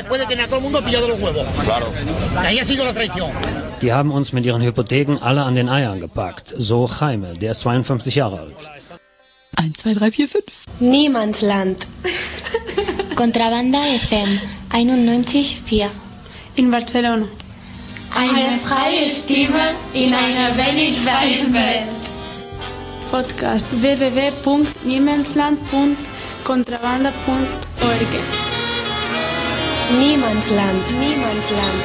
después de tener a todo el mundo pillado los huevos. Claro. Ahí ha sido la traición. Die haben uns mit ihren Hypotheken alle an den Eiern gepackt. So Jaime, der ist 52 Jahre alt. 1, 2, 3, 4, 5. Niemandsland. Contrabanda FM 91,4. In Barcelona. Eine freie Stimme in einer wenig freien Welt. Podcast www.niemandsland.contrabanda.org. Niemandsland. Niemandsland.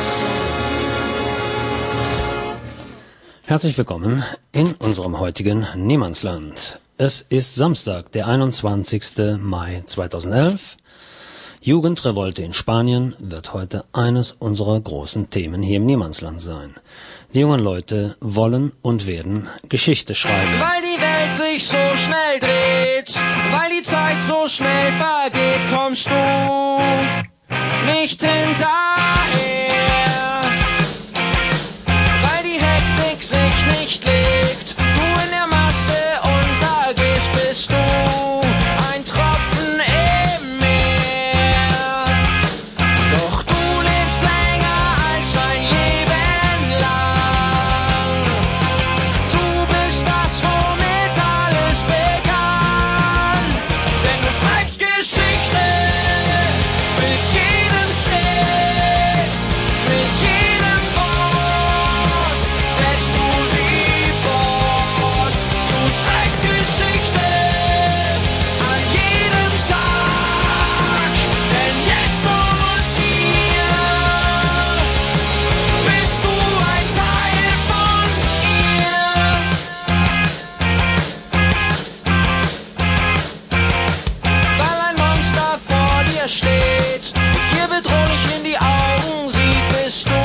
Herzlich willkommen in unserem heutigen Niemandsland. Es ist Samstag, der 21. Mai 2011. Jugendrevolte in Spanien wird heute eines unserer großen Themen hier im Niemandsland sein. Die jungen Leute wollen und werden Geschichte schreiben. Weil die Welt sich so schnell dreht, weil die Zeit so schnell vergeht, kommst du nicht hinterher. Weil die Hektik sich nicht legt, du in der Masse untergehst, bist du ein Tropfen im Meer. Doch du lebst länger als ein Leben lang. Du bist das, womit alles begann. Denn du schreibst Geschichte mit jedem Schritt, mit jedem Wort setzt du sie fort. Du schreibst Geschichte an jedem Tag, denn jetzt und hier bist du ein Teil von ihr. Weil ein Monster vor dir steht und dir bedrohlich in die Augen sieht, bist du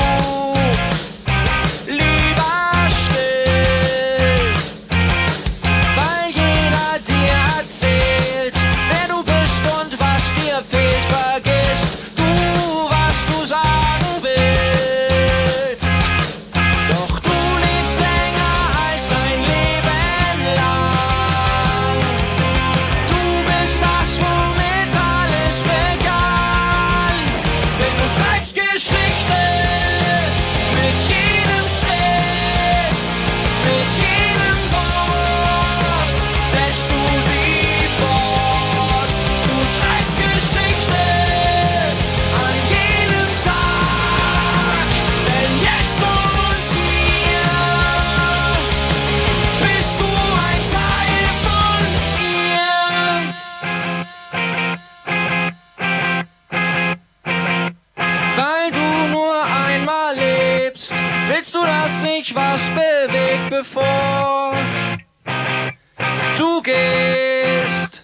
lieber still. Weil jeder dir erzählt, wer du bist und was dir fehlt, vergisst du, was du sagen willst. Doch du lebst länger als ein Leben lang. Du bist das, womit alles begann. Denn du schreibst Geschichte mit jedem Schritt, mit jedem Wort setzt du sie fort. Du schreibst Geschichte an jedem Tag, denn jetzt und hier bist du ein Teil von ihr. Weil du nur einmal lebst, willst du, dass sich was bewegt, bevor du gehst.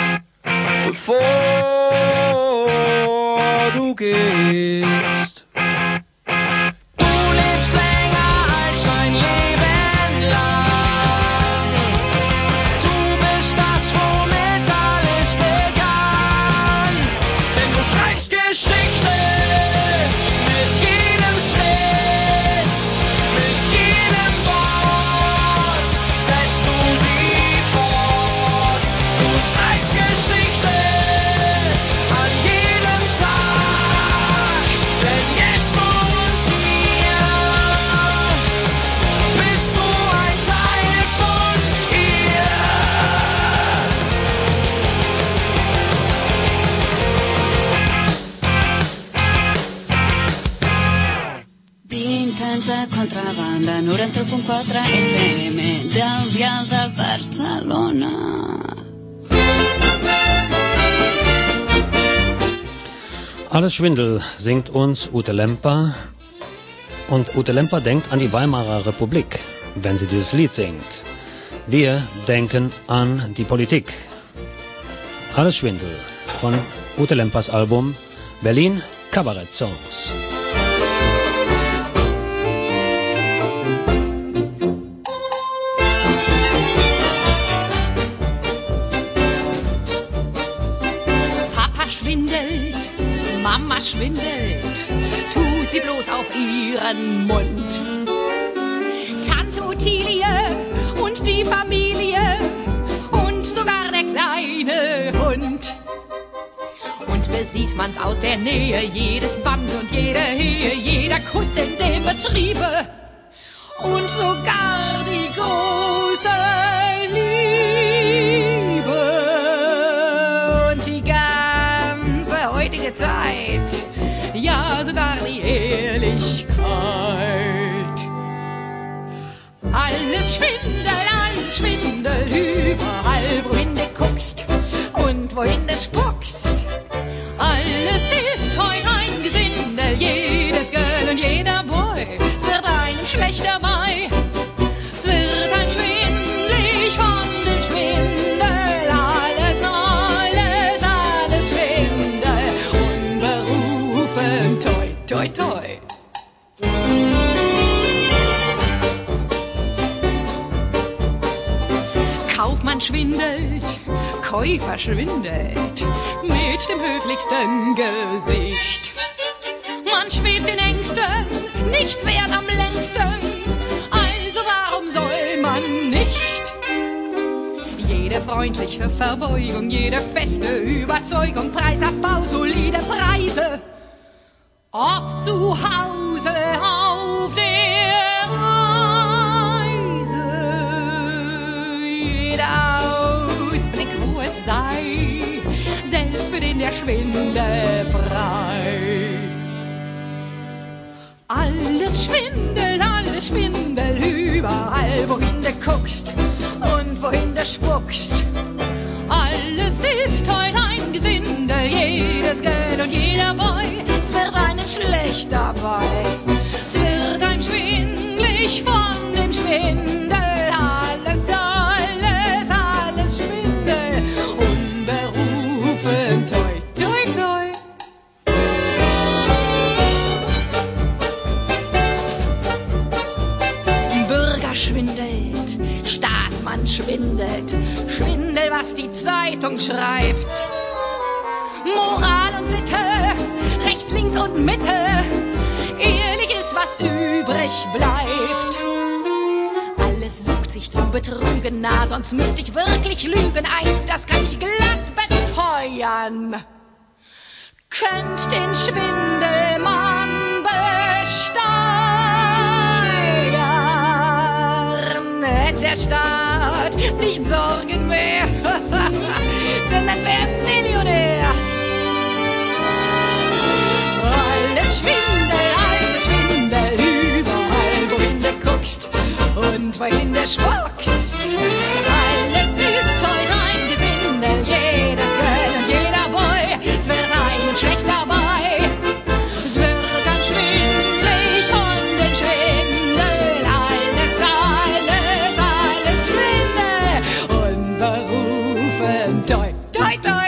Bevor du gehst. Du lebst länger als ein Leben lang. Du bist das, womit alles begann. Denn du schreibst Geschichte mit jedem Schritt, mit jedem Wort setzt du sie fort. Du schreibst Geschichte an jedem Tag, denn jetzt und hier bist du ein Teil von ihr. Intensa contrabanda 90,4 FM del dial de Barcelona. Alles Schwindel singt uns Ute Lemper. Und Ute Lemper denkt an die Weimarer Republik, wenn sie dieses Lied singt. Wir denken an die Politik. Alles Schwindel von Ute Lempers Album Berlin Kabarett Songs. Papa schwindelt, Mama schwindelt, tut sie bloß auf ihren Mund. Tante Ottilie und die Familie und sogar der kleine Hund. Und sieht man's aus der Nähe, jedes Band und jede Ehe, jeder Kuss in dem Betriebe und sogar die große Liebe und die ganze heutige Zeit, ja sogar die Ehrlichkeit. Alles Schwindel, überall, wohin du guckst und wohin du spuckst. Alles ist heut ein Gesindel, jedes Girl und jeder Boy, es wird einem schlecht dabei. Es wird einem schwindlig von dem Schwindel, alles Schwindel, unberufen, toi, toi, toi. Kaufmann schwindelt, Käufer schwindelt, mit dem höflichsten Gesicht. Man schwebt in Ängsten, nichts wert am längsten, also warum soll man nicht? Jede freundliche Verbeugung, jede feste Überzeugung, Preisabbau, solide Preise, ob zu Hause auf der Reise, jeder Ausblick, wo es sei, selbst für den der Schwindel frei. Alles Schwindel, überall, wohin du guckst und wohin du spuckst. Alles ist heut ein Gesindel, jedes Girl und jeder Boy, es wird einem schlecht dabei. Es wird einem schwindlig von dem Schwindel, alles Schwindel, unberufen, toi, toi, toi. Bürger schwindelt, Staatsmann schwindelt, Schwindel, was die Zeitung schreibt. Moral und Sitte, rechts, links und Mitte, ehrlich ist, was übrig bleibt. Alles sucht sich zu betrügen, na, sonst müsste ich wirklich lügen. Eins, das kann ich glatt beteuern, könnt den Schwindelmann besteuern. Hätte der Staat nicht Sorgen mehr, denn dann wär Millionär. Alles Schwindel, überall, wohin du guckst und wohin du spuckst. Alles ist heut ein Gesindel, jedes Girl und jeder Boy, es wird einem schlecht dabei. Es wird dann schwindlig von den Schwindel, alles Schwindel, unberufen, toi, toi, toi.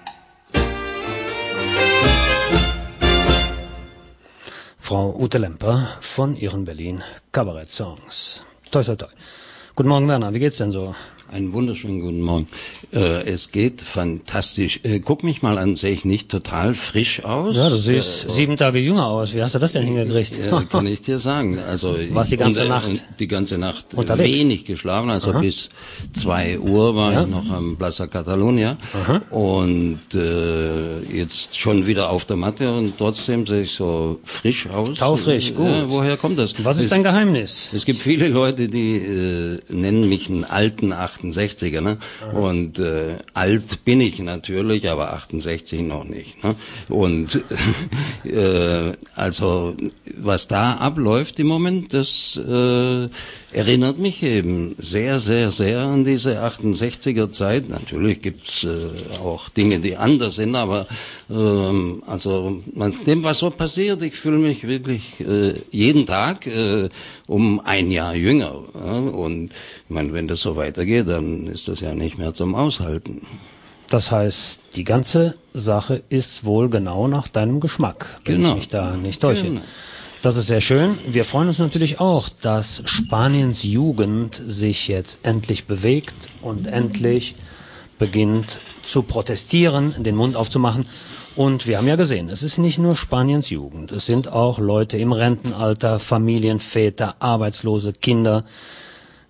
Frau Ute Lemper von ihren Berlin Kabarett-Songs. Toi, toi, toi. Guten Morgen, Werner. Wie geht's denn so? Einen wunderschönen guten Morgen. Es geht fantastisch. Guck mich mal an, sehe ich nicht total frisch aus? Ja, du siehst 7 Tage jünger aus. Wie hast du das denn hingekriegt? Kann ich dir sagen. Also warst die ganze Nacht? Die ganze Nacht unterwegs? Wenig geschlafen, also bis 2 Uhr war ich noch am Plaza Catalunya. Und jetzt schon wieder auf der Matte und trotzdem sehe ich so frisch aus. Taufrisch, gut. Woher kommt das? Was ist dein Geheimnis? Es gibt viele Leute, die nennen mich einen alten 68er, ne? Und alt bin ich natürlich, aber 68 noch nicht, ne? Und also was da abläuft im Moment, das erinnert mich eben sehr, sehr, sehr an diese 68er Zeit. Natürlich gibt's auch Dinge, die anders sind, aber also dem, was so passiert, ich fühle mich wirklich jeden Tag um 1 Jahr jünger. Ja? Und ich meine, wenn das so weitergeht, dann ist das ja nicht mehr zum Aushalten. Das heißt, die ganze Sache ist wohl genau nach deinem Geschmack, wenn ich mich da nicht täusche. Genau. Das ist sehr schön. Wir freuen uns natürlich auch, dass Spaniens Jugend sich jetzt endlich bewegt und endlich beginnt zu protestieren, den Mund aufzumachen. Und wir haben ja gesehen, es ist nicht nur Spaniens Jugend. Es sind auch Leute im Rentenalter, Familienväter, Arbeitslose, Kinder,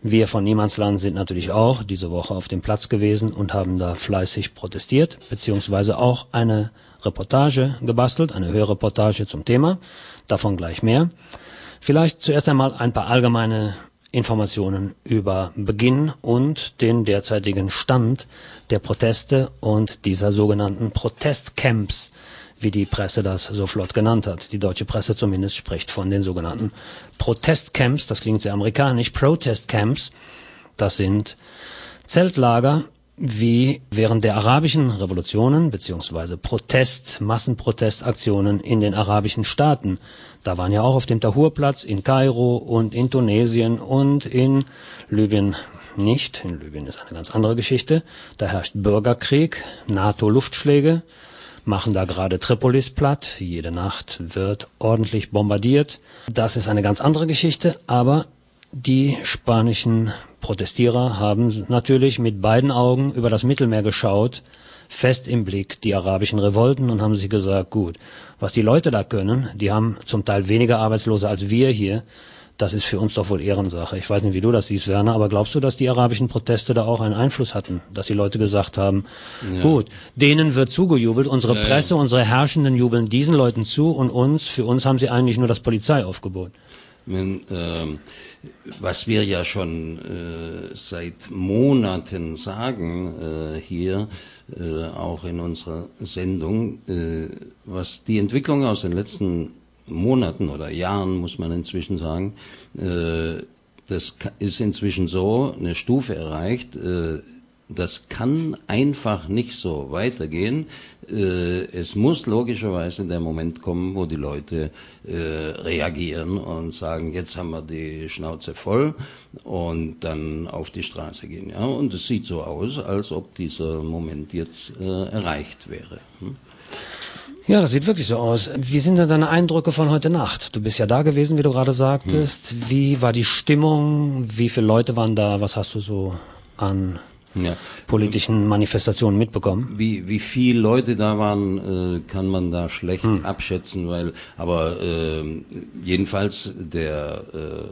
Wir von Niemandsland sind natürlich auch diese Woche auf dem Platz gewesen und haben da fleißig protestiert, beziehungsweise auch eine Reportage gebastelt, eine Hörreportage zum Thema. Davon gleich mehr. Vielleicht zuerst einmal ein paar allgemeine Informationen über Beginn und den derzeitigen Stand der Proteste und dieser sogenannten Protestcamps, wie die Presse das so flott genannt hat. Die deutsche Presse zumindest spricht von den sogenannten Protestcamps. Das klingt sehr amerikanisch. Protestcamps, das sind Zeltlager, wie während der arabischen Revolutionen beziehungsweise Massenprotestaktionen in den arabischen Staaten. Da waren ja auch auf dem Tahrirplatz in Kairo und in Tunesien und in Libyen nicht. In Libyen ist eine ganz andere Geschichte. Da herrscht Bürgerkrieg, NATO-Luftschläge machen da gerade Tripolis platt. Jede Nacht wird ordentlich bombardiert. Das ist eine ganz andere Geschichte, aber die spanischen Protestierer haben natürlich mit beiden Augen über das Mittelmeer geschaut, fest im Blick die arabischen Revolten und haben sich gesagt, gut, was die Leute da können, die haben zum Teil weniger Arbeitslose als wir hier, das ist für uns doch wohl Ehrensache. Ich weiß nicht, wie du das siehst, Werner, aber glaubst du, dass die arabischen Proteste da auch einen Einfluss hatten? Dass die Leute gesagt haben, gut, denen wird zugejubelt, unsere Presse, unsere Herrschenden jubeln diesen Leuten zu und für uns haben sie eigentlich nur das Polizeiaufgebot. Was wir ja schon seit Monaten sagen hier, auch in unserer Sendung, was die Entwicklung aus den letzten Monaten oder Jahren, muss man inzwischen sagen, das ist inzwischen so eine Stufe erreicht, das kann einfach nicht so weitergehen. Es muss logischerweise der Moment kommen, wo die Leute reagieren und sagen, jetzt haben wir die Schnauze voll und dann auf die Straße gehen. Ja? Und es sieht so aus, als ob dieser Moment jetzt erreicht wäre. Ja, das sieht wirklich so aus. Wie sind denn deine Eindrücke von heute Nacht? Du bist ja da gewesen, wie du gerade sagtest. Wie war die Stimmung? Wie viele Leute waren da? Was hast du so an politischen Manifestationen mitbekommen? Wie viele Leute da waren, kann man da schlecht abschätzen, aber jedenfalls der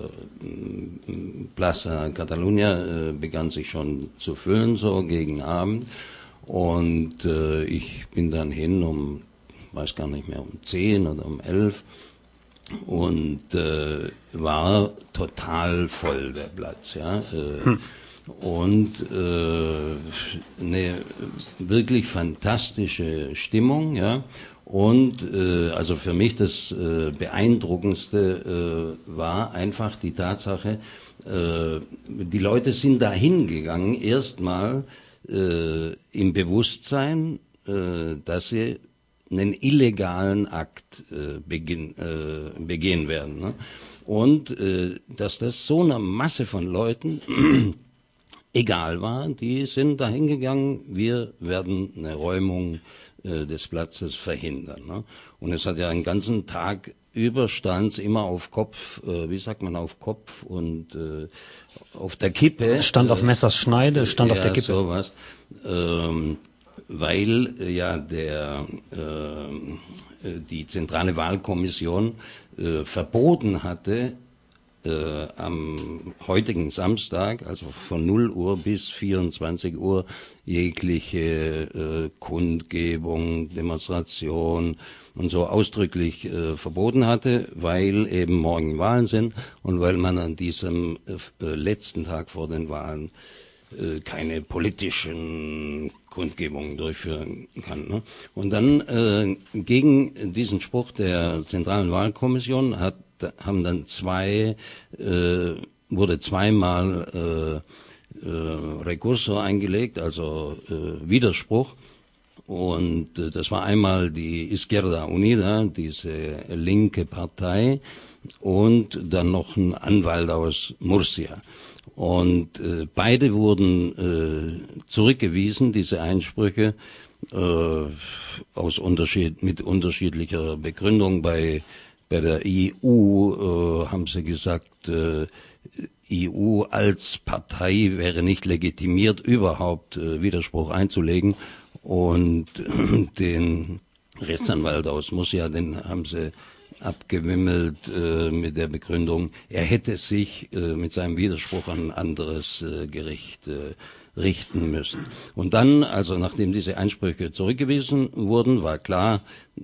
Plaza Catalunya begann sich schon zu füllen, so gegen Abend. Und ich bin dann hin weiß gar nicht mehr, um 10 oder um 11 und war total voll der Platz, ja. Und eine wirklich fantastische Stimmung, ja. Und also für mich das Beeindruckendste war einfach die Tatsache, die Leute sind da hingegangen, erstmal im Bewusstsein, dass sie einen illegalen Akt begehen werden. Ne? Und dass das so einer Masse von Leuten egal war, die sind da hingegangen, wir werden eine Räumung des Platzes verhindern. Ne? Und es hat ja einen ganzen Tag überstand immer auf Kopf, wie sagt man, auf Kopf und auf der Kippe. Stand auf Messers Schneide, stand auf der Kippe. Sowas. Weil ja die Zentrale Wahlkommission verboten hatte, am heutigen Samstag, also von 0 Uhr bis 24 Uhr, jegliche Kundgebung, Demonstration und so ausdrücklich verboten hatte, weil eben morgen Wahlen sind und weil man an diesem letzten Tag vor den Wahlen keine politischen Kundgebungen durchführen kann. Ne? Und dann gegen diesen Spruch der Zentralen Wahlkommission haben dann wurde zweimal Recurso eingelegt, also Widerspruch. Und das war einmal die Izquierda Unida, diese linke Partei, und dann noch ein Anwalt aus Murcia. Und beide wurden zurückgewiesen, diese Einsprüche, mit unterschiedlicher Begründung. Bei der EU haben sie gesagt, EU als Partei wäre nicht legitimiert, überhaupt Widerspruch einzulegen. Und den Rechtsanwalt aus Murcia, den haben sie abgewimmelt mit der Begründung, er hätte sich mit seinem Widerspruch an ein anderes Gericht richten müssen. Und dann, also nachdem diese Einsprüche zurückgewiesen wurden, war klar,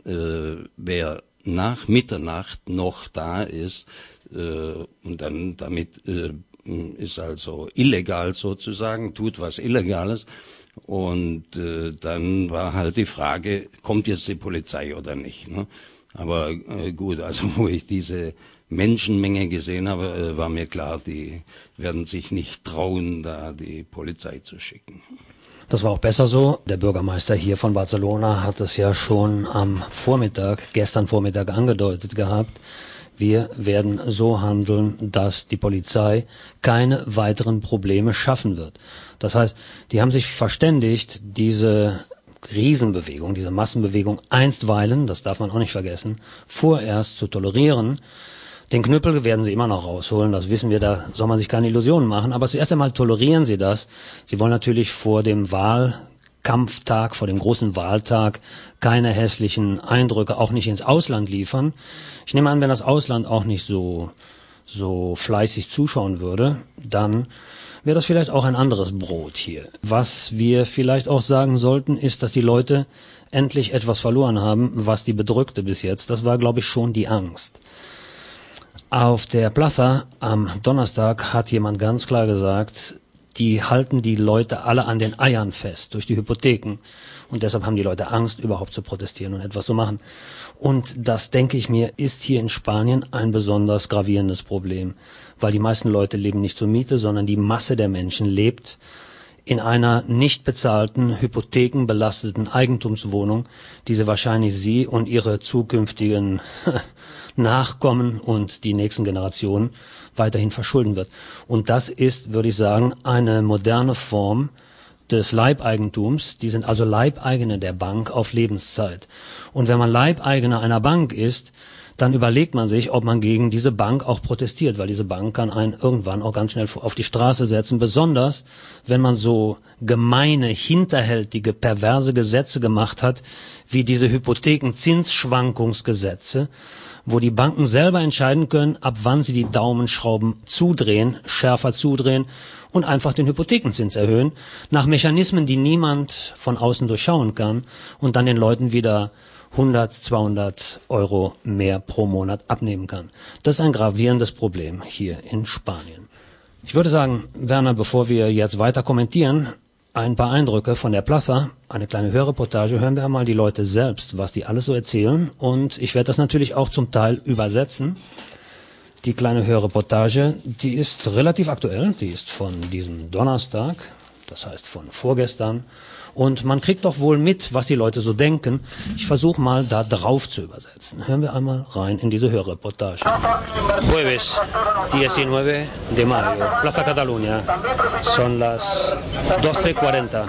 wer nach Mitternacht noch da ist und dann damit ist also illegal sozusagen, tut was Illegales. Und dann war halt die Frage, kommt jetzt die Polizei oder nicht? Ne? Aber gut, also wo ich diese Menschenmenge gesehen habe, war mir klar, die werden sich nicht trauen, da die Polizei zu schicken. Das war auch besser so. Der Bürgermeister hier von Barcelona hat es ja schon am Vormittag, gestern Vormittag angedeutet gehabt. Wir werden so handeln, dass die Polizei keine weiteren Probleme schaffen wird. Das heißt, die haben sich verständigt, diese Riesenbewegung, diese Massenbewegung einstweilen, das darf man auch nicht vergessen, vorerst zu tolerieren. Den Knüppel werden sie immer noch rausholen, das wissen wir, da soll man sich keine Illusionen machen. Aber zuerst einmal tolerieren sie das. Sie wollen natürlich vor dem Wahlkampftag, vor dem großen Wahltag keine hässlichen Eindrücke, auch nicht ins Ausland liefern. Ich nehme an, wenn das Ausland auch nicht so fleißig zuschauen würde, dann wäre das vielleicht auch ein anderes Brot hier. Was wir vielleicht auch sagen sollten, ist, dass die Leute endlich etwas verloren haben, was die bedrückte bis jetzt. Das war, glaube ich, schon die Angst. Auf der Plaza am Donnerstag hat jemand ganz klar gesagt, die halten die Leute alle an den Eiern fest durch die Hypotheken. Und deshalb haben die Leute Angst, überhaupt zu protestieren und etwas zu machen. Und das, denke ich mir, ist hier in Spanien ein besonders gravierendes Problem. Weil die meisten Leute leben nicht zur Miete, sondern die Masse der Menschen lebt in einer nicht bezahlten, hypothekenbelasteten Eigentumswohnung, die sie wahrscheinlich sie und ihre zukünftigen Nachkommen und die nächsten Generationen weiterhin verschulden wird. Und das ist, würde ich sagen, eine moderne Form des Leibeigentums. Die sind also Leibeigene der Bank auf Lebenszeit. Und wenn man Leibeigener einer Bank ist, dann überlegt man sich, ob man gegen diese Bank auch protestiert, weil diese Bank kann einen irgendwann auch ganz schnell auf die Straße setzen, besonders wenn man so gemeine, hinterhältige, perverse Gesetze gemacht hat, wie diese Hypothekenzinsschwankungsgesetze, wo die Banken selber entscheiden können, ab wann sie die Daumenschrauben zudrehen, schärfer zudrehen und einfach den Hypothekenzins erhöhen, nach Mechanismen, die niemand von außen durchschauen kann und dann den Leuten wieder 100, 200 Euro mehr pro Monat abnehmen kann. Das ist ein gravierendes Problem hier in Spanien. Ich würde sagen, Werner, bevor wir jetzt weiter kommentieren, ein paar Eindrücke von der Plaza, eine kleine Hörreportage, hören wir einmal die Leute selbst, was die alles so erzählen. Und ich werde das natürlich auch zum Teil übersetzen. Die kleine Hörreportage, die ist relativ aktuell, die ist von diesem Donnerstag, das heißt von vorgestern. Und man kriegt doch wohl mit, was die Leute so denken. Ich versuche mal da drauf zu übersetzen. Hören wir einmal rein in diese Hörreportage. Jueves 19 de mayo, Plaza Cataluña. Son las 12:40.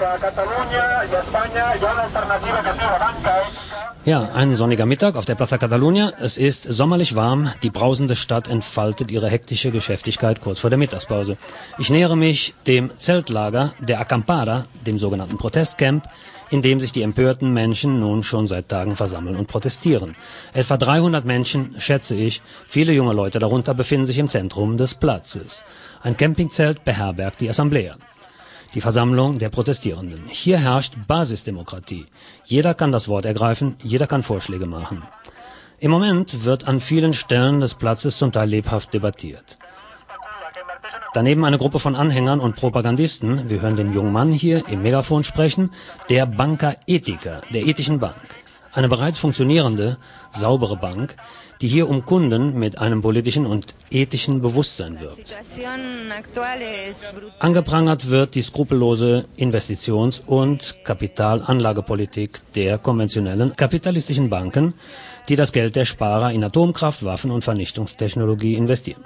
Ja, ein sonniger Mittag auf der Plaza Cataluña. Es ist sommerlich warm. Die brausende Stadt entfaltet ihre hektische Geschäftigkeit kurz vor der Mittagspause. Ich nähere mich dem Zeltlager der Acampada, dem sogenannten Protestcamp, in dem sich die empörten Menschen nun schon seit Tagen versammeln und protestieren. Etwa 300 Menschen, schätze ich, viele junge Leute darunter befinden sich im Zentrum des Platzes. Ein Campingzelt beherbergt die Assemblea, die Versammlung der Protestierenden. Hier herrscht Basisdemokratie. Jeder kann das Wort ergreifen, jeder kann Vorschläge machen. Im Moment wird an vielen Stellen des Platzes zum Teil lebhaft debattiert. Daneben eine Gruppe von Anhängern und Propagandisten, wir hören den jungen Mann hier im Megafon sprechen, der Banca Ética, der ethischen Bank. Eine bereits funktionierende, saubere Bank, die hier um Kunden mit einem politischen und ethischen Bewusstsein wirbt. Angeprangert wird die skrupellose Investitions- und Kapitalanlagepolitik der konventionellen kapitalistischen Banken, die das Geld der Sparer in Atomkraft, Waffen und Vernichtungstechnologie investieren.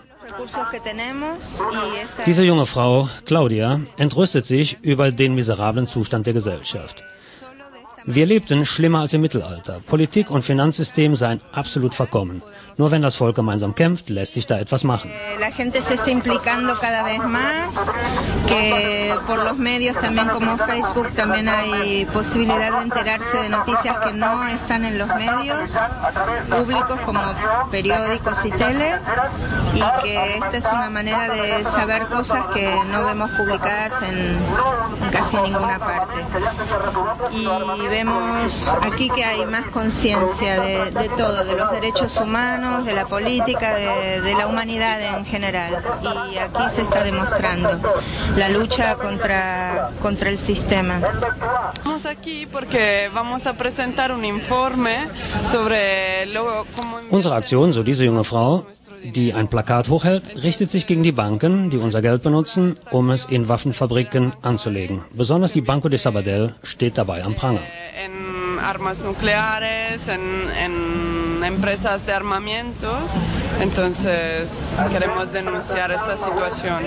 Diese junge Frau, Claudia, entrüstet sich über den miserablen Zustand der Gesellschaft. Wir lebten schlimmer als im Mittelalter. Politik und Finanzsystem seien absolut verkommen. Nur wenn das Volk gemeinsam kämpft, lässt sich da etwas machen. La gente se está implicando cada vez más, que por los medios también como Facebook también hay posibilidad de enterarse de noticias que no están en los medios públicos como periódicos y tele, y que esta es una manera de saber cosas que no vemos publicadas en casi ninguna parte. Y vemos aquí que hay más conciencia de todo, de los derechos humanos, de la política, de la humanidad en general. Y aquí se está demostrando la lucha contra el sistema. Estamos aquí porque vamos a presentar un informe sobre cómo... Unsere Aktion, so diese junge Frau, die ein Plakat hochhält, richtet sich gegen die Banken, die unser Geld benutzen, um es in Waffenfabriken anzulegen. Besonders die Banco de Sabadell steht dabei am Pranger. En armas nucleares, en empresas de armamentos. Entonces queremos denunciar esta situación.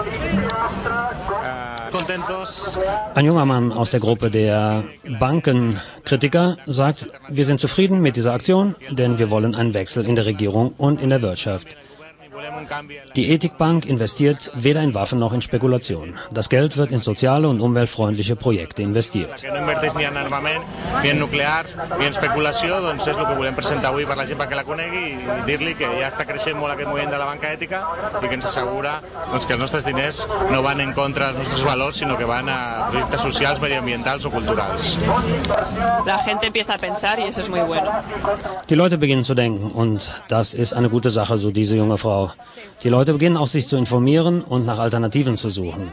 Ein junger Mann aus der Gruppe der Bankenkritiker sagt, wir sind zufrieden mit dieser Aktion, denn wir wollen einen Wechsel in der Regierung und in der Wirtschaft. Die Ethikbank investiert weder in Waffen noch in Spekulation. Das Geld wird in soziale und umweltfreundliche Projekte investiert. No inverteix ni en armament, ni en nuclear, ni en especulació, doncs és el que volem presentar avui per la gent perquè la conegui i dir-li que ja està creixent molt aquest moviment de la banca ètica i que ens assegura doncs, que els nostres diners no van en contra dels nostres valors, sinó que van a projectes socials, medioambientals o culturals. La gente empieza a pensar y eso es muy bueno. Die Leute beginnen zu denken und das ist eine gute Sache, so diese junge Frau. Die Leute beginnen auch sich zu informieren und nach Alternativen zu suchen.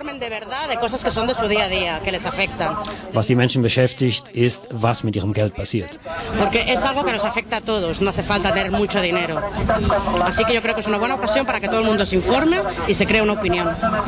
Was die Menschen beschäftigt, ist, was mit ihrem Geld passiert. Porque es algo que nos afecta a todos, no hace falta tener mucho dinero. Así que yo creo que es una buena ocasión para que todo el mundo se informe y se cree una opinión.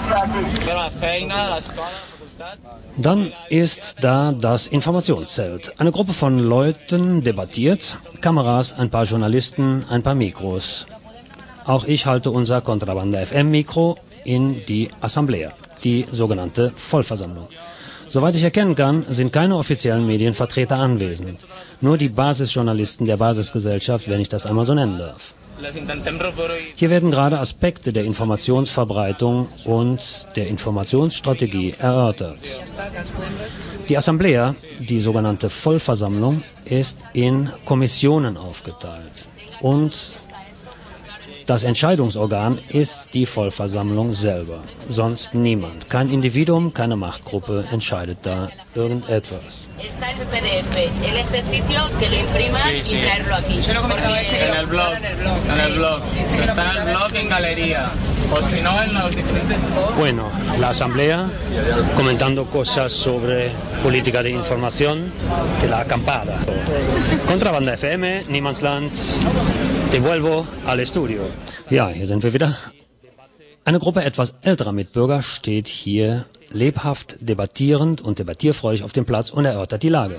Dann ist da das Informationszelt. Eine Gruppe von Leuten debattiert, Kameras, ein paar Journalisten, ein paar Mikros. Auch ich halte unser Contrabanda FM Mikro in die Assemblea, die sogenannte Vollversammlung. Soweit ich erkennen kann, sind keine offiziellen Medienvertreter anwesend. Nur die Basisjournalisten der Basisgesellschaft, wenn ich das einmal so nennen darf. Hier werden gerade Aspekte der Informationsverbreitung und der Informationsstrategie erörtert. Die Assemblea, die sogenannte Vollversammlung, ist in Kommissionen aufgeteilt und das Entscheidungsorgan ist die Vollversammlung selber, sonst niemand. Kein Individuum, keine Machtgruppe entscheidet da irgendetwas. Está el PDF en este sitio, que lo impriman y traerlo aquí. En el blog. Está en el blog en galería. O si no, en los diferentes blogs. Bueno, la asamblea comentando cosas sobre política de información de la acampada. Contrabanda FM, Niemandsland, devuelvo al estudio. Ja, hier sind wir wieder. Eine Gruppe etwas älterer Mitbürger steht hier lebhaft debattierend und debattierfreudig auf dem Platz und erörtert die Lage.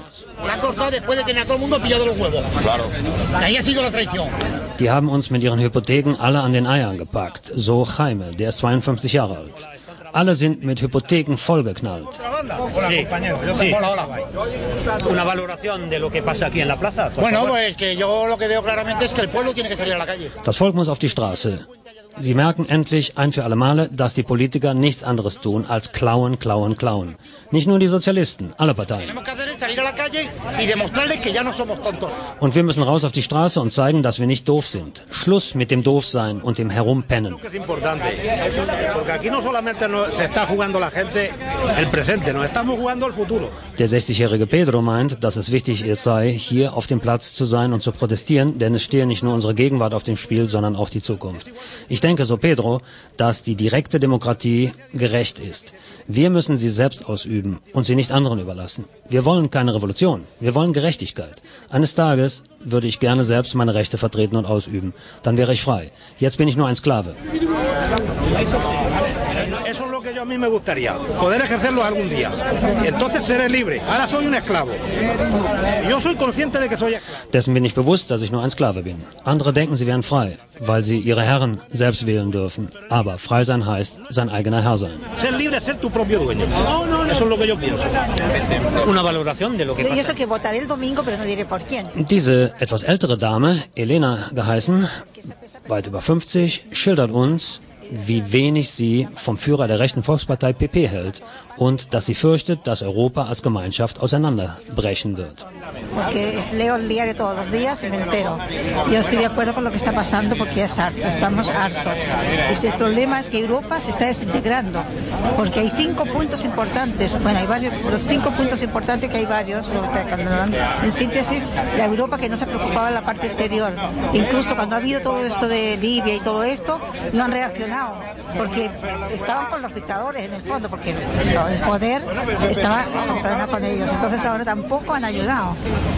Die haben uns mit ihren Hypotheken alle an den Eiern gepackt. So Jaime, der ist 52 Jahre alt. Alle sind mit Hypotheken vollgeknallt. Una valoración de lo que pasa aquí en la plaza. Bueno, pues que yo lo que veo claramente es que el pueblo tiene que salir a la calle. Das Volk muss auf die Straße. Sie merken endlich ein für alle Male, dass die Politiker nichts anderes tun als klauen, klauen, klauen. Nicht nur die Sozialisten, alle Parteien. Und wir müssen raus auf die Straße und zeigen, dass wir nicht doof sind. Schluss mit dem Doofsein und dem Herumpennen. Der 60-jährige Pedro meint, dass es wichtig sei, hier auf dem Platz zu sein und zu protestieren, denn es stehe nicht nur unsere Gegenwart auf dem Spiel, sondern auch die Zukunft. Ich denke, so Pedro, dass die direkte Demokratie gerecht ist. Wir müssen sie selbst ausüben und sie nicht anderen überlassen. Wir wollen keine Revolution, wir wollen Gerechtigkeit. Eines Tages würde ich gerne selbst meine Rechte vertreten und ausüben. Dann wäre ich frei. Jetzt bin ich nur ein Sklave. Eso es lo que a mí me gustaría, poder ejercerlo algún día. Entonces seré libre. Ahora soy un esclavo. Yo soy consciente de que soy esclavo. Dessen bin ich bewusst, dass ich nur ein Sklave bin. Andere denken, sie wären frei, weil sie ihre Herren selbst wählen dürfen. Aber frei sein heißt, sein eigener Herr sein. Ser libre es ser tu propio dueño. Eso es lo que yo pienso. Una valoración de lo que pasa. Yo sé que votaré el domingo, pero no diré por quién. Diese etwas ältere Dame, Elena geheißen, weit über 50, schildert uns, wie wenig sie vom Führer der rechten Volkspartei PP hält und dass sie fürchtet, dass Europa als Gemeinschaft auseinanderbrechen wird. Porque leo el diario todos los días y me entero. Yo estoy de acuerdo con lo que está pasando porque es harto, estamos hartos. Y el problema es que Europa se está desintegrando, porque hay 5 puntos importantes, bueno, hay varios, los 5 puntos importantes que hay varios, en síntesis, de Europa que no se preocupaba en la parte exterior. Incluso cuando ha habido todo esto de Libia y todo esto, no han reaccionado, porque estaban con los dictadores en el fondo, porque el poder estaba comprando con ellos, entonces ahora tampoco han ayudado.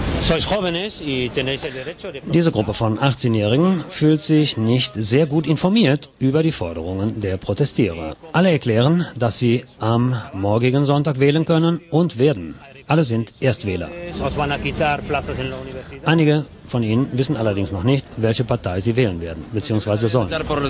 Diese Gruppe von 18-Jährigen fühlt sich nicht sehr gut informiert über die Forderungen der Protestierer. Alle erklären, dass sie am morgigen Sonntag wählen können und werden. Alle sind Erstwähler. Einige von ihnen wissen allerdings noch nicht, welche Partei sie wählen werden, beziehungsweise sollen.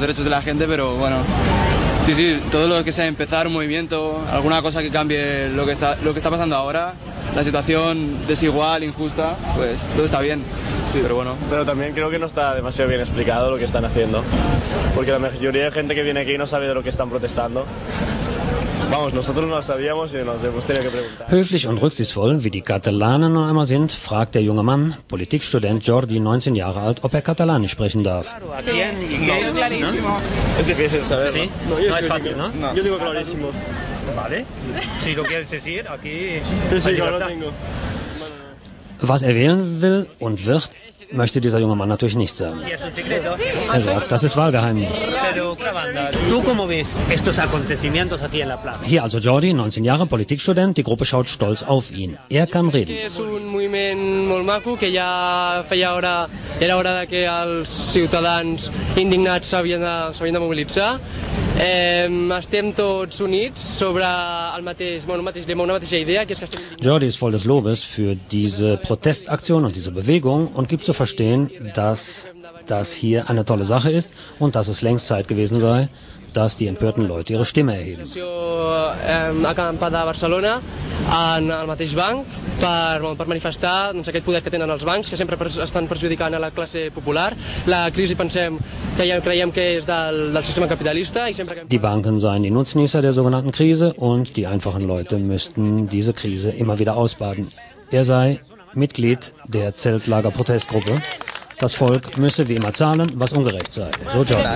Sí, todo lo que sea empezar un movimiento, alguna cosa que cambie lo que está pasando ahora, la situación desigual, injusta, pues todo está bien, sí, pero bueno. Pero también creo que no está demasiado bien explicado lo que están haciendo, porque la mayoría de gente que viene aquí no sabe de lo que están protestando. Vamos, nosotros no lo sabíamos y nos hemos tenido que preguntar. Höflich und rücksichtsvoll, wie die Katalanen nun einmal sind, fragt der junge Mann, Politikstudent Jordi, 19 Jahre alt, ob er Katalanisch sprechen darf. Clarísimo. Es difícil saberlo. ¿Sí? No es fácil, ¿no? No. Yo digo clarísimo. Vale. Si lo quieres decir, aquí... Sí, claro, lo tengo. Was er wählen will und wird, möchte dieser junge Mann natürlich nicht sagen. Er sagt, das ist Wahlgeheimnis. Hier also Jordi, 19 Jahre, Politikstudent, die Gruppe schaut stolz auf ihn. Er kann reden. És un moviment molt maco que ja era hora de que els ciutadans indignats s'havien de mobilitzar. Estem tots units sobre el mateix lema, una mateixa idea, que és que estem... Jordi ist voll des Lobes für diese Protestaktion und diese Bewegung und gibt zu verstehen, dass das hier eine tolle Sache ist und dass es längst Zeit gewesen sei, dass die empörten Leute ihre Stimme erheben. Acampada a Barcelona en el mateix banc per manifestar aquest poder que tenen els bancs, que sempre estan perjudicant a la classe popular. La crisi creiem que és del sistema capitalista. Die Banken seien die Nutznießer der sogenannten Krise und die einfachen Leute müssten diese Krise immer wieder ausbaden. Er sei Mitglied der Zeltlager-Protestgruppe. Das Volk müsse wie immer zahlen, was ungerecht sei. So Jordi.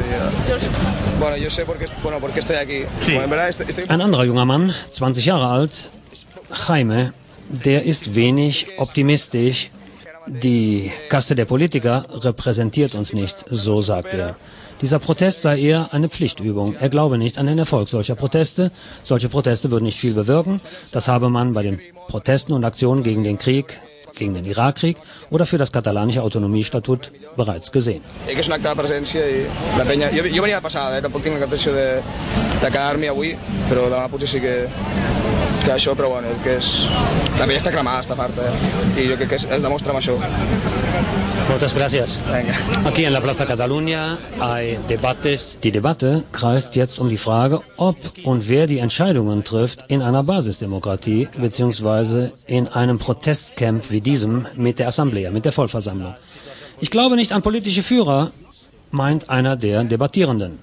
Ein anderer junger Mann, 20 Jahre alt, Jaime, der ist wenig optimistisch. Die Kaste der Politiker repräsentiert uns nicht, so sagt er. Dieser Protest sei eher eine Pflichtübung. Er glaube nicht an den Erfolg solcher Proteste. Solche Proteste würden nicht viel bewirken. Das habe man bei den Protesten und Aktionen gegen den Krieg, gegen den Irakkrieg oder für das katalanische Autonomiestatut bereits gesehen. És un acte de presència i la penya... Jo venia de passada, tampoc tinc cap intenció de quedar-m'hi avui, però demà potser sí que això, però bueno, que és... La penya està cremada, està farta, i jo crec que es demostra amb això. Muchas gracias. Aquí en la Plaza Catalunya hay debates. Die Debatte kreist jetzt um die Frage, ob und wer die Entscheidungen trifft in einer Basisdemokratie bzw. in einem Protestcamp wie diesem mit der Assemblea, mit der Vollversammlung. Ich glaube nicht an politische Führer, meint einer der Debattierenden.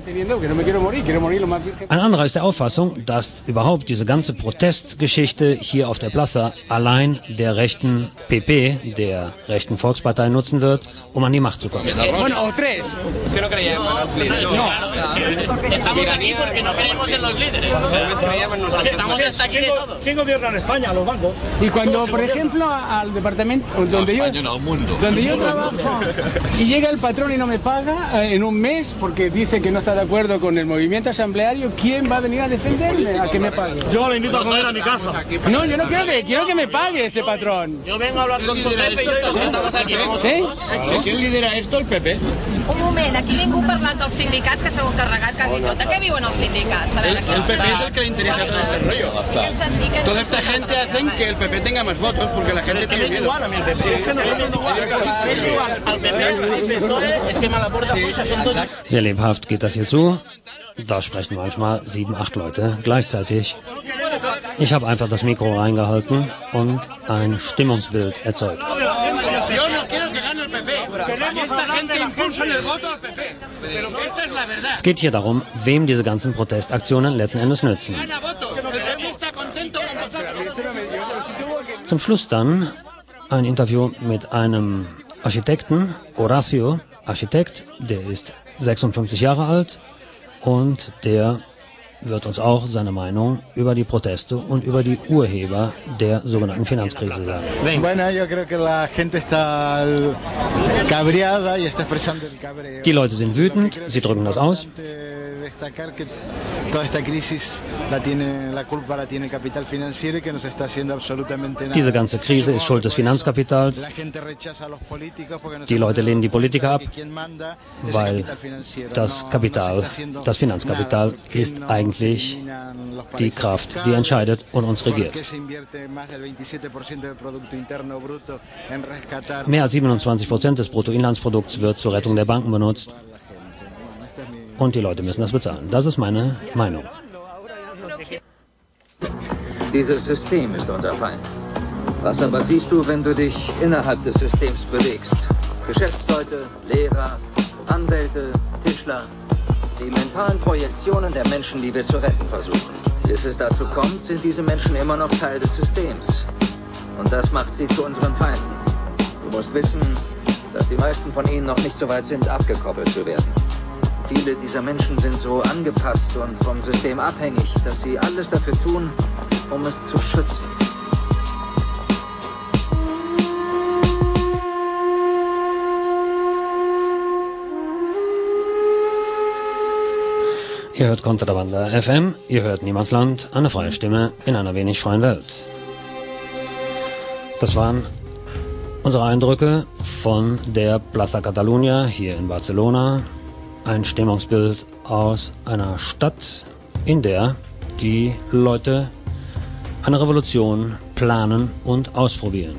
Ein anderer ist der Auffassung, dass überhaupt diese ganze Protestgeschichte hier auf der Plaza allein der rechten PP, der rechten Volkspartei, nutzen wird, um an die Macht zu kommen. Bueno, o tres. Es que no creíamos en los líderes. No. Estamos aquí porque no creemos en los líderes. O sea, estamos hasta aquí de todo. ¿Quién gobierna en España? Los bancos. Y cuando, por ejemplo, al departamento donde yo trabajo y llega el patrón y no me paga en un mes porque dice que no está de acuerdo con el movimiento asambleario, ¿quién va a venir a defenderme? A que me pague. Yo le invito a comer a mi casa. No, yo no quiero que me pague ese patrón. Yo vengo a hablar con su jefe y yo digo que estamos aquí. ¿Sí? ¿Quién lidera esto? El PP. Un momento. moment, aquí ningú ha parlat dels sindicats que s'han encarregat quasi tot. De què viuen els sindicats? El PP es el que le interesa todo este rollo. Toda esta gente hacen que el PP tenga más votos porque la gente tiene miedo. igual a mi el PP. Es que nosotros igual. Es igual. Al PP, al PSOE, es que Malaporta, Puixa son todos... Sehr lebhaft geht das hier zu. Da sprechen manchmal 7, 8 Leute gleichzeitig. Ich habe einfach das Mikro reingehalten und ein Stimmungsbild erzeugt. Yo no quiero que gane el PP. Esta gente impulsa el voto al PP. Pero esta es la verdad. Es geht hier darum, wem diese ganzen Protestaktionen letzten Endes nützen. Zum Schluss dann ein Interview mit einem Architekten, Horacio, Architekt, der ist 56 Jahre alt und der wird uns auch seine Meinung über die Proteste und über die Urheber der sogenannten Finanzkrise sagen. Bueno, yo creo que la gente está cabreada y está expresando el cabreo. Die Leute sind wütend, sie drücken das aus. Destacar que toda esta crisis la culpa la tiene el capital financiero y que no se está haciendo absolutamente nada. Diese ganze Krise ist Schuld des Finanzkapitals. Die Leute lehnen die Politiker ab, weil das Kapital, das Finanzkapital ist eigentlich die Kraft, die entscheidet und uns regiert. Mehr als 27% des Bruttoinlandsprodukts wird zur Rettung der Banken benutzt. Und die Leute müssen das bezahlen. Das ist meine Meinung. Dieses System ist unser Feind. Was aber siehst du, wenn du dich innerhalb des Systems bewegst? Geschäftsleute, Lehrer, Anwälte, Tischler. Die mentalen Projektionen der Menschen, die wir zu retten versuchen. Bis es dazu kommt, sind diese Menschen immer noch Teil des Systems. Und das macht sie zu unseren Feinden. Du musst wissen, dass die meisten von ihnen noch nicht so weit sind, abgekoppelt zu werden. Viele dieser Menschen sind so angepasst und vom System abhängig, dass sie alles dafür tun, um es zu schützen. Ihr hört Contrabanda FM, ihr hört Niemandsland, eine freie Stimme in einer wenig freien Welt. Das waren unsere Eindrücke von der Plaza Catalunya hier in Barcelona. Ein Stimmungsbild aus einer Stadt, in der die Leute eine Revolution planen und ausprobieren.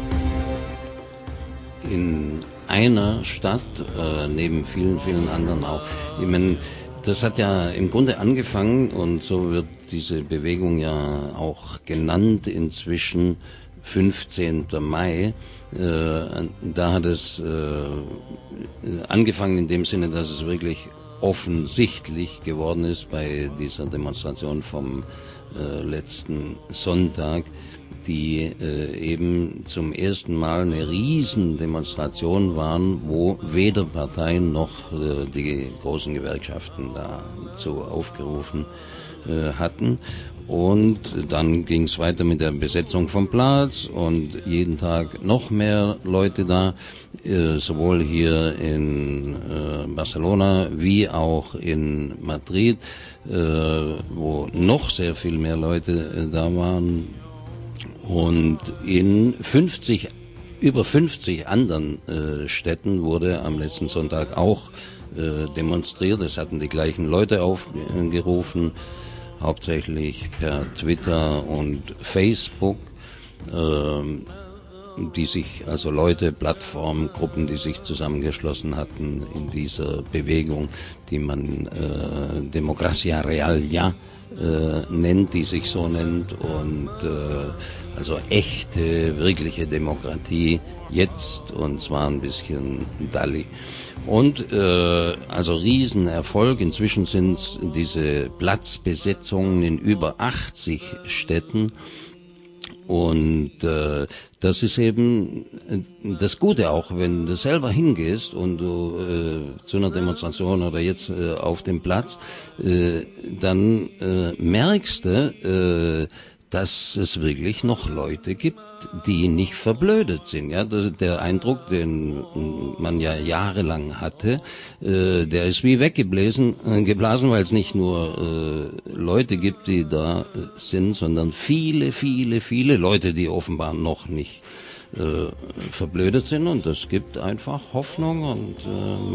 In einer Stadt, neben vielen, vielen anderen auch. Ich meine, das hat ja im Grunde angefangen und so wird diese Bewegung ja auch genannt inzwischen, 15. Mai. Da hat es angefangen in dem Sinne, dass es wirklich offensichtlich geworden ist bei dieser Demonstration vom letzten Sonntag, die eben zum ersten Mal eine Riesendemonstration waren, wo weder Parteien noch die großen Gewerkschaften dazu aufgerufen hatten. Und dann ging es weiter mit der Besetzung vom Platz und jeden Tag noch mehr Leute da, sowohl hier in Barcelona wie auch in Madrid, wo noch sehr viel mehr Leute da waren. Und in über 50 anderen Städten wurde am letzten Sonntag auch demonstriert. Es hatten die gleichen Leute aufgerufen, hauptsächlich per Twitter und Facebook, die sich, also Leute, Plattformen, Gruppen, die sich zusammengeschlossen hatten in dieser Bewegung, die man Democracia Real Ya nennt, die sich so nennt, und also echte, wirkliche Demokratie jetzt, und zwar ein bisschen Dalli. Und also Riesenerfolg. Inzwischen sind es diese Platzbesetzungen in über 80 Städten. Und das ist eben das Gute, auch wenn du selber hingehst und du zu einer Demonstration oder jetzt auf dem Platz, dann merkst du, dass es wirklich noch Leute gibt, die nicht verblödet sind. Ja, der Eindruck, den man ja jahrelang hatte, der ist wie weggeblasen, weil es nicht nur Leute gibt, die da sind, sondern viele, viele, viele Leute, die offenbar noch nicht verblödet sind, und das gibt einfach Hoffnung und macht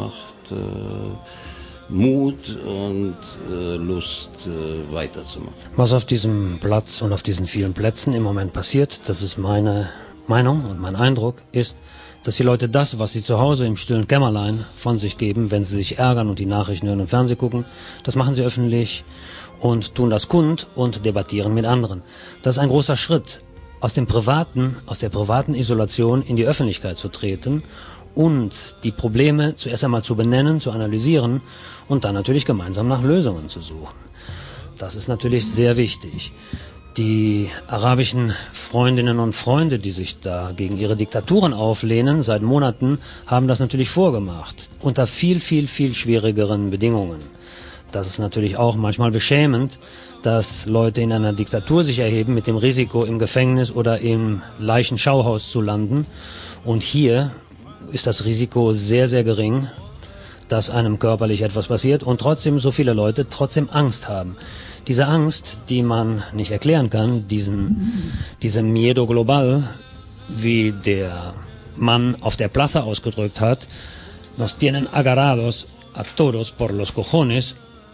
Mut und Lust weiterzumachen. Was auf diesem Platz und auf diesen vielen Plätzen im Moment passiert, das ist meine Meinung und mein Eindruck, ist, dass die Leute das, was sie zu Hause im stillen Kämmerlein von sich geben, wenn sie sich ärgern und die Nachrichten hören und Fernsehen gucken, das machen sie öffentlich und tun das kund und debattieren mit anderen. Das ist ein großer Schritt, aus der privaten Isolation in die Öffentlichkeit zu treten und die Probleme zuerst einmal zu benennen, zu analysieren und dann natürlich gemeinsam nach Lösungen zu suchen. Das ist natürlich sehr wichtig. Die arabischen Freundinnen und Freunde, die sich da gegen ihre Diktaturen auflehnen, seit Monaten, haben das natürlich vorgemacht. Unter viel, viel, viel schwierigeren Bedingungen. Das ist natürlich auch manchmal beschämend, dass Leute in einer Diktatur sich erheben mit dem Risiko, im Gefängnis oder im Leichenschauhaus zu landen. Und hier ist das Risiko sehr, sehr gering, dass einem körperlich etwas passiert und trotzdem so viele Leute trotzdem Angst haben. Diese Angst, die man nicht erklären kann, diese Miedo Global, wie der Mann auf der Plaza ausgedrückt hat, nos tienen agarrados a todos por los cojones.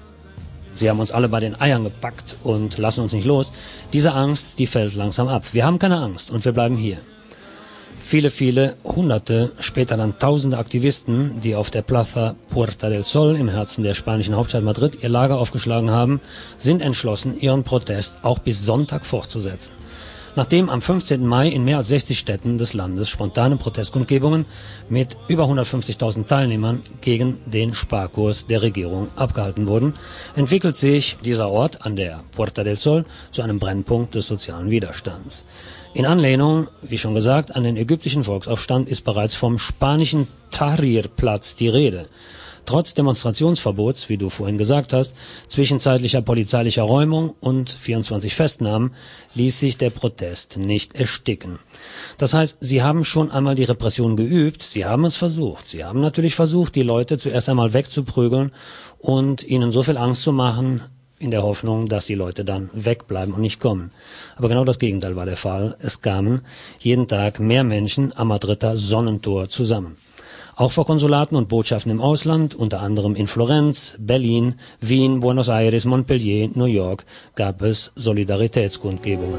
Sie haben uns alle bei den Eiern gepackt und lassen uns nicht los. Diese Angst, die fällt langsam ab. Wir haben keine Angst und wir bleiben hier. Viele, viele Hunderte, später dann Tausende Aktivisten, die auf der Plaza Puerta del Sol im Herzen der spanischen Hauptstadt Madrid ihr Lager aufgeschlagen haben, sind entschlossen, ihren Protest auch bis Sonntag fortzusetzen. Nachdem am 15. Mai in mehr als 60 Städten des Landes spontane Protestkundgebungen mit über 150.000 Teilnehmern gegen den Sparkurs der Regierung abgehalten wurden, entwickelt sich dieser Ort an der Puerta del Sol zu einem Brennpunkt des sozialen Widerstands. In Anlehnung, wie schon gesagt, an den ägyptischen Volksaufstand ist bereits vom spanischen Tahrir-Platz die Rede. Trotz Demonstrationsverbots, wie du vorhin gesagt hast, zwischenzeitlicher polizeilicher Räumung und 24 Festnahmen ließ sich der Protest nicht ersticken. Das heißt, sie haben schon einmal die Repression geübt, sie haben es versucht. Sie haben natürlich versucht, die Leute zuerst einmal wegzuprügeln und ihnen so viel Angst zu machen, in der Hoffnung, dass die Leute dann wegbleiben und nicht kommen. Aber genau das Gegenteil war der Fall. Es kamen jeden Tag mehr Menschen am Madrider Sonnentor zusammen. Auch vor Konsulaten und Botschaften im Ausland, unter anderem in Florenz, Berlin, Wien, Buenos Aires, Montpellier, New York, gab es Solidaritätskundgebungen.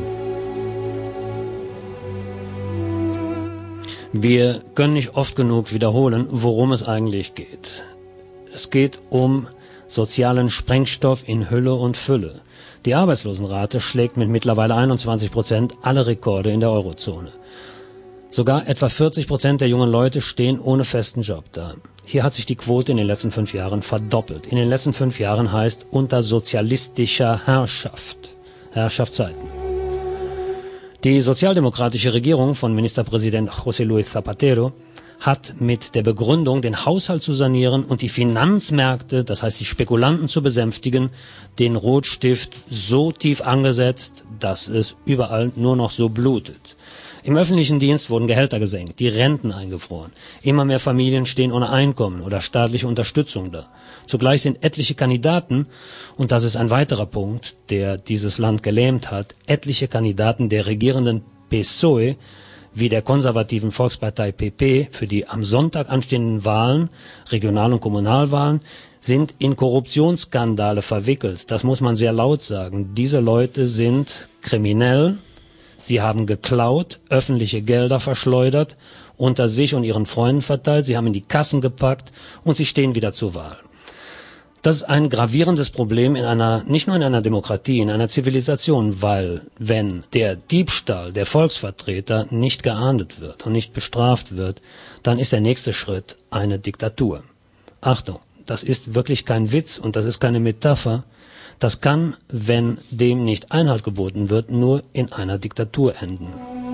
Wir können nicht oft genug wiederholen, worum es eigentlich geht. Es geht um sozialen Sprengstoff in Hülle und Fülle. Die Arbeitslosenrate schlägt mit mittlerweile 21% alle Rekorde in der Eurozone. Sogar etwa 40% der jungen Leute stehen ohne festen Job da. Hier hat sich die Quote in den letzten 5 Jahren verdoppelt. In den letzten 5 Jahren heißt unter sozialistischer Herrschaftszeiten. Die sozialdemokratische Regierung von Ministerpräsident José Luis Zapatero hat mit der Begründung, den Haushalt zu sanieren und die Finanzmärkte, das heißt die Spekulanten zu besänftigen, den Rotstift so tief angesetzt, dass es überall nur noch so blutet. Im öffentlichen Dienst wurden Gehälter gesenkt, die Renten eingefroren. Immer mehr Familien stehen ohne Einkommen oder staatliche Unterstützung da. Zugleich sind etliche Kandidaten, und das ist ein weiterer Punkt, der dieses Land gelähmt hat, etliche Kandidaten der regierenden PSOE, wie der konservativen Volkspartei PP, für die am Sonntag anstehenden Wahlen, Regional- und Kommunalwahlen, sind in Korruptionsskandale verwickelt. Das muss man sehr laut sagen. Diese Leute sind kriminell. Sie haben geklaut, öffentliche Gelder verschleudert, unter sich und ihren Freunden verteilt, sie haben in die Kassen gepackt und sie stehen wieder zur Wahl. Das ist ein gravierendes Problem nicht nur in einer Demokratie, in einer Zivilisation, weil wenn der Diebstahl der Volksvertreter nicht geahndet wird und nicht bestraft wird, dann ist der nächste Schritt eine Diktatur. Achtung, das ist wirklich kein Witz und das ist keine Metapher. Das kann, wenn dem nicht Einhalt geboten wird, nur in einer Diktatur enden.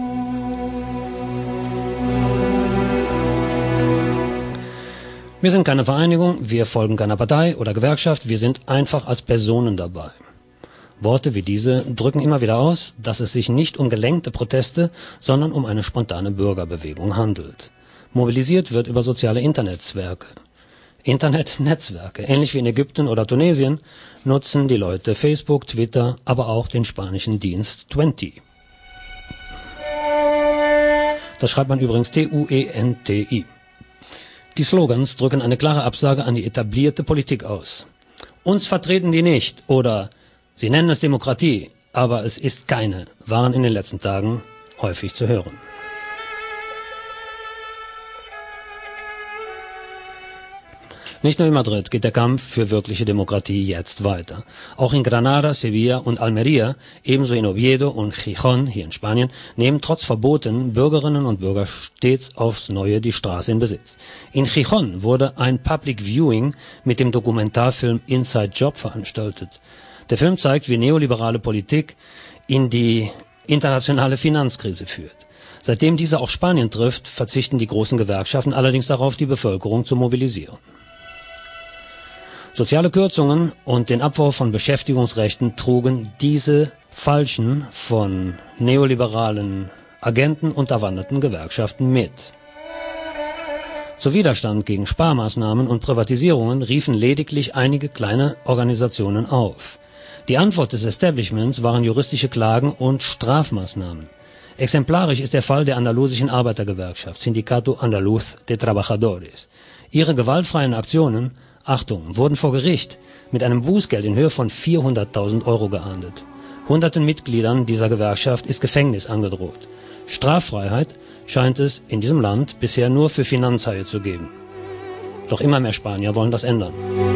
Wir sind keine Vereinigung, wir folgen keiner Partei oder Gewerkschaft, wir sind einfach als Personen dabei. Worte wie diese drücken immer wieder aus, dass es sich nicht um gelenkte Proteste, sondern um eine spontane Bürgerbewegung handelt. Mobilisiert wird über soziale Internetnetzwerke, ähnlich wie in Ägypten oder Tunesien, nutzen die Leute Facebook, Twitter, aber auch den spanischen Dienst 20. Das schreibt man übrigens T-U-E-N-T-I. Die Slogans drücken eine klare Absage an die etablierte Politik aus. Uns vertreten die nicht oder sie nennen es Demokratie, aber es ist keine, waren in den letzten Tagen häufig zu hören. Nicht nur in Madrid geht der Kampf für wirkliche Demokratie jetzt weiter. Auch in Granada, Sevilla und Almería, ebenso in Oviedo und Gijón, hier in Spanien, nehmen trotz Verboten Bürgerinnen und Bürger stets aufs Neue die Straße in Besitz. In Gijón wurde ein Public Viewing mit dem Dokumentarfilm Inside Job veranstaltet. Der Film zeigt, wie neoliberale Politik in die internationale Finanzkrise führt. Seitdem diese auch Spanien trifft, verzichten die großen Gewerkschaften allerdings darauf, die Bevölkerung zu mobilisieren. Soziale Kürzungen und den Abbau von Beschäftigungsrechten trugen diese falschen, von neoliberalen Agenten unterwanderten Gewerkschaften mit. Zu Widerstand gegen Sparmaßnahmen und Privatisierungen riefen lediglich einige kleine Organisationen auf. Die Antwort des Establishments waren juristische Klagen und Strafmaßnahmen. Exemplarisch ist der Fall der andalusischen Arbeitergewerkschaft, Sindicato Andaluz de Trabajadores. Ihre gewaltfreien Aktionen, Achtung, wurden vor Gericht mit einem Bußgeld in Höhe von 400.000 Euro geahndet. Hunderten Mitgliedern dieser Gewerkschaft ist Gefängnis angedroht. Straffreiheit scheint es in diesem Land bisher nur für Finanzhaie zu geben. Doch immer mehr Spanier wollen das ändern.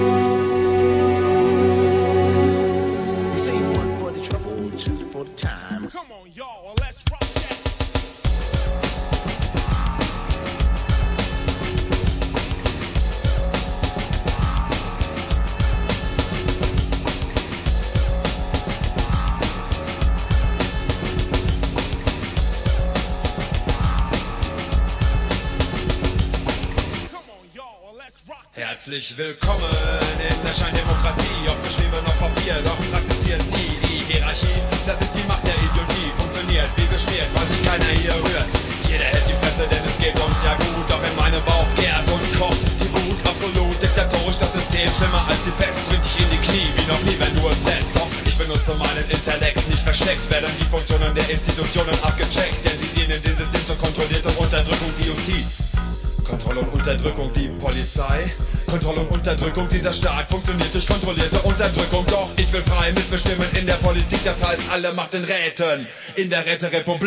Herzlich willkommen in der Scheindemokratie, ob geschrieben auf Papier, doch praktiziert nie die Hierarchie. Das ist die Macht der Ideologie, funktioniert wie geschmiert, weil sich keiner hier rührt. Jeder hält die Fresse, denn es geht uns ja gut, doch in meinem Bauch gärt und kocht die Wut. Absolut diktatorisch, das System schlimmer als die Pest, zwingt dich in die Knie, wie noch nie, wenn du es lässt. Doch ich benutze meinen Intellekt, nicht versteckt, werden die Funktionen der Institutionen abgecheckt, denn sie dienen dem System zur kontrollierten Unterdrückung, die Justiz. Kontrolle und Unterdrückung, die Polizei. Kontrolle und Unterdrückung, dieser Staat funktioniert durch kontrollierte Unterdrückung. Doch ich will frei mitbestimmen in der Politik, das heißt alle Macht den Räten in der Räterepublik.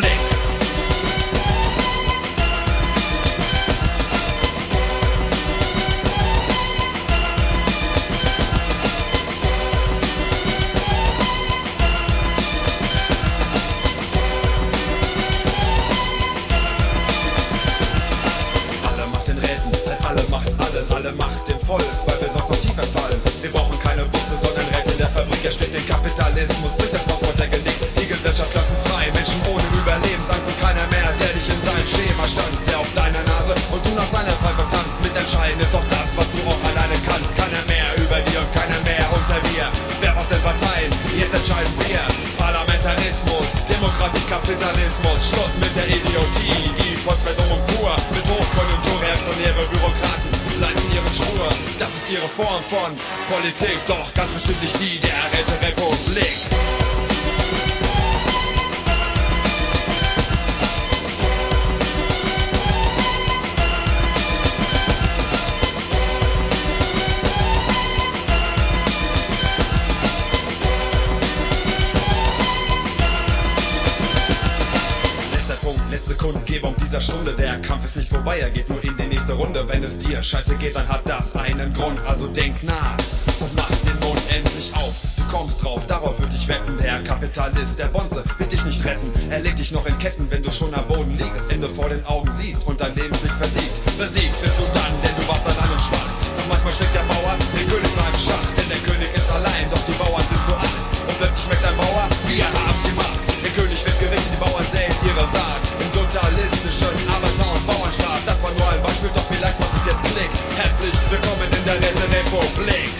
Alle Macht dem Volk, weil wir sonst noch tiefer fallen. Wir brauchen keine Busse, sondern Räte in der Fabrik. Er steht den Kapitalismus, bricht das Transporter gelegt. Die Gesellschaft lassen frei, Menschen ohne Überlebensangst und keiner mehr, der dich in sein Schema stanzt. Der auf deiner Nase und du nach seiner Pfeife tanzt. Mitentscheiden ist doch das, was du auch alleine kannst. Keiner mehr über dir und keiner mehr unter mir. Wer braucht denn Parteien? Jetzt entscheiden wir. Parlamentarismus, Demokratie, Kapitalismus. Schluss mit der Idiotie, die Volksverdummung pur. Mit Hochkonjunktur, reaktionäre Bürokraten leisten ihre Spur, das ist ihre Form von Politik, doch ganz bestimmt nicht die der Räterepublik. Letzte Kundgebung dieser Stunde, der Kampf ist nicht vorbei, er geht nur in die nächste Runde. Wenn es dir scheiße geht, dann hat das einen Grund, also denk nach und mach den Mund endlich auf. Du kommst drauf, darauf würd ich wetten, der Kapitalist, der Bonze, wird dich nicht retten. Er legt dich noch in Ketten, wenn du schon am Boden liegst, das Ende vor den Augen siehst und dein Lebenslicht versiegt. Besiegt bist du dann, denn du warst allein und schwach. Doch manchmal schlägt der Bauer den König mal im Schach, denn der König ist allein, doch die Bauern sind zu 8. Und plötzlich merkt ein Bauer, wir haben die Macht. Der König wird gerichtet, die Bauern säen ihre Saat. Im sozialistischen Arbeiter- und Bauernstaat. Das war nur ein Beispiel, doch vielleicht macht es jetzt Klick. Herzlich willkommen in der Räterepublik.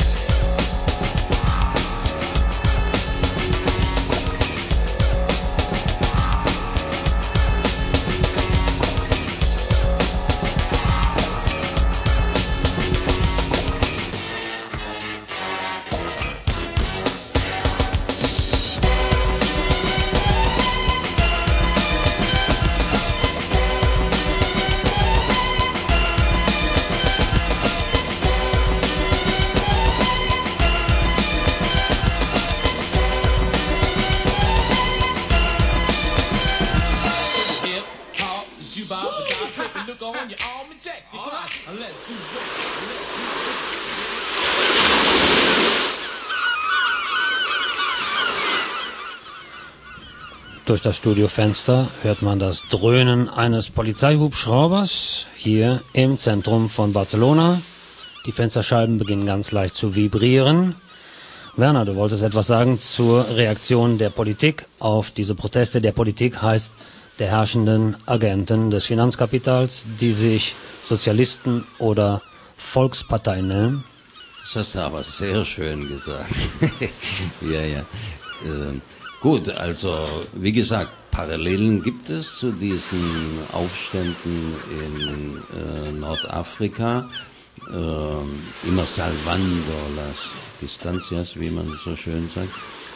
Durch das Studiofenster hört man das Dröhnen eines Polizeihubschraubers hier im Zentrum von Barcelona. Die Fensterscheiben beginnen ganz leicht zu vibrieren. Werner, du wolltest etwas sagen zur Reaktion der Politik auf diese Proteste. Der Politik heißt der herrschenden Agenten des Finanzkapitals, die sich Sozialisten oder Volkspartei nennen. Das hast du aber sehr schön gesagt. Ja. Gut, also wie gesagt, Parallelen gibt es zu diesen Aufständen in Nordafrika. Immer salvando las distancias, wie man so schön sagt.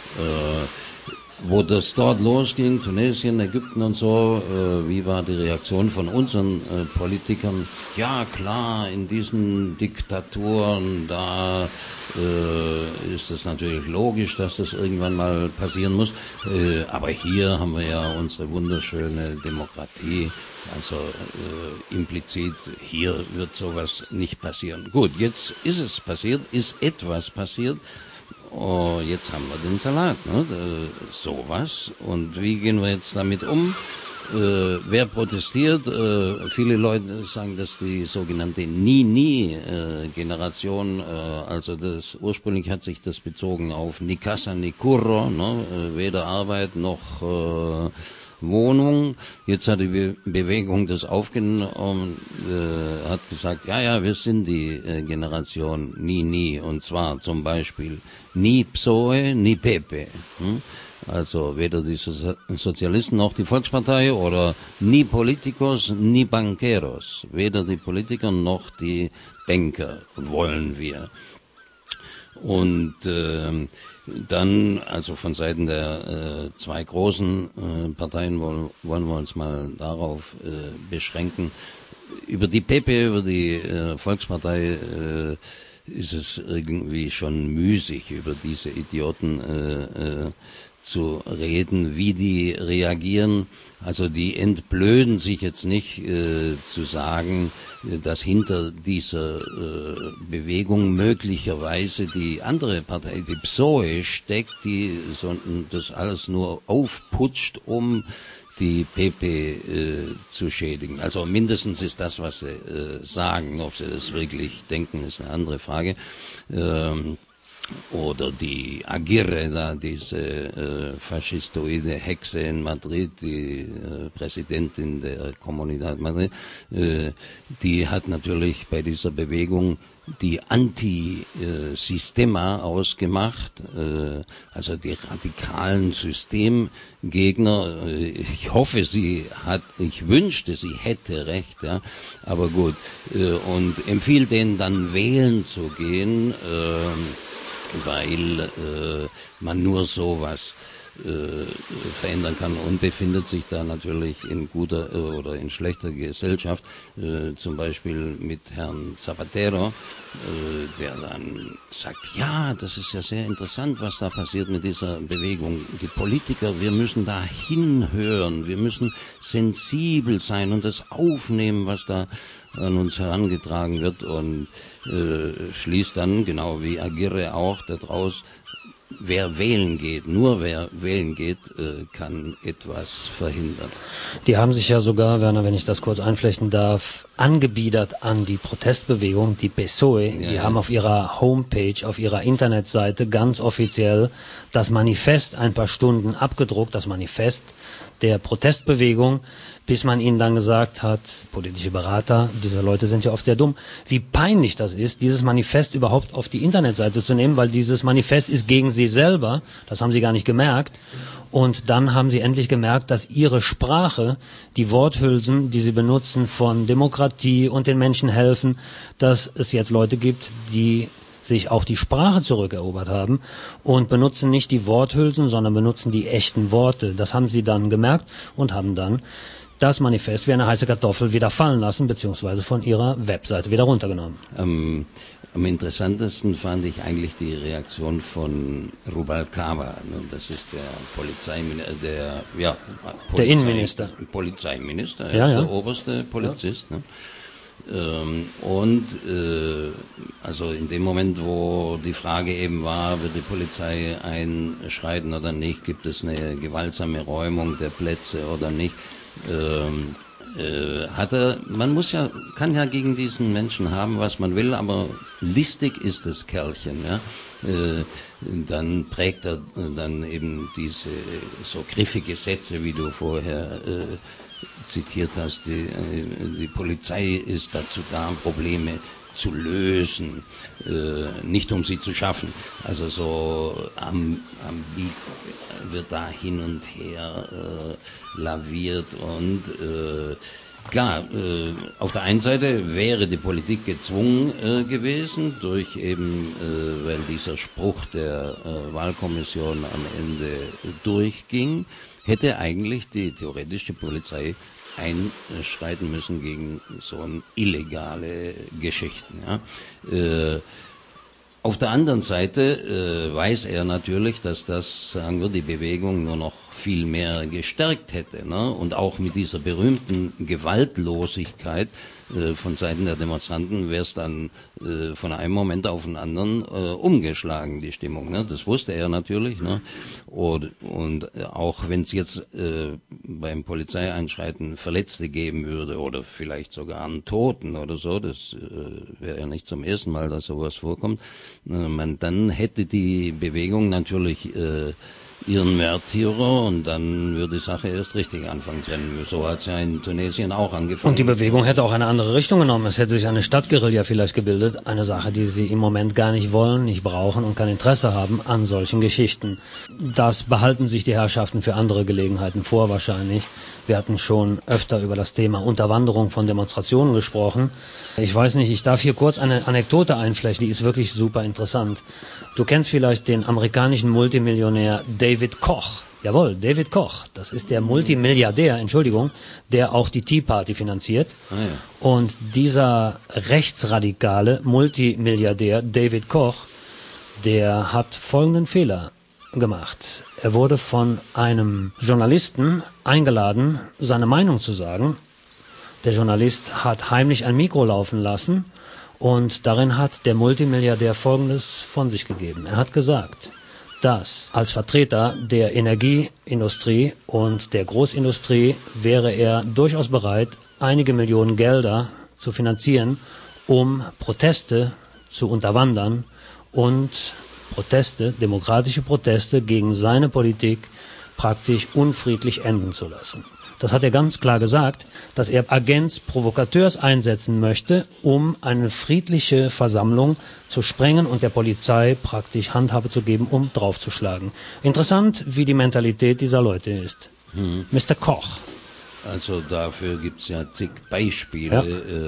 Wo das dort losging, Tunesien, Ägypten und so, wie war die Reaktion von unseren Politikern? Ja, klar, in diesen Diktaturen, da ist es natürlich logisch, dass das irgendwann mal passieren muss. Aber hier haben wir ja unsere wunderschöne Demokratie. Also implizit, hier wird sowas nicht passieren. Gut, jetzt ist es passiert, ist etwas passiert. Oh, jetzt haben wir den Salat, ne? Sowas. Und wie gehen wir jetzt damit um? Wer protestiert? Viele Leute sagen, dass die sogenannte Ni-Ni-Generation, also das ursprünglich hat sich das bezogen auf ni casa ni curro, ne? Weder Arbeit noch Wohnung. Jetzt hat die Bewegung das aufgenommen, hat gesagt, ja, wir sind die Generation Ni-Ni, und zwar zum Beispiel ni PSOE, ni Pepe. Also weder die Sozialisten noch die Volkspartei, oder ni Políticos, ni Banqueros. Weder die Politiker noch die Banker wollen wir. Und dann, also von Seiten der zwei großen Parteien wollen wir uns mal darauf beschränken. Über die PP, über die Volkspartei ist es irgendwie schon müßig, über diese Idioten zu reden, wie die reagieren. Also die entblöden sich jetzt nicht zu sagen, dass hinter dieser Bewegung möglicherweise die andere Partei, die PSOE, steckt, die das alles nur aufputscht, um die PP zu schädigen. Also mindestens ist das, was sie sagen. Ob sie das wirklich denken, ist eine andere Frage. Oder die Aguirre, da diese faschistoide Hexe in Madrid, die Präsidentin der Comunidad Madrid, die hat natürlich bei dieser Bewegung die Anti-Sistema ausgemacht, also die radikalen Systemgegner. Ich hoffe, ich wünschte, sie hätte recht, ja, aber gut, und empfiehlt denen dann wählen zu gehen, weil man nur sowas verändern kann, und befindet sich da natürlich in guter oder in schlechter Gesellschaft, zum Beispiel mit Herrn Zapatero, der dann sagt, ja, das ist ja sehr interessant, was da passiert mit dieser Bewegung. Die Politiker, wir müssen da hinhören, wir müssen sensibel sein und das aufnehmen, was da an uns herangetragen wird, und schließt dann, genau wie Aguirre auch, daraus, wer wählen geht, nur wer wählen geht, kann etwas verhindern. Die haben sich ja sogar, Werner, wenn ich das kurz einflechten darf, angebiedert an die Protestbewegung, die PSOE. Ja, die haben auf ihrer Homepage, auf ihrer Internetseite ganz offiziell das Manifest ein paar Stunden abgedruckt, das Manifest der Protestbewegung, bis man ihnen dann gesagt hat, politische Berater, diese Leute sind ja oft sehr dumm, wie peinlich das ist, dieses Manifest überhaupt auf die Internetseite zu nehmen, weil dieses Manifest ist gegen sie selber, das haben sie gar nicht gemerkt. Und dann haben sie endlich gemerkt, dass ihre Sprache, die Worthülsen, die sie benutzen von Demokratie und den Menschen helfen, dass es jetzt Leute gibt, die sich auch die Sprache zurückerobert haben und benutzen nicht die Worthülsen, sondern benutzen die echten Worte. Das haben sie dann gemerkt und haben dann das Manifest wie eine heiße Kartoffel wieder fallen lassen, beziehungsweise von ihrer Webseite wieder runtergenommen. Am interessantesten fand ich eigentlich die Reaktion von Rubalcaba. Das ist der der Innenminister. Polizeiminister, er ist der oberste Polizist. Ja. Ne? Also in dem Moment, wo die Frage eben war, wird die Polizei einschreiten oder nicht, gibt es eine gewaltsame Räumung der Plätze oder nicht, kann ja gegen diesen Menschen haben, was man will, aber listig ist das Kerlchen, ja. Dann prägt er dann eben diese so griffige Sätze, wie du vorher zitiert hast, die Polizei ist dazu da, Probleme zu lösen, nicht um sie zu schaffen. Also so wird da hin und her laviert und klar, auf der einen Seite wäre die Politik gezwungen gewesen, durch eben, weil dieser Spruch der Wahlkommission am Ende durchging, hätte eigentlich die theoretische Polizei einschreiten müssen gegen so illegale Geschichten. Ja. Auf der anderen Seite weiß er natürlich, dass das, sagen wir, die Bewegung nur noch viel mehr gestärkt hätte, ne? Und auch mit dieser berühmten Gewaltlosigkeit von Seiten der Demonstranten wäre es dann von einem Moment auf den anderen umgeschlagen, die Stimmung. Ne? Das wusste er natürlich. Ne? Und auch wenn es jetzt beim Polizeieinschreiten Verletzte geben würde oder vielleicht sogar einen Toten oder so, das wäre ja nicht zum ersten Mal, dass sowas vorkommt, dann hätte die Bewegung natürlich ihren Märtyrer und dann würde die Sache erst richtig anfangen. So hat es ja in Tunesien auch angefangen. Und die Bewegung hätte auch eine andere Richtung genommen. Es hätte sich eine Stadtguerilla vielleicht gebildet. Eine Sache, die sie im Moment gar nicht wollen, nicht brauchen und kein Interesse haben an solchen Geschichten. Das behalten sich die Herrschaften für andere Gelegenheiten vor wahrscheinlich. Wir hatten schon öfter über das Thema Unterwanderung von Demonstrationen gesprochen. Ich weiß nicht, ich darf hier kurz eine Anekdote einflechten, die ist wirklich super interessant. Du kennst vielleicht den amerikanischen Multimillionär David Koch. Jawohl, David Koch. Das ist der Multimilliardär, der auch die Tea Party finanziert. Ah, ja. Und dieser rechtsradikale Multimilliardär David Koch, der hat folgenden Fehler gemacht. Er wurde von einem Journalisten eingeladen, seine Meinung zu sagen. Der Journalist hat heimlich ein Mikro laufen lassen und darin hat der Multimilliardär Folgendes von sich gegeben. Er hat gesagt, dass als Vertreter der Energieindustrie und der Großindustrie wäre er durchaus bereit, einige Millionen Gelder zu finanzieren, um Proteste zu unterwandern und demokratische Proteste gegen seine Politik praktisch unfriedlich enden zu lassen. Das hat er ganz klar gesagt, dass er Agents Provokateurs einsetzen möchte, um eine friedliche Versammlung zu sprengen und der Polizei praktisch Handhabe zu geben, um draufzuschlagen. Interessant, wie die Mentalität dieser Leute ist. Mr. Koch. Also dafür gibt's ja zig Beispiele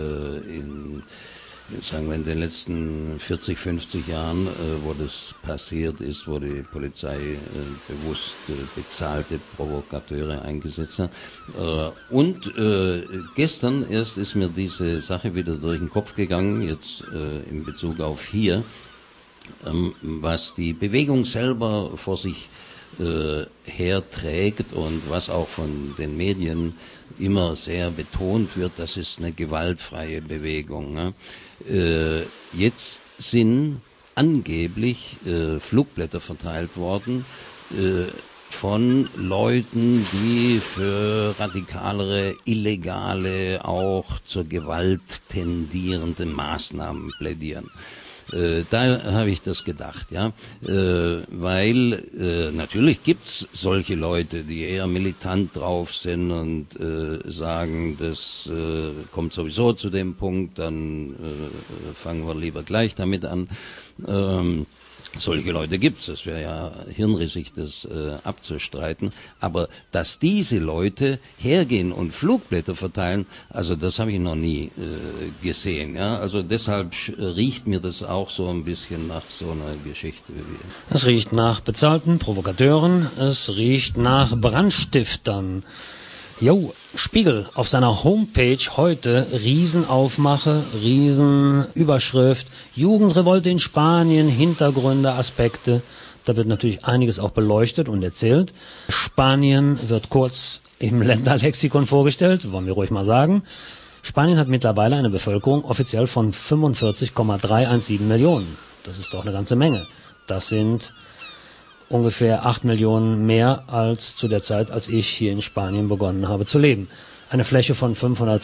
sagen wir in den letzten 40, 50 Jahren, wo das passiert ist, wo die Polizei bewusst bezahlte Provokateure eingesetzt hat. Und gestern erst ist mir diese Sache wieder durch den Kopf gegangen, jetzt in Bezug auf hier, was die Bewegung selber vor sich herträgt und was auch von den Medien immer sehr betont wird, das ist eine gewaltfreie Bewegung. Ne? Jetzt sind angeblich Flugblätter verteilt worden von Leuten, die für radikalere, illegale, auch zur Gewalt tendierende Maßnahmen plädieren. Da habe ich das gedacht, ja, weil natürlich gibt's solche Leute, die eher militant drauf sind und sagen, das kommt sowieso zu dem Punkt, dann fangen wir lieber gleich damit an. Solche Leute gibt's, das wäre ja hirnrissig, das abzustreiten. Aber dass diese Leute hergehen und Flugblätter verteilen, also das habe ich noch nie gesehen. Ja? Also deshalb riecht mir das auch so ein bisschen nach so einer Geschichte wie wir. Es riecht nach bezahlten Provokateuren, es riecht nach Brandstiftern. Jo, Spiegel auf seiner Homepage heute Riesenaufmache, Riesenüberschrift, Jugendrevolte in Spanien, Hintergründe, Aspekte. Da wird natürlich einiges auch beleuchtet und erzählt. Spanien wird kurz im Länderlexikon vorgestellt, wollen wir ruhig mal sagen. Spanien hat mittlerweile eine Bevölkerung offiziell von 45,317 Millionen. Das ist doch eine ganze Menge. Das sind ungefähr 8 Millionen mehr als zu der Zeit, als ich hier in Spanien begonnen habe zu leben. Eine Fläche von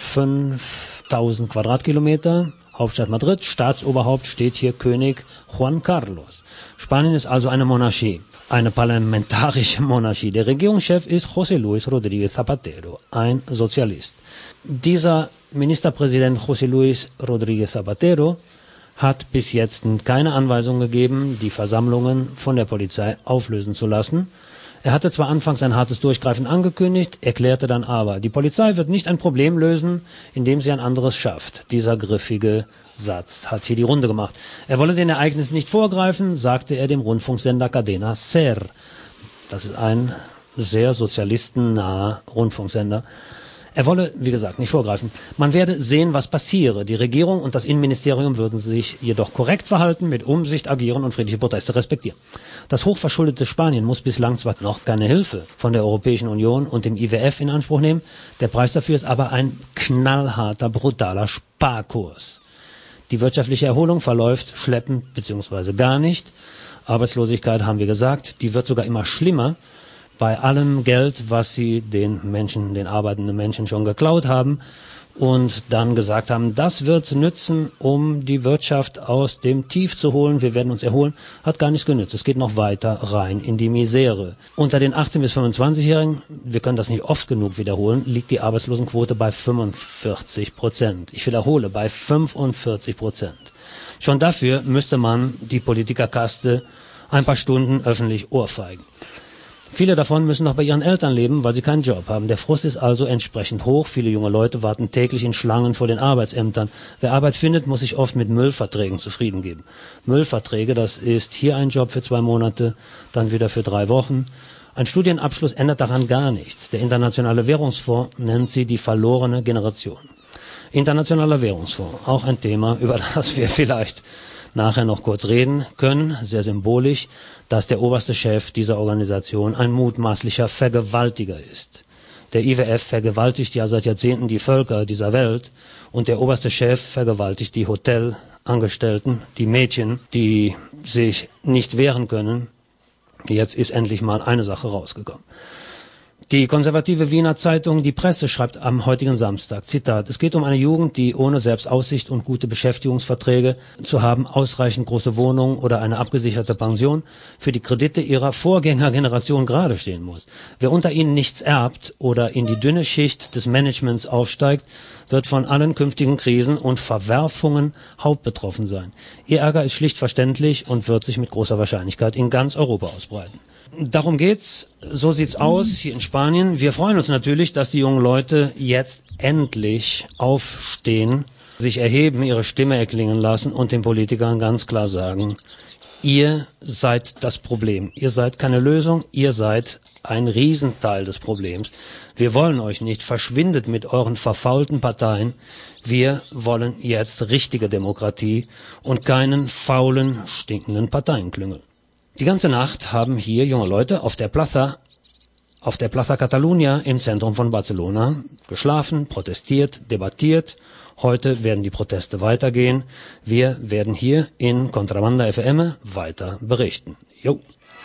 505.000 Quadratkilometer, Hauptstadt Madrid, Staatsoberhaupt steht hier König Juan Carlos. Spanien ist also eine Monarchie, eine parlamentarische Monarchie. Der Regierungschef ist José Luis Rodríguez Zapatero, ein Sozialist. Dieser Ministerpräsident José Luis Rodríguez Zapatero hat bis jetzt keine Anweisung gegeben, die Versammlungen von der Polizei auflösen zu lassen. Er hatte zwar anfangs ein hartes Durchgreifen angekündigt, erklärte dann aber, die Polizei wird nicht ein Problem lösen, indem sie ein anderes schafft. Dieser griffige Satz hat hier die Runde gemacht. Er wolle den Ereignissen nicht vorgreifen, sagte er dem Rundfunksender Cadena SER. Das ist ein sehr sozialistennaher Rundfunksender. Er wolle, wie gesagt, nicht vorgreifen. Man werde sehen, was passiere. Die Regierung und das Innenministerium würden sich jedoch korrekt verhalten, mit Umsicht agieren und friedliche Proteste respektieren. Das hochverschuldete Spanien muss bislang zwar noch keine Hilfe von der Europäischen Union und dem IWF in Anspruch nehmen, der Preis dafür ist aber ein knallharter, brutaler Sparkurs. Die wirtschaftliche Erholung verläuft schleppend bzw. gar nicht. Arbeitslosigkeit, haben wir gesagt, die wird sogar immer schlimmer. Bei allem Geld, was sie den Menschen, den arbeitenden Menschen schon geklaut haben und dann gesagt haben, das wird nützen, um die Wirtschaft aus dem Tief zu holen, wir werden uns erholen, hat gar nichts genützt. Es geht noch weiter rein in die Misere. Unter den 18- bis 25-Jährigen, wir können das nicht oft genug wiederholen, liegt die Arbeitslosenquote bei 45%. Ich wiederhole, bei 45%. Schon dafür müsste man die Politikerkaste ein paar Stunden öffentlich ohrfeigen. Viele davon müssen noch bei ihren Eltern leben, weil sie keinen Job haben. Der Frust ist also entsprechend hoch. Viele junge Leute warten täglich in Schlangen vor den Arbeitsämtern. Wer Arbeit findet, muss sich oft mit Müllverträgen zufrieden geben. Müllverträge, das ist hier ein Job für 2 Monate, dann wieder für 3 Wochen. Ein Studienabschluss ändert daran gar nichts. Der Internationale Währungsfonds nennt sie die verlorene Generation. Internationaler Währungsfonds, auch ein Thema, über das wir vielleicht nachher noch kurz reden können, sehr symbolisch, dass der oberste Chef dieser Organisation ein mutmaßlicher Vergewaltiger ist. Der IWF vergewaltigt ja seit Jahrzehnten die Völker dieser Welt und der oberste Chef vergewaltigt die Hotelangestellten, die Mädchen, die sich nicht wehren können. Jetzt ist endlich mal eine Sache rausgekommen. Die konservative Wiener Zeitung Die Presse schreibt am heutigen Samstag, Zitat, es geht um eine Jugend, die ohne Selbstaussicht und gute Beschäftigungsverträge zu haben, ausreichend große Wohnungen oder eine abgesicherte Pension für die Kredite ihrer Vorgängergeneration gerade stehen muss. Wer unter ihnen nichts erbt oder in die dünne Schicht des Managements aufsteigt, wird von allen künftigen Krisen und Verwerfungen hauptbetroffen sein. Ihr Ärger ist schlicht verständlich und wird sich mit großer Wahrscheinlichkeit in ganz Europa ausbreiten. Darum geht's, so sieht's aus hier in Spanien. Wir freuen uns natürlich, dass die jungen Leute jetzt endlich aufstehen, sich erheben, ihre Stimme erklingen lassen und den Politikern ganz klar sagen, ihr seid das Problem, ihr seid keine Lösung, ihr seid ein Riesenteil des Problems. Wir wollen euch nicht, verschwindet mit euren verfaulten Parteien. Wir wollen jetzt richtige Demokratie und keinen faulen, stinkenden Parteienklüngel. Die ganze Nacht haben hier junge Leute auf der Plaza Catalunya im Zentrum von Barcelona geschlafen, protestiert, debattiert. Heute werden die Proteste weitergehen. Wir werden hier in Contrabanda FM weiter berichten. Jo.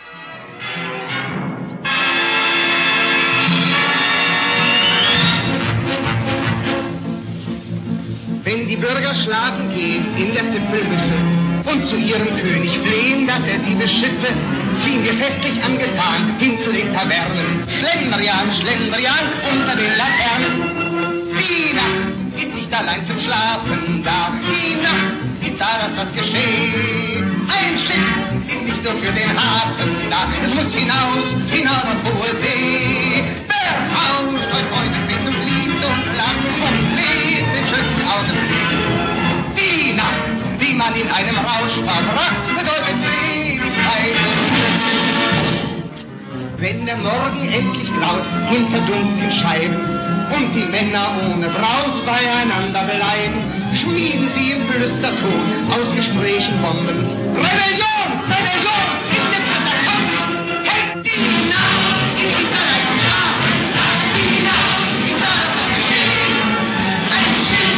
Wenn die Bürger schlafen gehen in der Zipfelmütze und zu ihrem König flehen, dass er sie beschütze, ziehen wir festlich angetan hin zu den Tavernen. Schlendrian, Schlendrian unter den Laternen. Die Nacht ist nicht allein zum Schlafen da, die Nacht ist da, das was geschieht. Ein Schiff ist nicht nur für den Hafen da, es muss hinaus auf hohe See. Berauscht euch Freunde, trinkt und liebt und lacht und lebt den schönsten Augenblick. Die Nacht, die man in einem Rausch verbracht, bedeutet Seligkeit und Glück. Wenn der Morgen endlich graut, hinter dunklen Scheiben und die Männer ohne Braut beieinander bleiben, schmieden sie im Flüsterton aus Gesprächen Bomben. Rebellion, Rebellion in den Katakomben! Hey, die Nacht ist nicht allein zum Schlafen, die Nacht ist da, das wird geschehen. Ein Schiff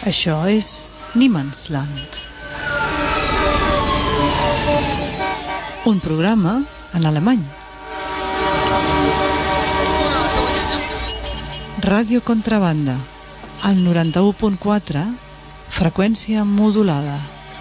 Això és Niemandsland. Un programa en alemany. Ràdio Contrabanda, al 91.4, freqüència modulada.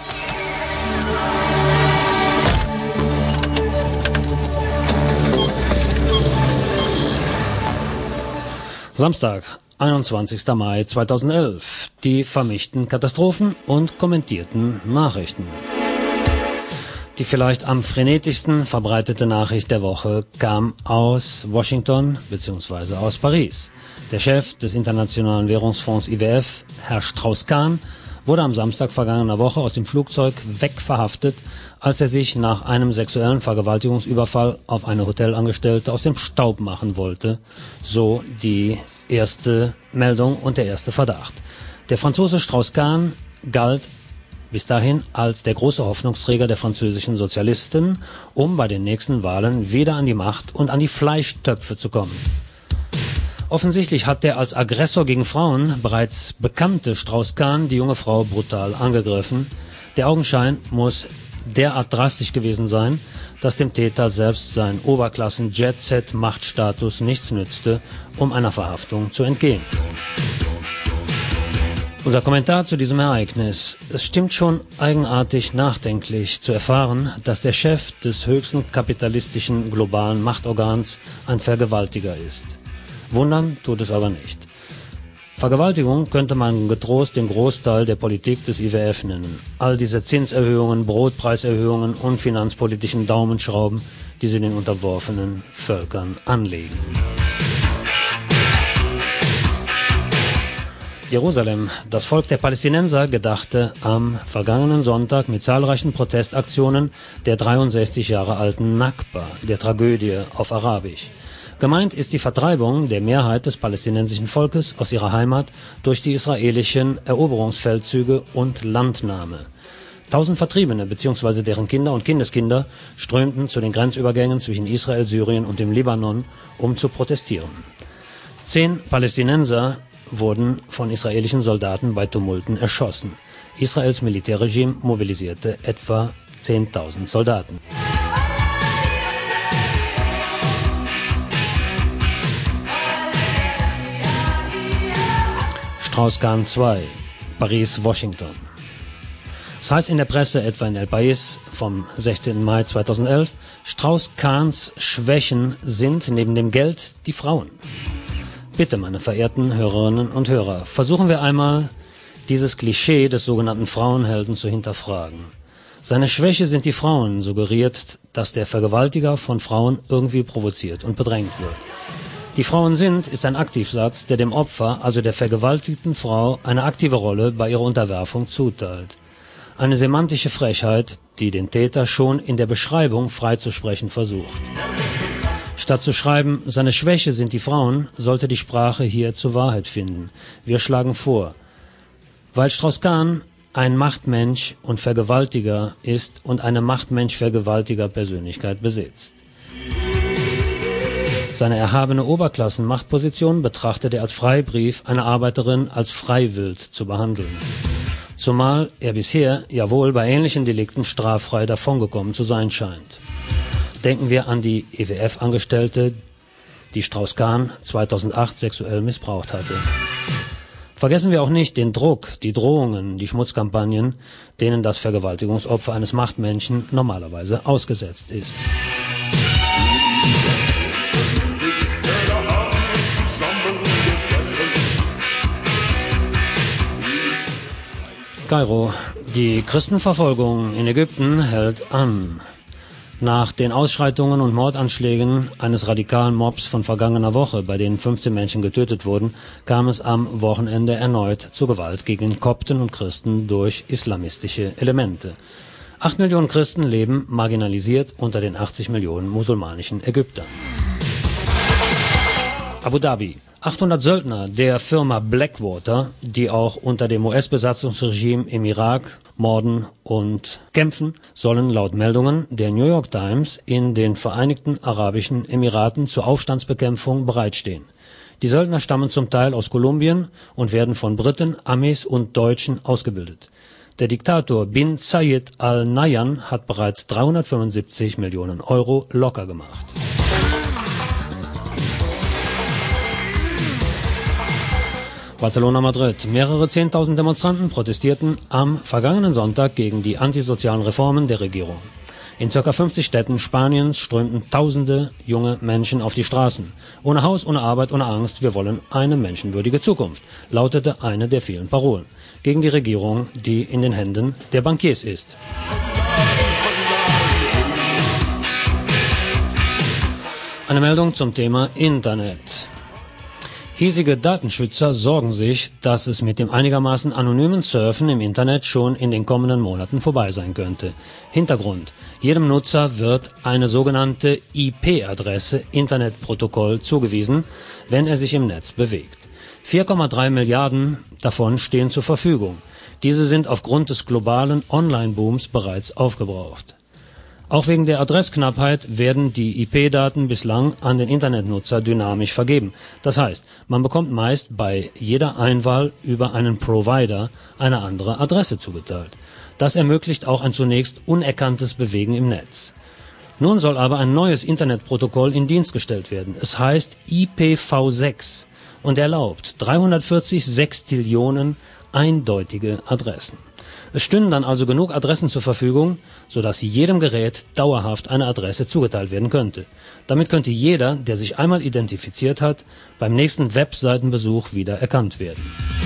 Samstag, 21. Mai 2011. Die vermischten Katastrophen und kommentierten Nachrichten. Die vielleicht am frenetischsten verbreitete Nachricht der Woche kam aus Washington bzw. aus Paris. Der Chef des Internationalen Währungsfonds IWF, Herr Strauss-Kahn, wurde am Samstag vergangener Woche aus dem Flugzeug wegverhaftet, als er sich nach einem sexuellen Vergewaltigungsüberfall auf eine Hotelangestellte aus dem Staub machen wollte, so die erste Meldung und der erste Verdacht. Der Franzose Strauss-Kahn galt bis dahin als der große Hoffnungsträger der französischen Sozialisten, um bei den nächsten Wahlen wieder an die Macht und an die Fleischtöpfe zu kommen. Offensichtlich hat der als Aggressor gegen Frauen bereits bekannte Strauss-Kahn die junge Frau brutal angegriffen. Der Augenschein muss derart drastisch gewesen sein, dass dem Täter selbst sein Oberklassen-Jet-Set-Machtstatus nichts nützte, um einer Verhaftung zu entgehen. Unser Kommentar zu diesem Ereignis. Es stimmt schon eigenartig nachdenklich zu erfahren, dass der Chef des höchsten kapitalistischen globalen Machtorgans ein Vergewaltiger ist. Wundern tut es aber nicht. Vergewaltigung könnte man getrost den Großteil der Politik des IWF nennen. All diese Zinserhöhungen, Brotpreiserhöhungen und finanzpolitischen Daumenschrauben, die sie den unterworfenen Völkern anlegen. Jerusalem. Das Volk der Palästinenser gedachte am vergangenen Sonntag mit zahlreichen Protestaktionen der 63 Jahre alten Nakba, der Tragödie auf Arabisch. Gemeint ist die Vertreibung der Mehrheit des palästinensischen Volkes aus ihrer Heimat durch die israelischen Eroberungsfeldzüge und Landnahme. 1000 Vertriebene bzw. deren Kinder und Kindeskinder strömten zu den Grenzübergängen zwischen Israel, Syrien und dem Libanon, um zu protestieren. 10 Palästinenser wurden von israelischen Soldaten bei Tumulten erschossen. Israels Militärregime mobilisierte etwa 10.000 Soldaten. Strauss-Kahn 2, Paris, Washington. Es heißt in der Presse, etwa in El País vom 16. Mai 2011, Strauss-Kahns Schwächen sind neben dem Geld die Frauen. Bitte, meine verehrten Hörerinnen und Hörer, versuchen wir einmal, dieses Klischee des sogenannten Frauenhelden zu hinterfragen. Seine Schwäche sind die Frauen, suggeriert, dass der Vergewaltiger von Frauen irgendwie provoziert und bedrängt wird. Die Frauen sind ist ein Aktivsatz, der dem Opfer, also der vergewaltigten Frau, eine aktive Rolle bei ihrer Unterwerfung zuteilt. Eine semantische Frechheit, die den Täter schon in der Beschreibung freizusprechen versucht. Statt zu schreiben, seine Schwäche sind die Frauen, sollte die Sprache hier zur Wahrheit finden. Wir schlagen vor, weil Strauss-Kahn ein Machtmensch und Vergewaltiger ist und eine Machtmensch-Vergewaltiger-Persönlichkeit besitzt. Seine erhabene Oberklassenmachtposition betrachtet er als Freibrief, eine Arbeiterin als Freiwild zu behandeln. Zumal er bisher, jawohl, bei ähnlichen Delikten straffrei davongekommen zu sein scheint. Denken wir an die IWF-Angestellte, die Strauss-Kahn 2008 sexuell missbraucht hatte. Vergessen wir auch nicht den Druck, die Drohungen, die Schmutzkampagnen, denen das Vergewaltigungsopfer eines Machtmenschen normalerweise ausgesetzt ist. Kairo. Die Christenverfolgung in Ägypten hält an. Nach den Ausschreitungen und Mordanschlägen eines radikalen Mobs von vergangener Woche, bei denen 15 Menschen getötet wurden, kam es am Wochenende erneut zu Gewalt gegen Kopten und Christen durch islamistische Elemente. 8 Millionen Christen leben marginalisiert unter den 80 Millionen musulmanischen Ägyptern. Abu Dhabi. 800 Söldner der Firma Blackwater, die auch unter dem US-Besatzungsregime im Irak morden und kämpfen, sollen laut Meldungen der New York Times in den Vereinigten Arabischen Emiraten zur Aufstandsbekämpfung bereitstehen. Die Söldner stammen zum Teil aus Kolumbien und werden von Briten, Amis und Deutschen ausgebildet. Der Diktator Bin Zayed al-Nahyan hat bereits 375 Millionen Euro locker gemacht. Barcelona-Madrid. Mehrere 10.000 Demonstranten protestierten am vergangenen Sonntag gegen die antisozialen Reformen der Regierung. In ca. 50 Städten Spaniens strömten tausende junge Menschen auf die Straßen. Ohne Haus, ohne Arbeit, ohne Angst, wir wollen eine menschenwürdige Zukunft, lautete eine der vielen Parolen. Gegen die Regierung, die in den Händen der Bankiers ist. Eine Meldung zum Thema Internet. Hiesige Datenschützer sorgen sich, dass es mit dem einigermaßen anonymen Surfen im Internet schon in den kommenden Monaten vorbei sein könnte. Hintergrund: Jedem Nutzer wird eine sogenannte IP-Adresse, Internetprotokoll, zugewiesen, wenn er sich im Netz bewegt. 4,3 Milliarden davon stehen zur Verfügung. Diese sind aufgrund des globalen Online-Booms bereits aufgebraucht. Auch wegen der Adressknappheit werden die IP-Daten bislang an den Internetnutzer dynamisch vergeben. Das heißt, man bekommt meist bei jeder Einwahl über einen Provider eine andere Adresse zugeteilt. Das ermöglicht auch ein zunächst unerkanntes Bewegen im Netz. Nun soll aber ein neues Internetprotokoll in Dienst gestellt werden. Es heißt IPv6 und erlaubt 340 Sextillionen eindeutige Adressen. Es stünden dann also genug Adressen zur Verfügung, sodass jedem Gerät dauerhaft eine Adresse zugeteilt werden könnte. Damit könnte jeder, der sich einmal identifiziert hat, beim nächsten Webseitenbesuch wieder erkannt werden.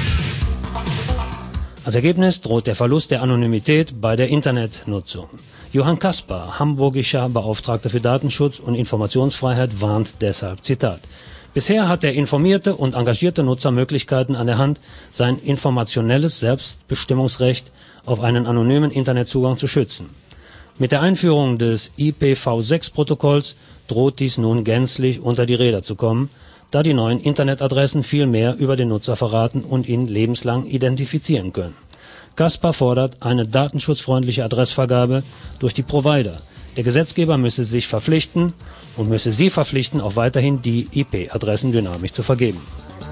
Als Ergebnis droht der Verlust der Anonymität bei der Internetnutzung. Johann Caspar, hamburgischer Beauftragter für Datenschutz und Informationsfreiheit, warnt deshalb, Zitat: Bisher hat der informierte und engagierte Nutzer Möglichkeiten an der Hand, sein informationelles Selbstbestimmungsrecht auf einen anonymen Internetzugang zu schützen. Mit der Einführung des IPv6-Protokolls droht dies nun gänzlich unter die Räder zu kommen, da die neuen Internetadressen viel mehr über den Nutzer verraten und ihn lebenslang identifizieren können. Caspar fordert eine datenschutzfreundliche Adressvergabe durch die Provider. Der Gesetzgeber müsse sich verpflichten und müsse sie verpflichten, auch weiterhin die IP-Adressen dynamisch zu vergeben.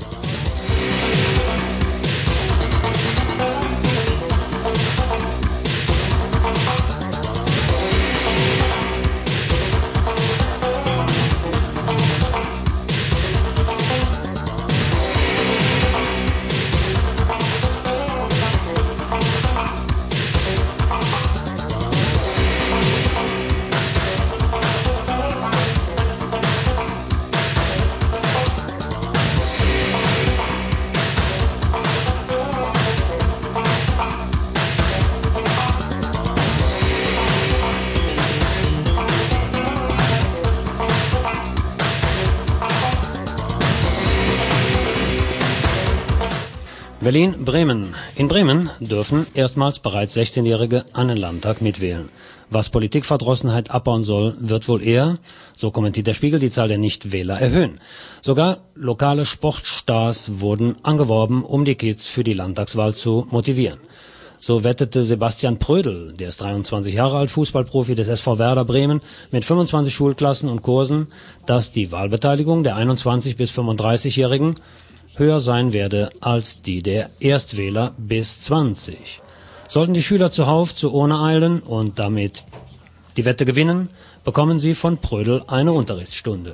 Berlin-Bremen. In Bremen dürfen erstmals bereits 16-Jährige an den Landtag mitwählen. Was Politikverdrossenheit abbauen soll, wird wohl eher, so kommentiert der Spiegel, die Zahl der Nichtwähler erhöhen. Sogar lokale Sportstars wurden angeworben, um die Kids für die Landtagswahl zu motivieren. So wettete Sebastian Prödel, der ist 23 Jahre alt, Fußballprofi des SV Werder Bremen, mit 25 Schulklassen und Kursen, dass die Wahlbeteiligung der 21- bis 35-Jährigen höher sein werde als die der Erstwähler bis 20. Sollten die Schüler zuhauf zur Urne eilen und damit die Wette gewinnen, bekommen sie von Prödel eine Unterrichtsstunde.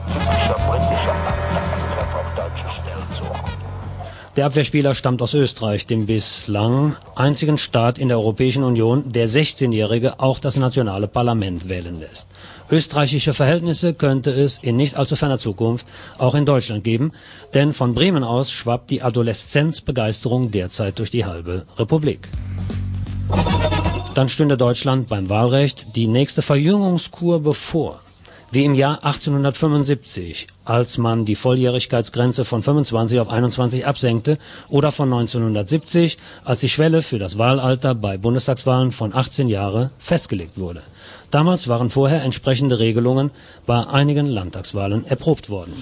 Der Abwehrspieler stammt aus Österreich, dem bislang einzigen Staat in der Europäischen Union, der 16-Jährige auch das nationale Parlament wählen lässt. Österreichische Verhältnisse könnte es in nicht allzu ferner Zukunft auch in Deutschland geben, denn von Bremen aus schwappt die Adoleszenzbegeisterung derzeit durch die halbe Republik. Dann stünde Deutschland beim Wahlrecht die nächste Verjüngungskur bevor. Wie im Jahr 1875, als man die Volljährigkeitsgrenze von 25 auf 21 absenkte, oder von 1970, als die Schwelle für das Wahlalter bei Bundestagswahlen von 18 Jahre festgelegt wurde. Damals waren vorher entsprechende Regelungen bei einigen Landtagswahlen erprobt worden.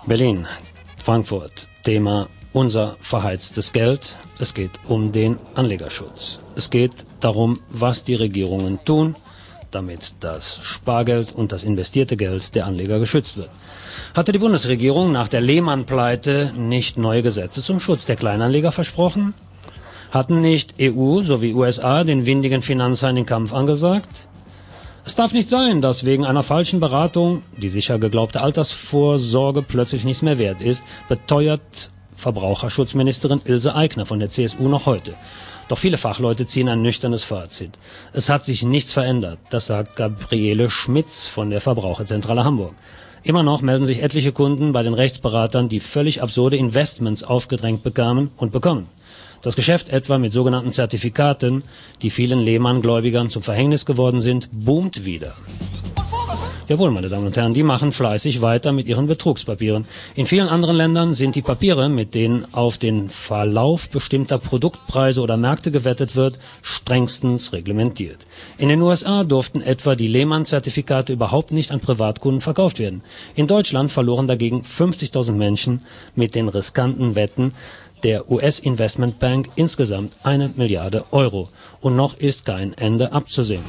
Berlin, Frankfurt, Thema unser verheiztes Geld. Es geht um den Anlegerschutz. Es geht darum, was die Regierungen tun, damit das Spargeld und das investierte Geld der Anleger geschützt wird. Hatte die Bundesregierung nach der Lehman-Pleite nicht neue Gesetze zum Schutz der Kleinanleger versprochen? Hatten nicht EU sowie USA den windigen Finanzhain den Kampf angesagt? Es darf nicht sein, dass wegen einer falschen Beratung die sicher geglaubte Altersvorsorge plötzlich nichts mehr wert ist, beteuert Verbraucherschutzministerin Ilse Aigner von der CSU noch heute. Doch viele Fachleute ziehen ein nüchternes Fazit. Es hat sich nichts verändert, das sagt Gabriele Schmitz von der Verbraucherzentrale Hamburg. Immer noch melden sich etliche Kunden bei den Rechtsberatern, die völlig absurde Investments aufgedrängt bekamen und bekommen. Das Geschäft etwa mit sogenannten Zertifikaten, die vielen Lehmann-Gläubigern zum Verhängnis geworden sind, boomt wieder. Jawohl, meine Damen und Herren, die machen fleißig weiter mit ihren Betrugspapieren. In vielen anderen Ländern sind die Papiere, mit denen auf den Verlauf bestimmter Produktpreise oder Märkte gewettet wird, strengstens reglementiert. In den USA durften etwa die Lehmann-Zertifikate überhaupt nicht an Privatkunden verkauft werden. In Deutschland verloren dagegen 50.000 Menschen mit den riskanten Wetten der US-Investmentbank insgesamt 1 Milliarde Euro. Und noch ist kein Ende abzusehen.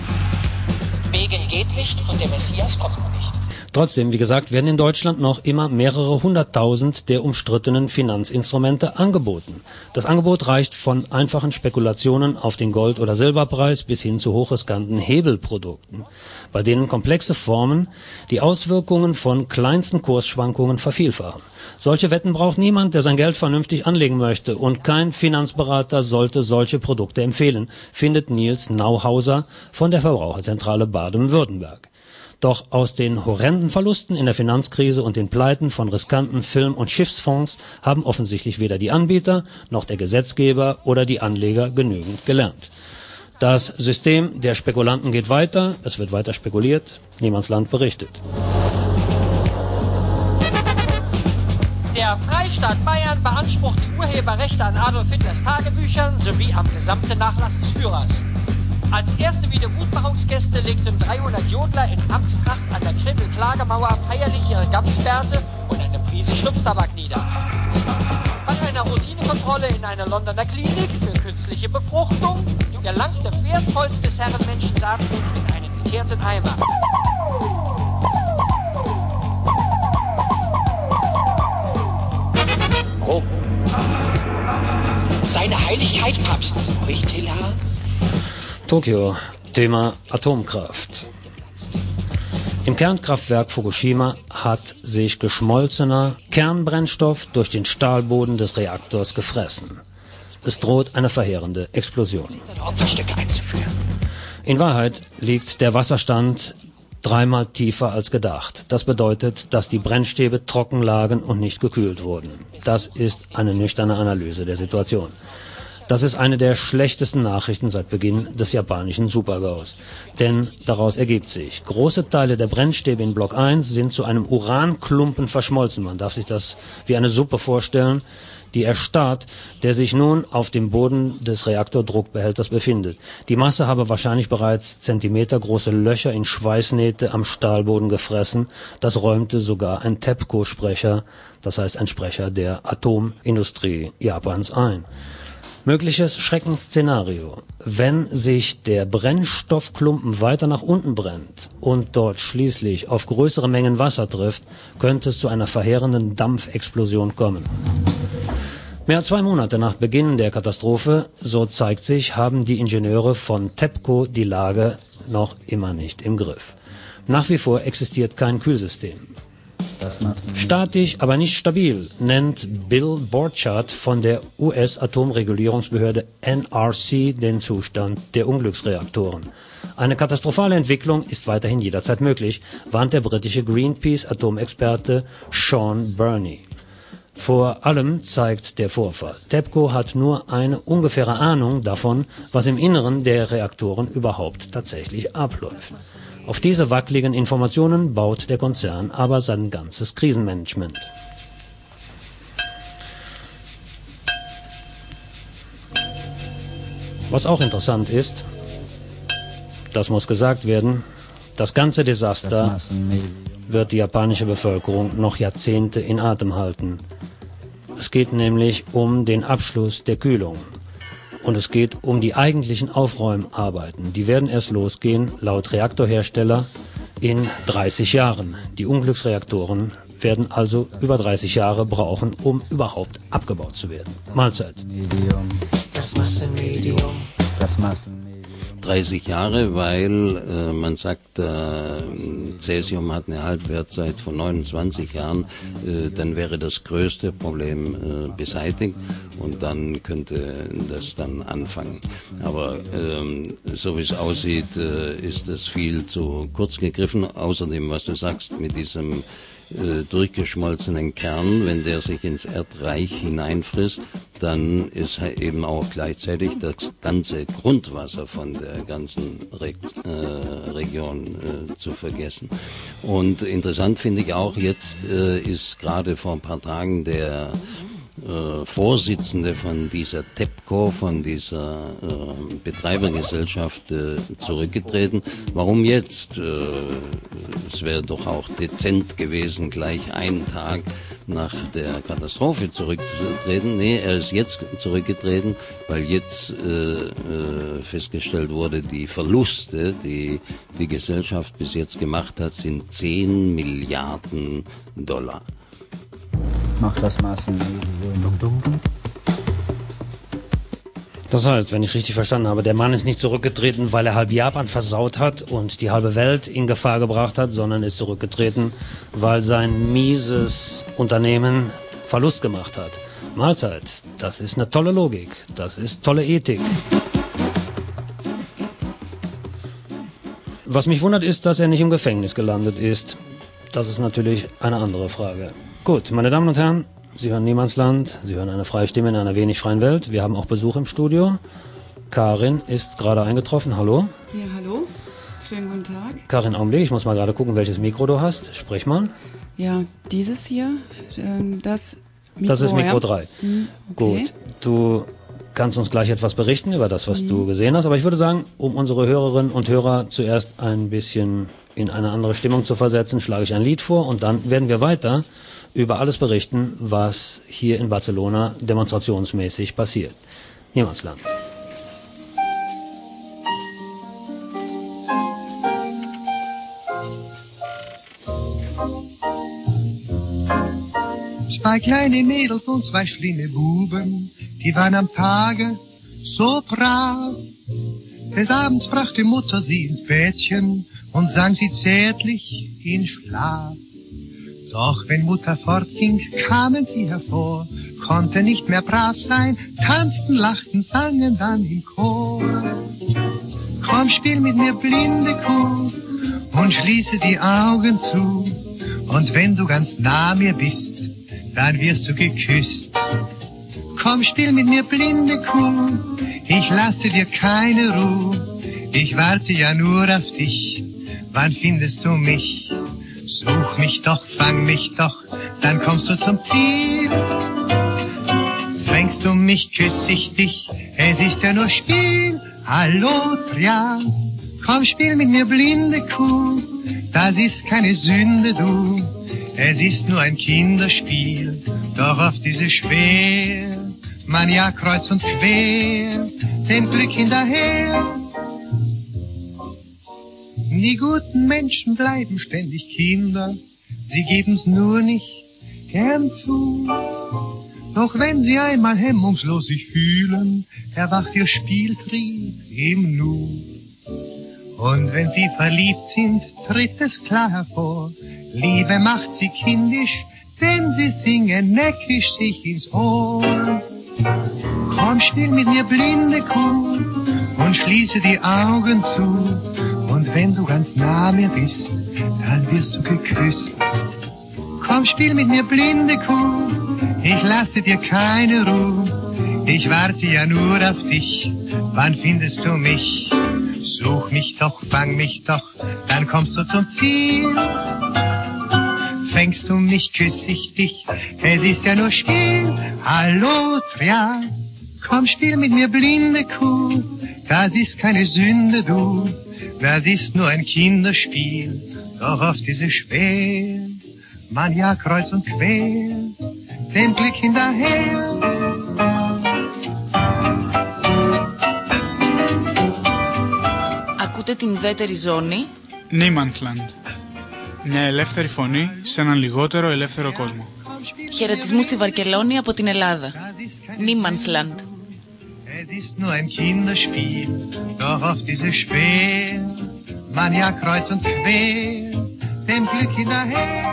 Begen geht nicht und der Messias kommt nicht. Trotzdem, wie gesagt, werden in Deutschland noch immer mehrere hunderttausend der umstrittenen Finanzinstrumente angeboten. Das Angebot reicht von einfachen Spekulationen auf den Gold- oder Silberpreis bis hin zu hochriskanten Hebelprodukten, bei denen komplexe Formen die Auswirkungen von kleinsten Kursschwankungen vervielfachen. Solche Wetten braucht niemand, der sein Geld vernünftig anlegen möchte, und kein Finanzberater sollte solche Produkte empfehlen, findet Nils Nauhauser von der Verbraucherzentrale Baden-Württemberg. Doch aus den horrenden Verlusten in der Finanzkrise und den Pleiten von riskanten Film- und Schiffsfonds haben offensichtlich weder die Anbieter noch der Gesetzgeber oder die Anleger genügend gelernt. Das System der Spekulanten geht weiter, es wird weiter spekuliert, Niemandsland berichtet. Der Freistaat Bayern beansprucht die Urheberrechte an Adolf Hitlers Tagebüchern sowie am gesamten Nachlass des Führers. Als erste Wiedergutmachungsgäste legten 300 Jodler in Amtstracht an der Kreml-Klagemauer feierlich ihre Gamsbärte und eine Prise Schnupftabak nieder. Bei einer Routinekontrolle in einer Londoner Klinik für künstliche Befruchtung gelangte wertvollstes Herrenmenschensaatgut in einen geteerten Eimer. Oh. Seine Heiligkeit Papst Wojtyla. Tokio, Thema Atomkraft. Im Kernkraftwerk Fukushima hat sich geschmolzener Kernbrennstoff durch den Stahlboden des Reaktors gefressen. Es droht eine verheerende Explosion. In Wahrheit liegt der Wasserstand 3-mal tiefer als gedacht. Das bedeutet, dass die Brennstäbe trocken lagen und nicht gekühlt wurden. Das ist eine nüchterne Analyse der Situation. Das ist eine der schlechtesten Nachrichten seit Beginn des japanischen Supergaus. Denn daraus ergibt sich, große Teile der Brennstäbe in Block 1 sind zu einem Uranklumpen verschmolzen. Man darf sich das wie eine Suppe vorstellen, die erstarrt, der sich nun auf dem Boden des Reaktordruckbehälters befindet. Die Masse habe wahrscheinlich bereits zentimetergroße Löcher in Schweißnähte am Stahlboden gefressen. Das räumte sogar ein TEPCO-Sprecher, das heißt ein Sprecher der Atomindustrie Japans, ein. Mögliches Schreckensszenario: Wenn sich der Brennstoffklumpen weiter nach unten brennt und dort schließlich auf größere Mengen Wasser trifft, könnte es zu einer verheerenden Dampfexplosion kommen. Mehr als 2 Monate nach Beginn der Katastrophe, so zeigt sich, haben die Ingenieure von TEPCO die Lage noch immer nicht im Griff. Nach wie vor existiert kein Kühlsystem. Statisch, aber nicht stabil, nennt Bill Borchardt von der US-Atomregulierungsbehörde NRC den Zustand der Unglücksreaktoren. Eine katastrophale Entwicklung ist weiterhin jederzeit möglich, warnt der britische Greenpeace-Atomexperte Sean Burney. Vor allem zeigt der Vorfall: TEPCO hat nur eine ungefähre Ahnung davon, was im Inneren der Reaktoren überhaupt tatsächlich abläuft. Auf diese wackeligen Informationen baut der Konzern aber sein ganzes Krisenmanagement. Was auch interessant ist, das muss gesagt werden, Das ganze Desaster wird die japanische Bevölkerung noch Jahrzehnte in Atem halten. Es geht nämlich um den Abschluss der Kühlung. Und es geht um die eigentlichen Aufräumarbeiten. Die werden erst losgehen, laut Reaktorhersteller, in 30 Jahren. Die Unglücksreaktoren werden also über 30 Jahre brauchen, um überhaupt abgebaut zu werden. Mahlzeit. Das Massenmedium. 30 Jahre, weil man sagt, Cäsium hat eine Halbwertzeit von 29 Jahren, dann wäre das größte Problem beseitigt und dann könnte das dann anfangen. Aber so wie es aussieht, ist das viel zu kurz gegriffen. Außerdem, was du sagst, mit diesem durchgeschmolzenen Kern, wenn der sich ins Erdreich hineinfrisst, dann ist eben auch gleichzeitig das ganze Grundwasser von der ganzen Region zu vergessen. Und interessant finde ich auch, jetzt ist gerade vor ein paar Tagen der Vorsitzende von dieser TEPCO, von dieser Betreibergesellschaft zurückgetreten. Warum jetzt? Es wäre doch auch dezent gewesen, gleich einen Tag nach der Katastrophe zurückzutreten. Nee, er ist jetzt zurückgetreten, weil jetzt festgestellt wurde, die Verluste, die die Gesellschaft bis jetzt gemacht hat, sind 10 Milliarden $. Mach das Massenmedium. Das heißt, wenn ich richtig verstanden habe, der Mann ist nicht zurückgetreten, weil er halb Japan versaut hat und die halbe Welt in Gefahr gebracht hat, sondern ist zurückgetreten, weil sein mieses Unternehmen Verlust gemacht hat. Mahlzeit, das ist eine tolle Logik, das ist tolle Ethik. Was mich wundert ist, dass er nicht im Gefängnis gelandet ist. Das ist natürlich eine andere Frage. Gut, meine Damen und Herren, Sie hören Niemandsland, Sie hören eine freie Stimme in einer wenig freien Welt. Wir haben auch Besuch im Studio. Karin ist gerade eingetroffen. Hallo. Ja, hallo. Schönen guten Tag. Karin, Augenblick, ich muss mal gerade gucken, welches Mikro du hast. Sprich mal. Ja, dieses hier, das Mikro. Das ist Mikro 3. Okay. Gut, du kannst uns gleich etwas berichten über das, was du gesehen hast. Aber ich würde sagen, um unsere Hörerinnen und Hörer zuerst ein bisschen in eine andere Stimmung zu versetzen, schlage ich ein Lied vor und dann werden wir weiter über alles berichten, was hier in Barcelona demonstrationsmäßig passiert. Niemandsland. Zwei kleine Mädels und zwei schlimme Buben, die waren am Tage so brav. Des Abends brachte Mutter sie ins Bettchen und sang sie zärtlich in Schlaf. Doch wenn Mutter fortging, kamen sie hervor, konnten nicht mehr brav sein, tanzten, lachten, sangen dann im Chor. Komm, spiel mit mir, blinde Kuh, und schließe die Augen zu, und wenn du ganz nah mir bist, dann wirst du geküsst. Komm, spiel mit mir, blinde Kuh, ich lasse dir keine Ruhe, ich warte ja nur auf dich, wann findest du mich? Such mich doch, fang mich doch, dann kommst du zum Ziel. Fängst du mich, küss ich dich, es ist ja nur Spiel. Hallo, Trian, komm, spiel mit mir, blinde Kuh, das ist keine Sünde, du. Es ist nur ein Kinderspiel, doch oft ist es schwer. Man ja kreuz und quer, dem Glück hinterher. Die guten Menschen bleiben ständig Kinder, sie geben's nur nicht gern zu. Doch wenn sie einmal hemmungslos sich fühlen, erwacht ihr Spieltrieb im Nu. Und wenn sie verliebt sind, tritt es klar hervor, Liebe macht sie kindisch, denn sie singen neckisch sich ins Ohr. Komm, spiel mit mir, blinde Kuh, und schließe die Augen zu. Und wenn du ganz nah mir bist, dann wirst du geküsst. Komm, spiel mit mir, blinde Kuh, ich lasse dir keine Ruhe. Ich warte ja nur auf dich, wann findest du mich? Such mich doch, fang mich doch, dann kommst du zum Ziel. Fängst du mich, küss ich dich, es ist ja nur Spiel. Hallo, Trian, komm, spiel mit mir, blinde Kuh, das ist keine Sünde, du. Das ist nur ein Kinderspiel, doch oft ist es schwer. Man ja kreuz und quer, den Blick hinterher. Ακούτε την ουδέτερη ζώνη. Niemandland. Μια ελεύθερη φωνή σε έναν λιγότερο ελεύθερο κόσμο. Χαιρετισμού στη Βαρκελόνη από την Ελλάδα. Niemandsland. Es ist nur ein Kinderspiel, doch oft ist es schwer. Man ja kreuz und quer, dem Glück hinterher.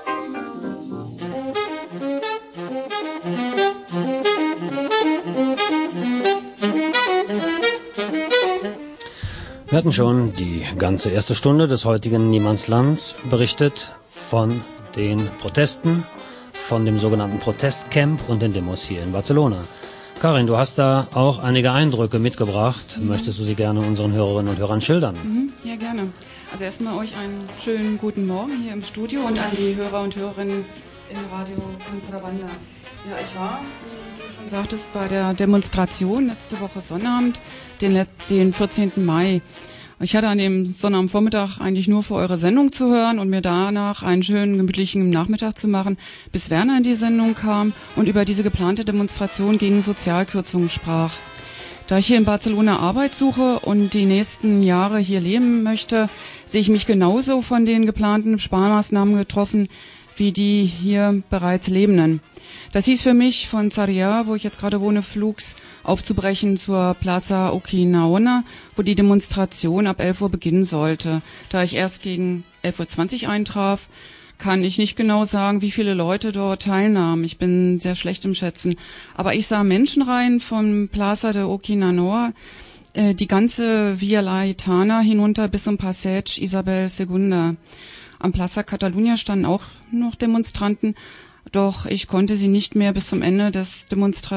Wir hatten schon die ganze erste Stunde des heutigen Niemandslands berichtet von den Protesten, von dem sogenannten Protestcamp und den Demos hier in Barcelona. Karin, du hast da auch einige Eindrücke mitgebracht. Möchtest du sie gerne unseren Hörerinnen und Hörern schildern? Ja, gerne. Also erstmal euch einen schönen guten Morgen hier im Studio und an die Hörer und Hörerinnen in Radio Contrabanda. Ja, ich war, wie du schon sagtest, bei der Demonstration letzte Woche Sonnabend, den 14. Mai. Ich hatte an dem Sonnabendvormittag eigentlich nur für eure Sendung zu hören und mir danach einen schönen, gemütlichen Nachmittag zu machen, bis Werner in die Sendung kam und über diese geplante Demonstration gegen Sozialkürzungen sprach. Da ich hier in Barcelona Arbeit suche und die nächsten Jahre hier leben möchte, sehe ich mich genauso von den geplanten Sparmaßnahmen getroffen, wie die hier bereits Lebenden. Das hieß für mich, von Sarriá, wo ich jetzt gerade wohne, flugs aufzubrechen zur Plaza Urquinaona, wo die Demonstration ab 11 Uhr beginnen sollte. Da ich erst gegen 11.20 Uhr eintraf, kann ich nicht genau sagen, wie viele Leute dort teilnahmen. Ich bin sehr schlecht im Schätzen. Aber ich sah Menschenreihen von Plaza de Urquinaona, die ganze Via Laietana hinunter bis zum Passeig Isabel II. Am Plaza Catalunya standen auch noch Demonstranten, doch ich konnte nicht mehr bis zum Ende des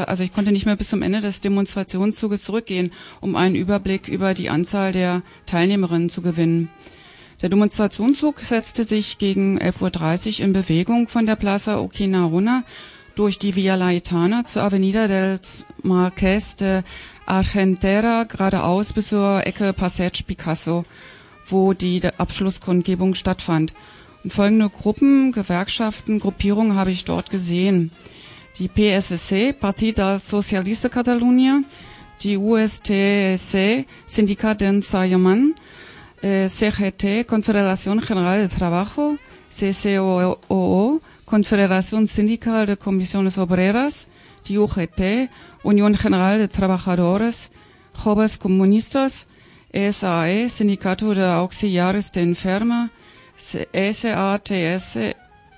Demonstrationszuges zurückgehen, um einen Überblick über die Anzahl der Teilnehmerinnen zu gewinnen. Der Demonstrationszug setzte sich gegen 11.30 Uhr in Bewegung von der Plaza Urquinaona durch die Via Laietana zur Avenida dels Marquès de Argentera geradeaus bis zur Ecke Passeig Picasso, wo die Abschlusskundgebung stattfand. Und folgende Gruppen, Gewerkschaften, Gruppierungen habe ich dort gesehen. Die PSC, Partit dels Socialistes de Catalunya, die USTC, Sindicat d'Ensenyament, CGT, Confederación General de Trabajo, CCOO, Confederación Sindical de Comisiones Obreras, die UGT, Unión General de Trabajadores, Jóvenes Comunistas, SAE, Sindicato de Auxiliares de Enferma, SATSE,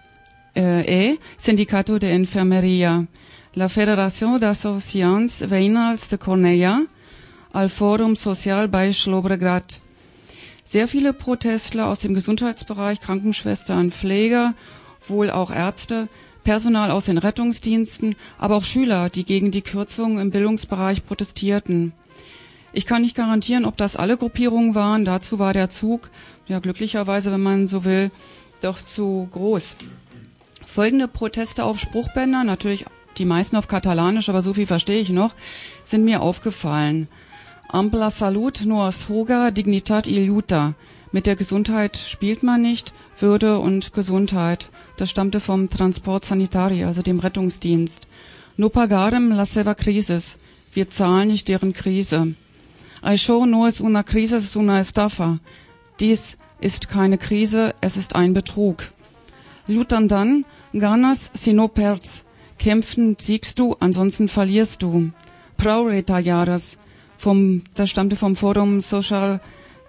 Sindicato de Enfermería, la Federación d'Associacions Veïnals de Cornellà, al Forum Social Baix Llobregat. Sehr viele Protestler aus dem Gesundheitsbereich, Krankenschwestern, Pfleger, wohl auch Ärzte, Personal aus den Rettungsdiensten, aber auch Schüler, die gegen die Kürzungen im Bildungsbereich protestierten. Ich kann nicht garantieren, ob das alle Gruppierungen waren. Dazu war der Zug, ja glücklicherweise, wenn man so will, doch zu groß. Folgende Proteste auf Spruchbändern, natürlich die meisten auf Katalanisch, aber so viel verstehe ich noch, sind mir aufgefallen. Ampla Salut no es juega, dignitat y luta. Mit der Gesundheit spielt man nicht, Würde und Gesundheit. Das stammte vom Transport Sanitari, also dem Rettungsdienst. No pagarem la seva crisis. Wir zahlen nicht deren Krise. Això no es una crisis, es una estafa. Dies ist keine Krise, es ist ein Betrug. Lutan dann, ganas si no perds. Kämpfen siegst du, ansonsten verlierst du. Prou retallades. Das stammte vom Forum Social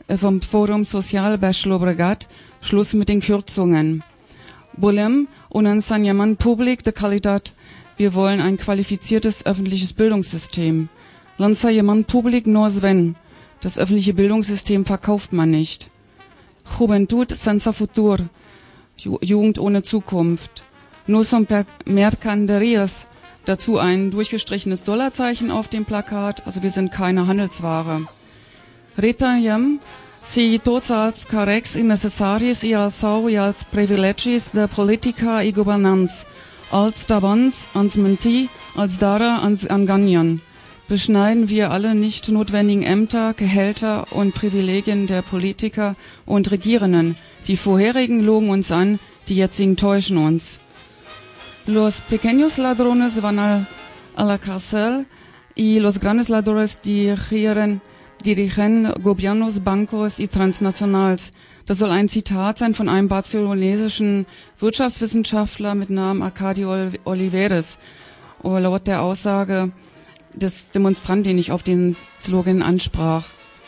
Baix Llobregat. Schluss mit den Kürzungen. Volem un ensenyament públic de qualitat. Wir wollen ein qualifiziertes öffentliches Bildungssystem. L'ensenyament públic no es ven. Das öffentliche Bildungssystem verkauft man nicht. Juventud sense futur. Jugend ohne Zukunft. No son mercaderías. Dazu ein durchgestrichenes Dollarzeichen auf dem Plakat. Also wir sind keine Handelsware. Retallem si tots els càrrecs innecessaris i el sou i els privilegis de política i governants. Els d'abans ens mentir, els d'ara ens enganyen. beschneiden wir alle nicht notwendigen Ämter, Gehälter und Privilegien der Politiker und Regierenden. Die vorherigen logen uns an, die jetzigen täuschen uns. Los pequeños ladrones van a la cárcel y los grandes ladrones dirigen gobiernos, bancos y transnacionals. Das soll ein Zitat sein von einem barcelonesischen Wirtschaftswissenschaftler mit Namen Arcadio Oliveres. Laut der Aussage des Demonstranten, den ich auf den Slogan ansprach.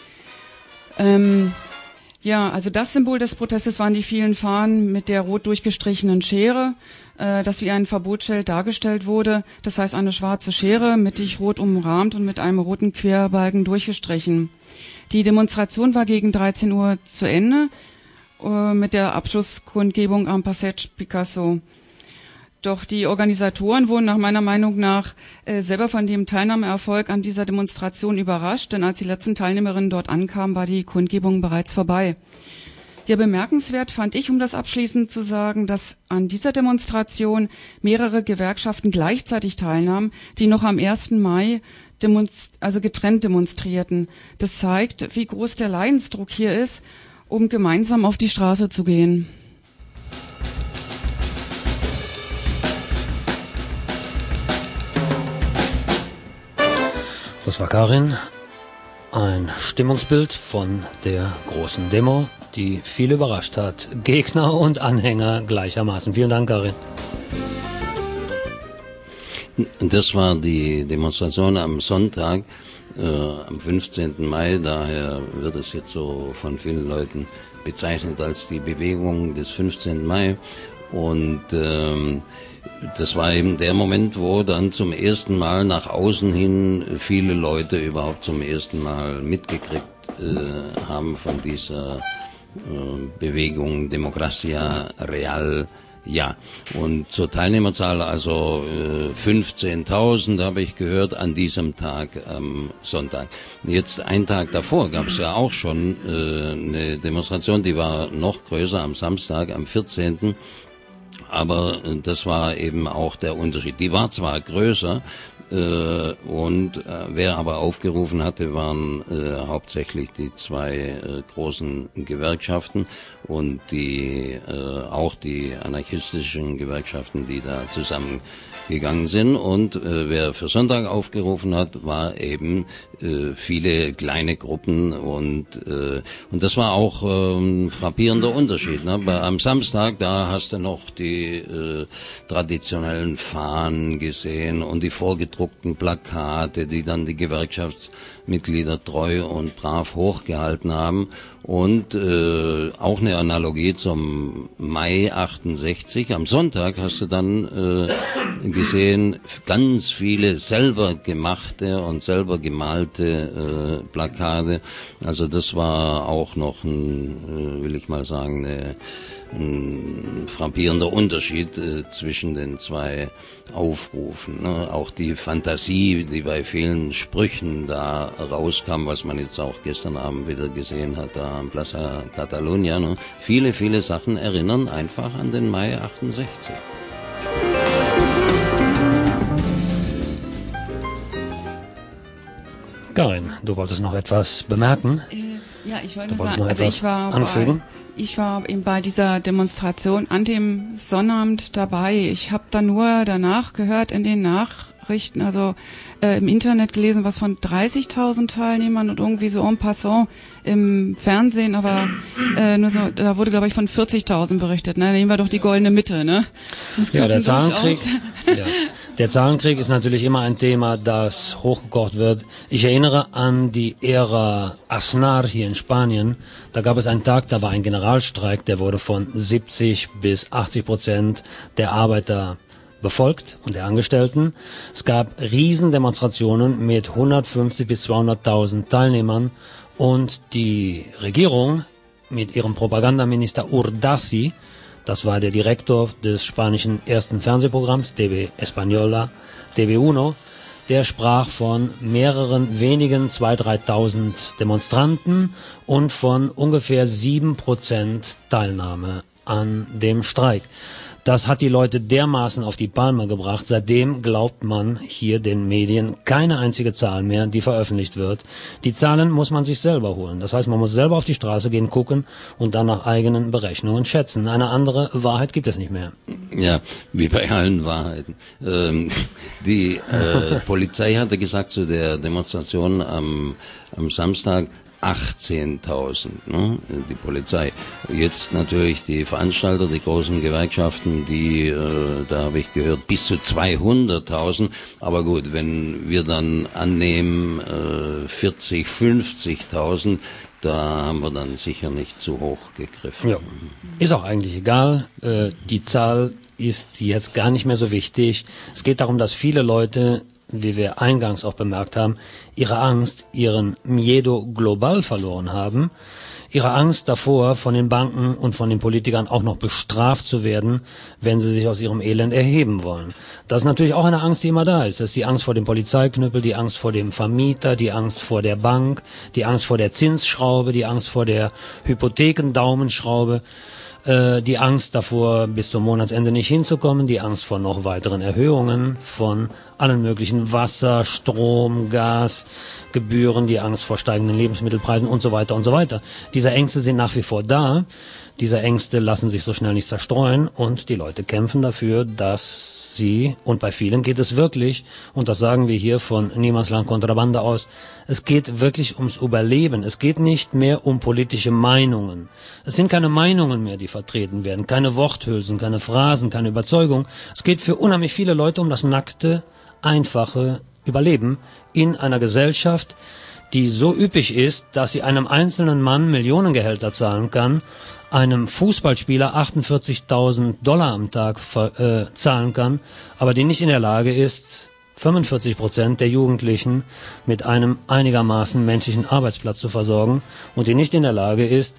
Ja, also das Symbol des Protestes waren die vielen Fahnen mit der rot durchgestrichenen Schere, das wie ein Verbotsschild dargestellt wurde. Das heißt eine schwarze Schere, mittig rot umrahmt und mit einem roten Querbalken durchgestrichen. Die Demonstration war gegen 13 Uhr zu Ende mit der Abschlusskundgebung am Passeig Picasso. Doch die Organisatoren wurden nach meiner Meinung nach selber von dem Teilnahmeerfolg an dieser Demonstration überrascht, denn als die letzten Teilnehmerinnen dort ankamen, war die Kundgebung bereits vorbei. Ja, bemerkenswert fand ich, um das abschließend zu sagen, dass an dieser Demonstration mehrere Gewerkschaften gleichzeitig teilnahmen, die noch am 1. Mai getrennt demonstrierten. Das zeigt, wie groß der Leidensdruck hier ist, um gemeinsam auf die Straße zu gehen. Das war Karin, ein Stimmungsbild von der großen Demo, die viel überrascht hat. Gegner und Anhänger gleichermaßen. Vielen Dank, Karin. Das war die Demonstration am Sonntag, am 15. Mai. Daher wird es jetzt so von vielen Leuten bezeichnet als die Bewegung des 15. Mai. Und das war eben der Moment, wo dann zum ersten Mal nach außen hin viele Leute überhaupt zum ersten Mal mitgekriegt haben von dieser Bewegung Democracia Real. Ja, und zur Teilnehmerzahl, also 15.000 habe ich gehört an diesem Tag am Sonntag. Jetzt einen Tag davor gab es ja auch schon eine Demonstration, die war noch größer am Samstag, am 14. Aber das war eben auch der Unterschied. Die war zwar größer, wer aber aufgerufen hatte, waren hauptsächlich die zwei großen Gewerkschaften und auch die anarchistischen Gewerkschaften, die da zusammengegangen sind. Und wer für Sonntag aufgerufen hat, war eben viele kleine Gruppen und das war auch frappierender Unterschied. Ne? Am Samstag, da hast du noch die traditionellen Fahnen gesehen und die vorgedruckten Plakate, die dann die Gewerkschaftsmitglieder treu und brav hochgehalten haben. Und auch eine Analogie zum Mai 68. Am Sonntag hast du dann gesehen, ganz viele selber gemachte und selber gemalte Plakate. Also das war auch noch will ich mal sagen, ein frappierender Unterschied zwischen den zwei Aufrufen. Ne? Auch die Fantasie, die bei vielen Sprüchen da rauskam, was man jetzt auch gestern Abend wieder gesehen hat, da am Plaza Catalunya. Ne? Viele, viele Sachen erinnern einfach an den Mai 68. Karin, du wolltest noch etwas bemerken? Ja, ich wollte sagen, also ich war eben bei dieser Demonstration an dem Sonnabend dabei. Ich habe dann nur danach gehört in den Nachrichten, also im Internet gelesen, was von 30.000 Teilnehmern und irgendwie so en passant im Fernsehen, aber nur so, da wurde glaube ich von 40.000 berichtet. Ne? Da nehmen wir doch die goldene Mitte, ne? Ja, der Zahlenkrieg. Ja. Der Zahlenkrieg ist natürlich immer ein Thema, das hochgekocht wird. Ich erinnere an die Ära Aznar hier in Spanien. Da gab es einen Tag, da war ein Generalstreik, der wurde von 70 bis 80% der Arbeiter befolgt und der Angestellten. Es gab Riesendemonstrationen mit 150 bis 200.000 Teilnehmern und die Regierung mit ihrem Propagandaminister Urdasi, das war der Direktor des spanischen ersten Fernsehprogramms, TV Española, TV1, der sprach von mehreren wenigen 2.000, 3.000 Demonstranten und von ungefähr 7% Teilnahme an dem Streik. Das hat die Leute dermaßen auf die Palme gebracht. Seitdem glaubt man hier den Medien keine einzige Zahl mehr, die veröffentlicht wird. Die Zahlen muss man sich selber holen. Das heißt, man muss selber auf die Straße gehen, gucken und dann nach eigenen Berechnungen schätzen. Eine andere Wahrheit gibt es nicht mehr. Ja, wie bei allen Wahrheiten. Die Polizei hatte gesagt zu der Demonstration am Samstag, 18.000, ne, die Polizei. Jetzt natürlich die Veranstalter, die großen Gewerkschaften, die, da habe ich gehört, bis zu 200.000. Aber gut, wenn wir dann annehmen 40, 50.000, da haben wir dann sicher nicht zu hoch gegriffen. Ja. Ist auch eigentlich egal. Die Zahl ist jetzt gar nicht mehr so wichtig. Es geht darum, dass viele Leute, wie wir eingangs auch bemerkt haben, ihre Angst, ihren Miedo global verloren haben, ihre Angst davor, von den Banken und von den Politikern auch noch bestraft zu werden, wenn sie sich aus ihrem Elend erheben wollen. Das ist natürlich auch eine Angst, die immer da ist. Das ist die Angst vor dem Polizeiknüppel, die Angst vor dem Vermieter, die Angst vor der Bank, die Angst vor der Zinsschraube, die Angst vor der Hypothekendaumenschraube, die Angst davor, bis zum Monatsende nicht hinzukommen, die Angst vor noch weiteren Erhöhungen von allen möglichen Wasser, Strom, Gas, Gebühren, die Angst vor steigenden Lebensmittelpreisen und so weiter und so weiter. Diese Ängste sind nach wie vor da. Diese Ängste lassen sich so schnell nicht zerstreuen und die Leute kämpfen dafür, dass sie, und bei vielen geht es wirklich, und das sagen wir hier von Niemandsland Kontrabande aus, es geht wirklich ums Überleben. Es geht nicht mehr um politische Meinungen. Es sind keine Meinungen mehr, die vertreten werden, keine Worthülsen, keine Phrasen, keine Überzeugung. Es geht für unheimlich viele Leute um das nackte, einfache Überleben in einer Gesellschaft, die so üppig ist, dass sie einem einzelnen Mann Millionengehälter zahlen kann, einem Fußballspieler 48.000 $ am Tag zahlen kann, aber die nicht in der Lage ist, 45% der Jugendlichen mit einem einigermaßen menschlichen Arbeitsplatz zu versorgen und die nicht in der Lage ist,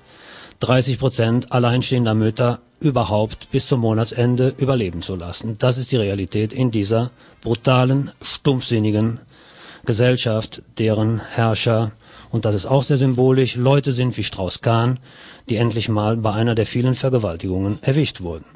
30% alleinstehender Mütter überhaupt bis zum Monatsende überleben zu lassen. Das ist die Realität in dieser brutalen, stumpfsinnigen Gesellschaft, deren Herrscher, und das ist auch sehr symbolisch, Leute sind wie Strauß-Kahn, die endlich mal bei einer der vielen Vergewaltigungen erwischt wurden.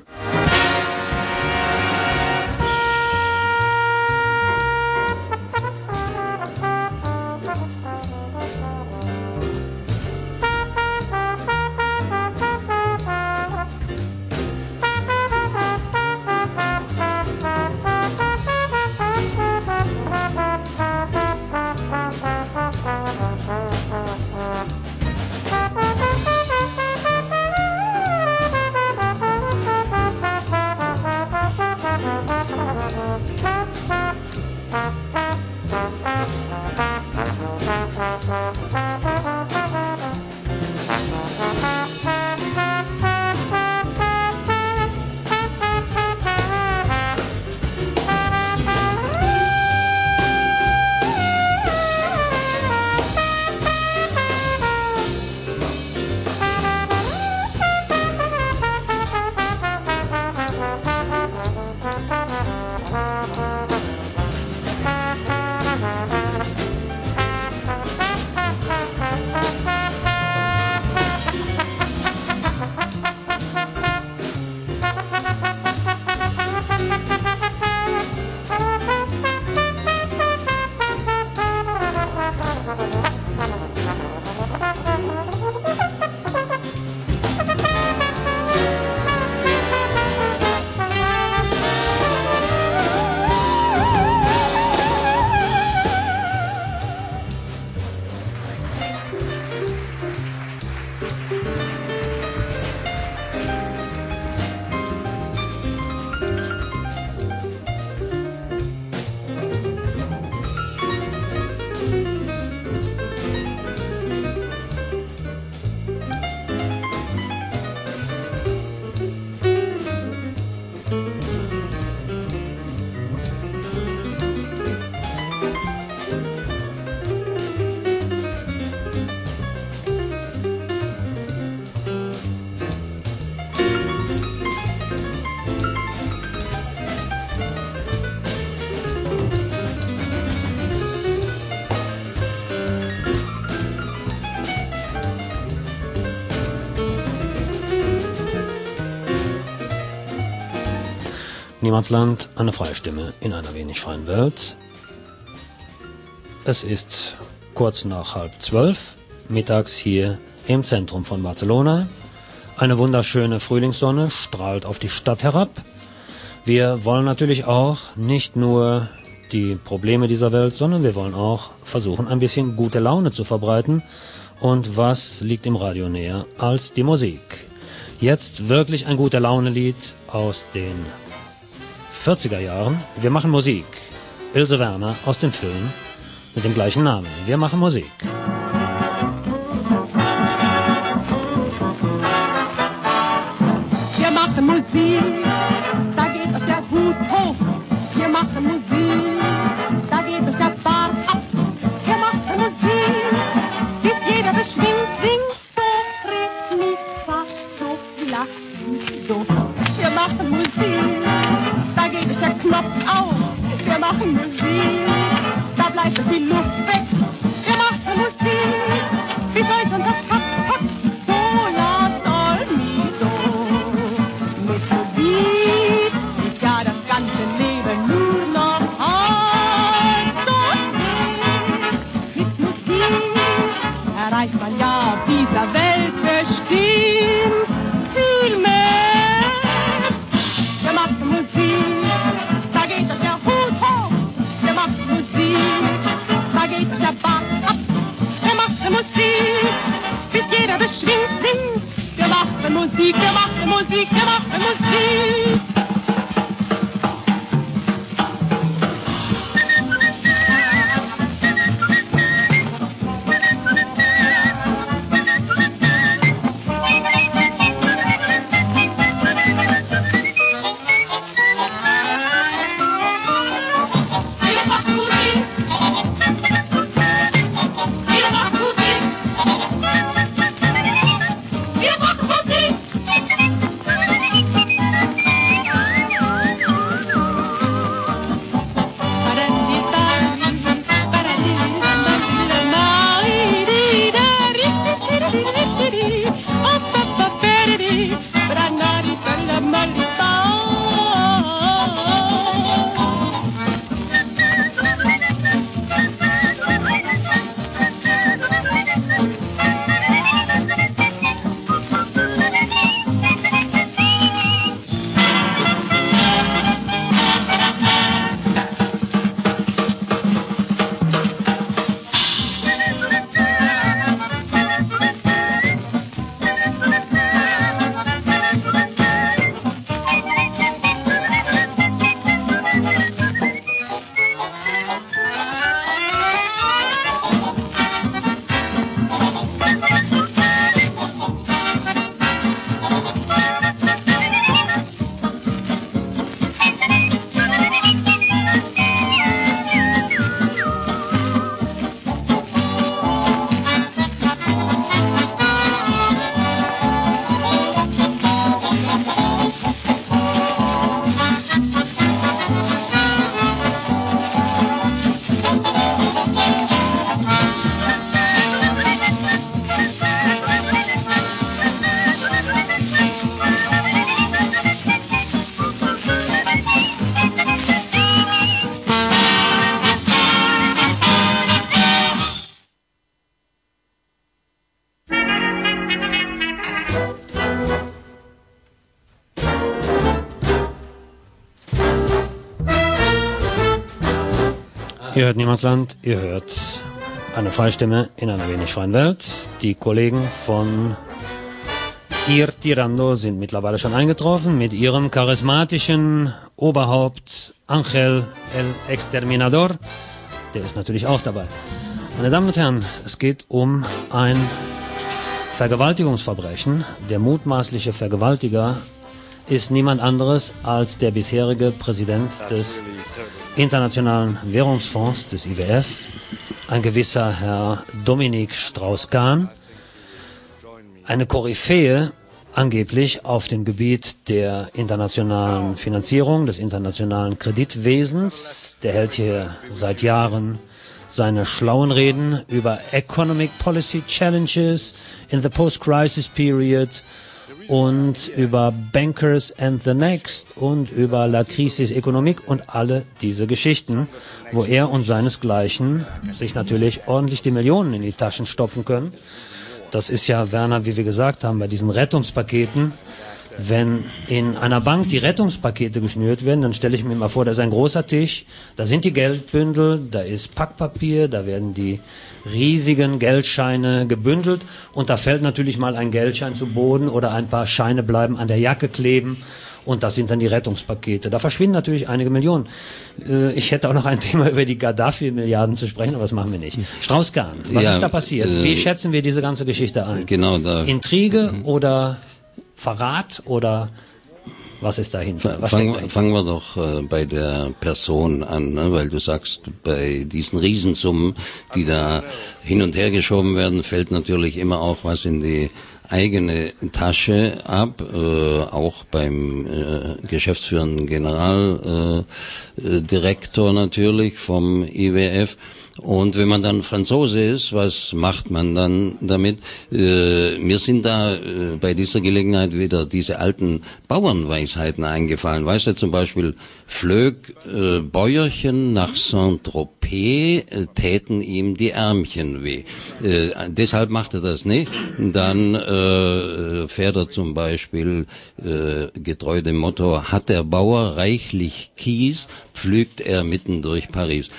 Niemandsland, eine freie Stimme in einer wenig freien Welt. Es ist kurz nach 11:30 mittags hier im Zentrum von Barcelona. Eine wunderschöne Frühlingssonne strahlt auf die Stadt herab. Wir wollen natürlich auch nicht nur die Probleme dieser Welt, sondern wir wollen auch versuchen, ein bisschen gute Laune zu verbreiten. Und was liegt im Radio näher als die Musik? Jetzt wirklich ein gute Laune-Lied aus den 40er Jahren. Wir machen Musik. Ilse Werner aus dem Film mit dem gleichen Namen. Wir machen Musik. Wir machen Musik, da geht es der Hut hoch. Wir machen Musik, da geht es der Bart ab. Wir machen Musik, bis jeder beschwingt, singt so, rief mich fast so, lacht so. Wir machen Musik, da geht es der Knopf auf. Wir machen Musik, da bleibt die Luft weg. Wir machen Musik, wie soll unser Schatz packt, so lasst all nie so. Mit Musik ist ja das ganze Leben nur noch halb so schön. Mit Musik erreicht man ja auf dieser Welt bestimmt viel mehr. Wir machen Musik, da geht es der Hut hoch. Wir machen Musik, da geht es der Bart ab. Wir machen Musik, bis jeder beschwingt singt. Wir machen Musik, wir machen Musik, wir machen Musik. Ihr hört Niemandsland, ihr hört eine freie Stimme in einer wenig freien Welt. Die Kollegen von Ir Tirando sind mittlerweile schon eingetroffen mit ihrem charismatischen Oberhaupt Ángel el Exterminador. Der ist natürlich auch dabei. Meine Damen und Herren, es geht um ein Vergewaltigungsverbrechen. Der mutmaßliche Vergewaltiger ist niemand anderes als der bisherige Präsident des Internationalen Währungsfonds, des IWF, ein gewisser Herr Dominique Strauss-Kahn, eine Koryphäe angeblich auf dem Gebiet der internationalen Finanzierung, des internationalen Kreditwesens. Der hält hier seit Jahren seine schlauen Reden über Economic Policy Challenges in the Post-Crisis Period und über Bankers and the Next und über La Crisis Économique und alle diese Geschichten, wo er und seinesgleichen sich natürlich ordentlich die Millionen in die Taschen stopfen können. Das ist ja, Werner, wie wir gesagt haben, bei diesen Rettungspaketen. Wenn in einer Bank die Rettungspakete geschnürt werden, dann stelle ich mir mal vor, da ist ein großer Tisch, da sind die Geldbündel, da ist Packpapier, da werden die riesigen Geldscheine gebündelt und da fällt natürlich mal ein Geldschein zu Boden oder ein paar Scheine bleiben an der Jacke kleben und das sind dann die Rettungspakete. Da verschwinden natürlich einige Millionen. Ich hätte auch noch ein Thema über die Gaddafi-Milliarden zu sprechen, aber das machen wir nicht. Strauß-Kahn, was ist da passiert? Wie schätzen wir diese ganze Geschichte ein? Genau da. Intrige oder Verrat oder was ist dahinter? Fangen wir doch bei der Person an, ne? Weil du sagst, bei diesen Riesensummen, die da hin und her geschoben werden, fällt natürlich immer auch was in die eigene Tasche ab, auch beim geschäftsführenden Generaldirektor natürlich vom IWF. Und wenn man dann Franzose ist, was macht man dann damit? Mir sind da bei dieser Gelegenheit wieder diese alten Bauernweisheiten eingefallen. Weißt du, zum Beispiel, flög Bäuerchen nach Saint-Tropez, täten ihm die Ärmchen weh. Deshalb macht er das nicht. Dann fährt er zum Beispiel getreu dem Motto, hat der Bauer reichlich Kies, pflügt er mitten durch Paris.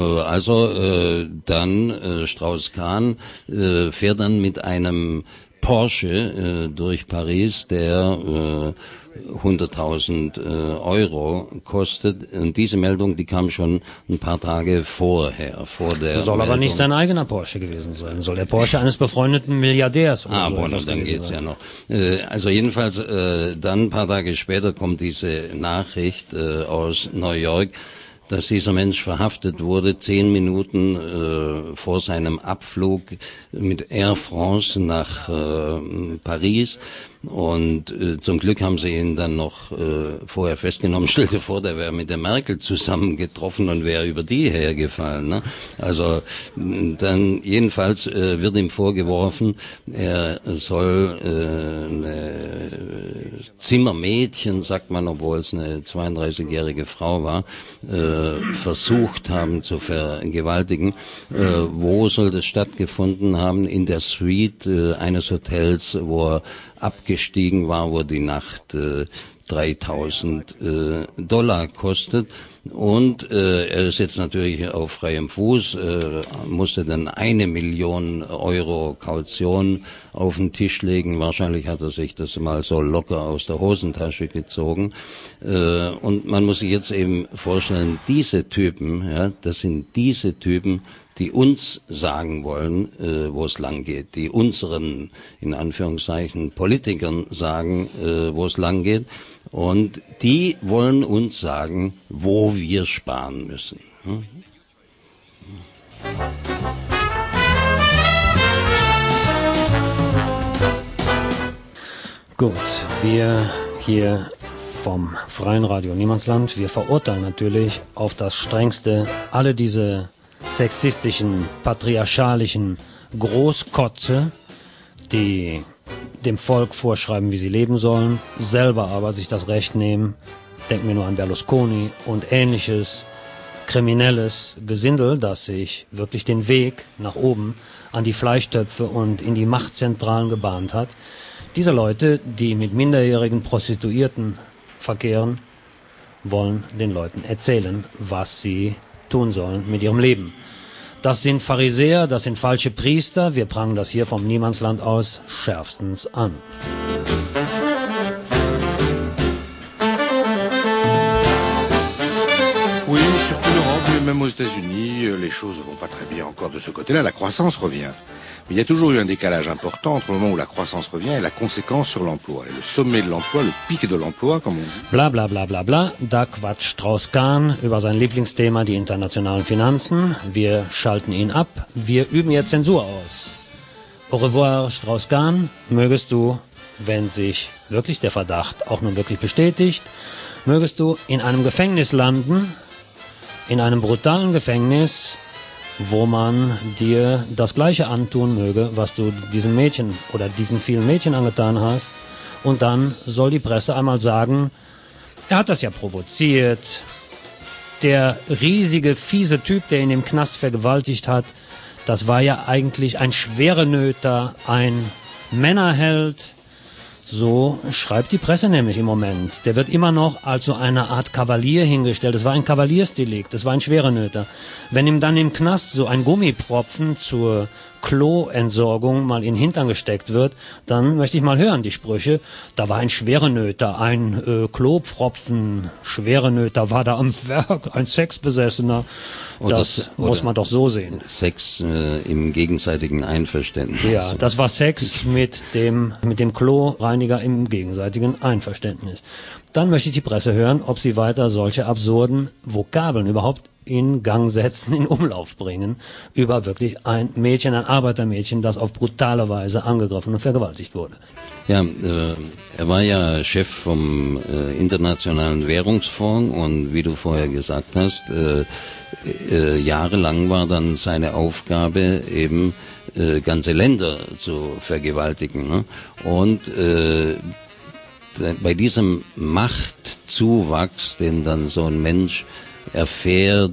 Dann Strauß-Kahn fährt dann mit einem Porsche durch Paris, der 100.000 Euro kostet. Und diese Meldung, die kam schon ein paar Tage vorher, vor der Soll Meldung. aber nicht sein eigener Porsche gewesen sein. Soll der Porsche eines befreundeten Milliardärs oder so boah, etwas dann gewesen geht's sein. ja noch. Also jedenfalls, dann ein paar Tage später kommt diese Nachricht aus New York, dass dieser Mensch verhaftet wurde, 10 Minuten vor seinem Abflug mit Air France nach Paris. Und zum Glück haben sie ihn dann noch vorher festgenommen. Stell dir vor, der wäre mit der Merkel zusammengetroffen und wäre über die hergefallen. Ne? Also dann jedenfalls wird ihm vorgeworfen, er soll eine Zimmermädchen, sagt man, obwohl es eine 32-jährige Frau war, versucht haben zu vergewaltigen. Wo soll das stattgefunden haben? In der Suite eines Hotels, wo er abgestiegen war, wo die Nacht $3.000 kostet. Und er ist jetzt natürlich auf freiem Fuß, musste dann 1 Million Euro Kaution auf den Tisch legen. Wahrscheinlich hat er sich das mal so locker aus der Hosentasche gezogen. Und man muss sich jetzt eben vorstellen, diese Typen, ja, das sind diese Typen, die uns sagen wollen, wo es lang geht, die unseren, in Anführungszeichen, Politikern sagen, wo es lang geht. Und die wollen uns sagen, wo wir sparen müssen. Gut, wir hier vom Freien Radio Niemandsland, wir verurteilen natürlich auf das Strengste alle diese sexistischen, patriarchalischen Großkotze, die dem Volk vorschreiben, wie sie leben sollen, selber aber sich das Recht nehmen, denken wir nur an Berlusconi und ähnliches kriminelles Gesindel, das sich wirklich den Weg nach oben an die Fleischtöpfe und in die Machtzentralen gebahnt hat. Diese Leute, die mit minderjährigen Prostituierten verkehren, wollen den Leuten erzählen, was sie tun sollen mit ihrem Leben. Das sind Pharisäer, das sind falsche Priester. Wir prangen das hier vom Niemandsland aus schärfstens an. Oui, surtout l'Europe, mais même aux États-Unis, les choses ne vont pas très bien encore de ce côté-là. La croissance revient. Mais il y a toujours eu un décalage important entre le moment où la croissance revient et la conséquence sur l'emploi. Et le sommet de l'emploi, le pic de l'emploi, comme on dit. Bla bla bla bla bla, da quatscht Strauß-Kahn über sein Lieblingsthema, die internationalen Finanzen. Wir schalten ihn ab, wir üben jetzt Zensur aus. Au revoir, Strauß-Kahn. Mögest du, wenn sich wirklich der Verdacht auch nun wirklich bestätigt, mögest du in einem Gefängnis landen, in einem brutalen Gefängnis, wo man dir das Gleiche antun möge, was du diesem Mädchen oder diesen vielen Mädchen angetan hast, Und dann soll die Presse einmal sagen, er hat das ja provoziert. Der riesige, fiese Typ, der ihn im Knast vergewaltigt hat, das war ja eigentlich ein Schwerenöter, ein Männerheld. So schreibt die Presse nämlich im Moment. Der wird immer noch als so eine Art Kavalier hingestellt. Das war ein Kavaliersdelikt, das war ein Schwerenöter. Wenn ihm dann im Knast so ein Gummipropfen zur Kloentsorgung mal in den Hintern gesteckt wird, dann möchte ich mal hören, die Sprüche. Da war ein Schwerenöter, ein Klopfropfen, Schwerenöter war da am Werk, ein Sexbesessener. Das muss man doch so sehen. Sex im gegenseitigen Einverständnis. Ja, das war Sex mit dem Kloreiniger im gegenseitigen Einverständnis. Dann möchte ich die Presse hören, ob sie weiter solche absurden Vokabeln überhaupt in Gang setzen, in Umlauf bringen, über wirklich ein Mädchen, ein Arbeitermädchen, das auf brutale Weise angegriffen und vergewaltigt wurde. Ja, er war ja Chef vom Internationalen Währungsfonds und wie du vorher gesagt hast, jahrelang war dann seine Aufgabe eben ganze Länder zu vergewaltigen, ne? Und bei diesem Machtzuwachs, den dann so ein Mensch erfährt,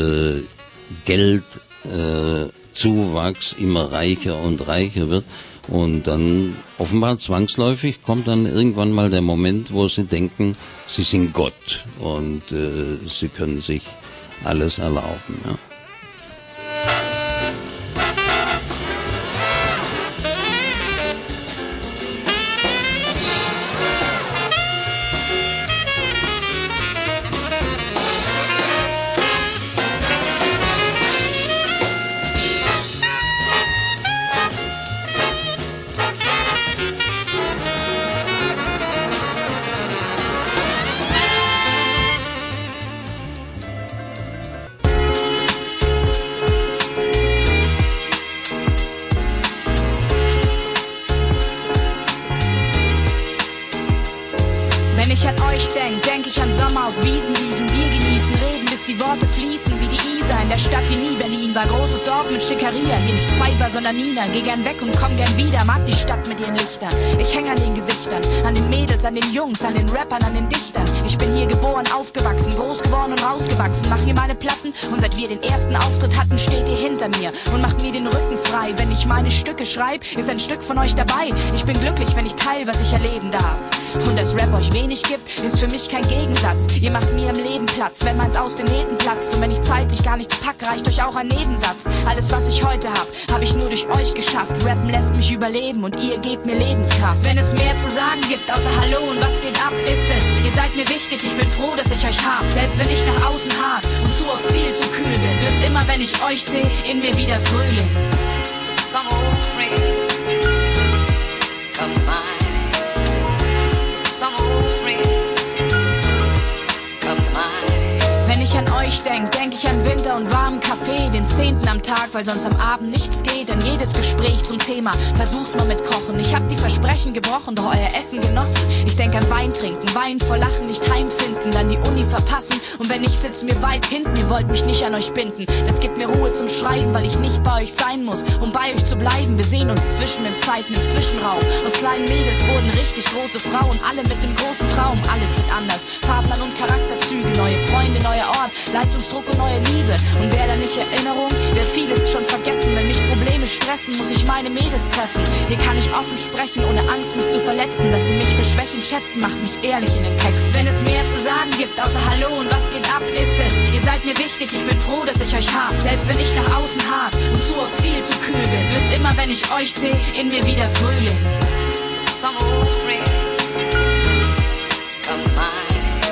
Geldzuwachs immer reicher und reicher wird und dann offenbar zwangsläufig kommt dann irgendwann mal der Moment, wo sie denken, sie sind Gott und sie können sich alles erlauben. Ja. Wenn ich an euch denk ich an Sommer auf Wiesen liegen, Bier genießen, reden, bis die Worte fließen wie die Isar in der Stadt, die nie Berlin war. Großes Dorf mit Schickeria, hier nicht Pfeiffer, sondern Nina. Geh gern weg und komm gern wieder, mag die Stadt mit ihren Lichtern. Ich häng an den Gesichtern, an den Mädels, an den Jungs, an den Rappern, an den Dichtern. Ich bin hier geboren, aufgewachsen, groß geworden und rausgewachsen. Mach hier meine Platten und seit wir den ersten Auftritt hatten, steht ihr hinter mir und macht mir den Rücken frei. Wenn ich meine Stücke schreib, ist ein Stück von euch dabei. Ich bin glücklich, wenn ich teil, was ich erleben darf. Und dass Rap euch wenig gibt, ist für mich kein Gegensatz. Ihr macht mir im Leben Platz, wenn meins aus den Nähten platzt. Und wenn ich zeitlich gar nichts pack, reicht euch auch ein Nebensatz. Alles, was ich heute hab ich nur durch euch geschafft. Rappen lässt mich überleben und ihr gebt mir Lebenskraft. Wenn es mehr zu sagen gibt, außer Hallo und was geht ab, ist es. Ihr seid mir wichtig, ich bin froh, dass ich euch hab. Selbst wenn ich nach außen hart und zu oft viel zu kühl bin, wird's immer, wenn ich euch seh, in mir wieder Frühling. Some old friends come to mind. Some old friends come to mind. Wenn ich an euch denk ich an Winter und warmen Kaffee, den 10. am Tag, weil sonst am Abend nichts geht. An jedes Gespräch zum Thema, versuch's mal mit Kochen. Ich hab die Versprechen gebrochen, doch euer Essen genossen. Ich denk an Wein trinken, Wein vor Lachen, nicht heimfinden, dann die Uni verpassen. Und wenn nicht, sitzen wir weit hinten, ihr wollt mich nicht an euch binden. Das gibt mir Ruhe zum Schreiben, weil ich nicht bei euch sein muss, um bei euch zu bleiben. Wir sehen uns zwischen den Zeiten im Zwischenraum. Aus kleinen Mädels wurden richtig große Frauen, alle mit dem großen Traum. Alles wird anders, Fahrplan und Charakterzüge, neue Freunde, neuer Ort, Leistungsdruck und neue Liebe. Und wer da nicht Erinnerung, wer vieles schon vergessen. Wenn mich Probleme stressen, muss ich meine Mädels treffen. Hier kann ich offen sprechen, ohne Angst mich zu verletzen. Dass sie mich für Schwächen schätzen, macht mich ehrlich in den Text. Wenn es mehr zu sagen gibt, außer Hallo und was geht ab, ist es. Ihr seid mir wichtig, ich bin froh, dass ich euch hab. Selbst wenn ich nach außen hart und zu oft viel zu kühl bin, wird's immer, wenn ich euch seh, in mir wieder Frühling. Some old friends come to mind.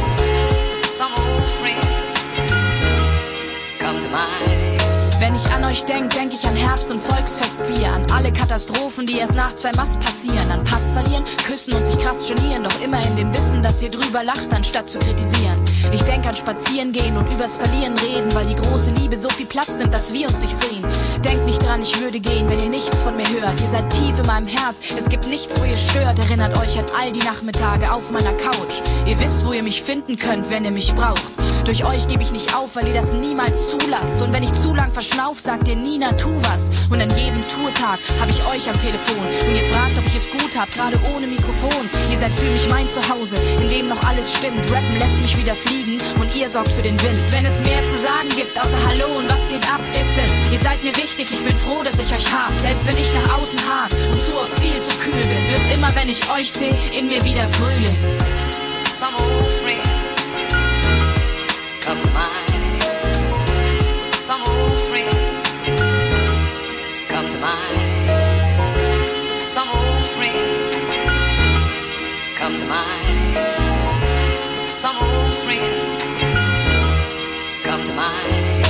Some old friends come to mind. Wenn ich an euch denk ich an Herbst- und Volksfestbier, an alle Katastrophen, die erst nach 2 Mast passieren, an Pass verlieren, küssen und sich krass genieren, doch immer in dem Wissen, dass ihr drüber lacht, anstatt zu kritisieren. Ich denk an Spazieren gehen und übers Verlieren reden, weil die große Liebe so viel Platz nimmt, dass wir uns nicht sehen. Denkt nicht dran, ich würde gehen, wenn ihr nichts von mir hört. Ihr seid tief in meinem Herz, es gibt nichts, wo ihr stört. Erinnert euch an all die Nachmittage auf meiner Couch. Ihr wisst, wo ihr mich finden könnt, wenn ihr mich braucht. Durch euch gebe ich nicht auf, weil ihr das niemals zulasst. Und wenn ich zu lang verschwinde, Schnauf sagt dir Nina, tu was. Und an jedem Tourtag hab ich euch am Telefon. Und ihr fragt, ob ich es gut hab, gerade ohne Mikrofon. Ihr seid für mich mein Zuhause, in dem noch alles stimmt. Rappen lässt mich wieder fliegen und ihr sorgt für den Wind. Wenn es mehr zu sagen gibt, außer Hallo und was geht ab, ist es. Ihr seid mir wichtig, ich bin froh, dass ich euch hab. Selbst wenn ich nach außen hart und zu oft viel zu kühl bin, wird's immer, wenn ich euch seh, in mir wieder Frühling. Some old friends come to mind. Some old friends come to mind. Some old friends come to mind. Some old friends come to mind.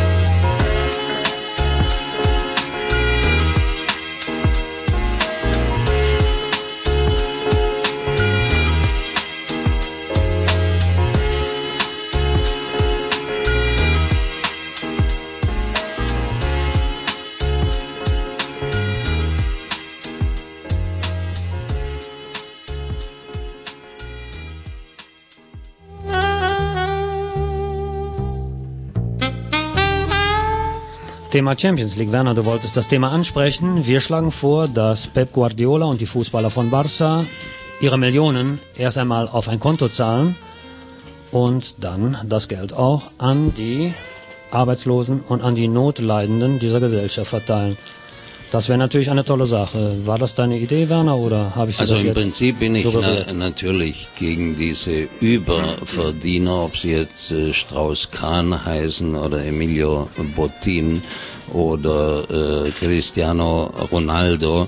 Thema Champions League. Werner, du wolltest das Thema ansprechen. Wir schlagen vor, dass Pep Guardiola und die Fußballer von Barca ihre Millionen erst einmal auf ein Konto zahlen und dann das Geld auch an die Arbeitslosen und an die Notleidenden dieser Gesellschaft verteilen. Das wäre natürlich eine tolle Sache. War das deine Idee, Werner, oder habe ich das Also jetzt im Prinzip bin ich suggeriert? natürlich gegen diese Überverdiener, ob sie jetzt Strauss-Kahn heißen oder Emilio Bottin oder Cristiano Ronaldo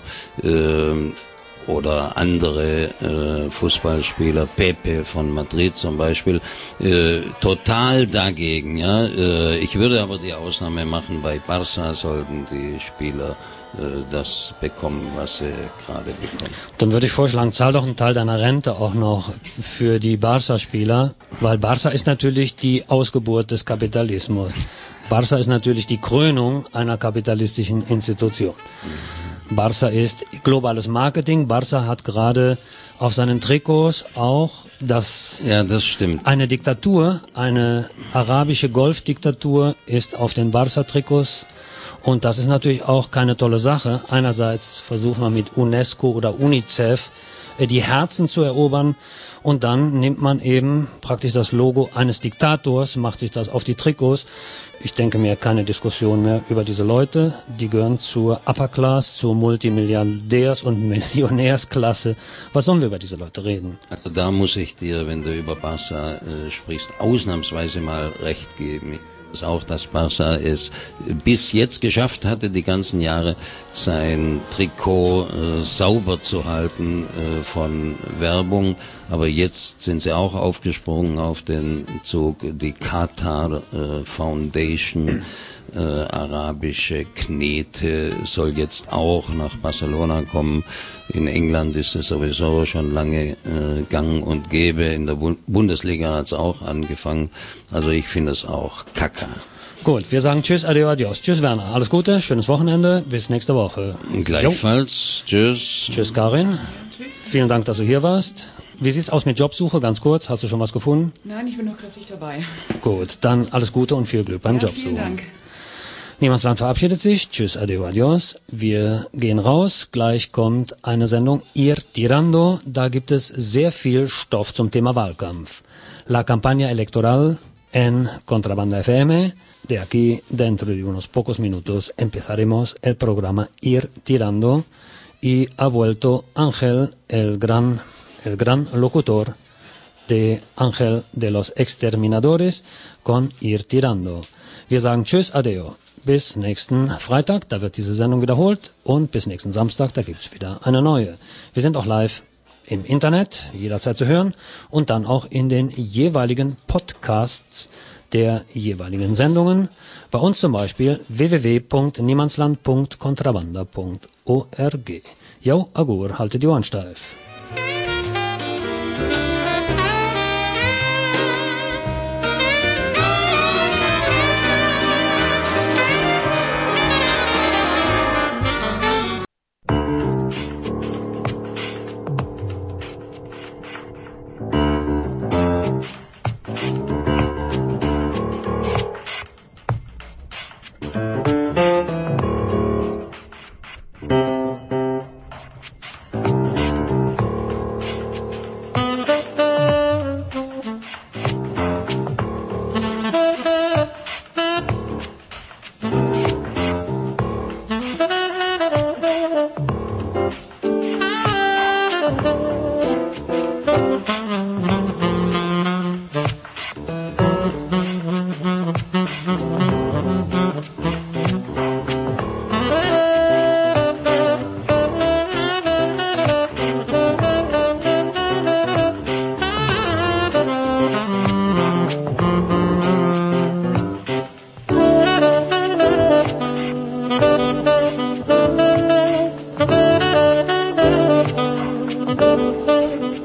oder andere Fußballspieler, Pepe von Madrid zum Beispiel, total dagegen. Ja? Ich würde aber die Ausnahme machen, bei Barca sollten die Spieler das bekommen, was sie gerade bekommen. Dann würde ich vorschlagen, zahl doch einen Teil deiner Rente auch noch für die Barca-Spieler, weil Barca ist natürlich die Ausgeburt des Kapitalismus. Barca ist natürlich die Krönung einer kapitalistischen Institution. Barca ist globales Marketing. Barca hat gerade auf seinen Trikots auch das stimmt. Eine Diktatur, eine arabische Golfdiktatur ist auf den Barca-Trikots. Und das ist natürlich auch keine tolle Sache. Einerseits versucht man mit UNESCO oder UNICEF die Herzen zu erobern und dann nimmt man eben praktisch das Logo eines Diktators, macht sich das auf die Trikots. Ich denke mir, keine Diskussion mehr über diese Leute. Die gehören zur Upper Class, zur Multimilliardärs- und Millionärsklasse. Was sollen wir über diese Leute reden? Also da muss ich dir, wenn du über Barca sprichst, ausnahmsweise mal recht geben. Auch, dass Barca es bis jetzt geschafft hatte, die ganzen Jahre sein Trikot sauber zu halten von Werbung. Aber jetzt sind sie auch aufgesprungen auf den Zug. Die Qatar Foundation, arabische Knete, soll jetzt auch nach Barcelona kommen. In England ist es sowieso schon lange gang und gäbe. In der Bundesliga hat es auch angefangen. Also ich finde es auch kacke. Gut, wir sagen Tschüss, Adeo, Adios. Tschüss, Werner. Alles Gute, schönes Wochenende. Bis nächste Woche. Gleichfalls. Tschüss. Tschüss, Karin. Tschüss. Vielen Dank, dass du hier warst. Wie sieht's aus mit Jobsuche? Ganz kurz. Hast du schon was gefunden? Nein, ich bin noch kräftig dabei. Gut, dann alles Gute und viel Glück beim Jobsuchen. Vielen Dank. Niemandsland verabschiedet sich. Tschüss, Adeo, Adios. Wir gehen raus. Gleich kommt eine Sendung Ir Tirando. Da gibt es sehr viel Stoff zum Thema Wahlkampf. La campaña electoral en Contrabanda FM. De aquí, dentro de unos pocos minutos, empezaremos el programa Ir Tirando. Y ha vuelto Ángel, el gran locutor de Ángel de los Exterminadores, con Ir Tirando. Wir sagen Tschüss, Adeo. Bis nächsten Freitag, da wird diese Sendung wiederholt. Und bis nächsten Samstag, da gibt's wieder eine neue. Wir sind auch live im Internet, jederzeit zu hören. Und dann auch in den jeweiligen Podcasts der jeweiligen Sendungen. Bei uns zum Beispiel www.niemandsland.contrabanda.org. Jo, agur, haltet die Ohren steif. Thank you.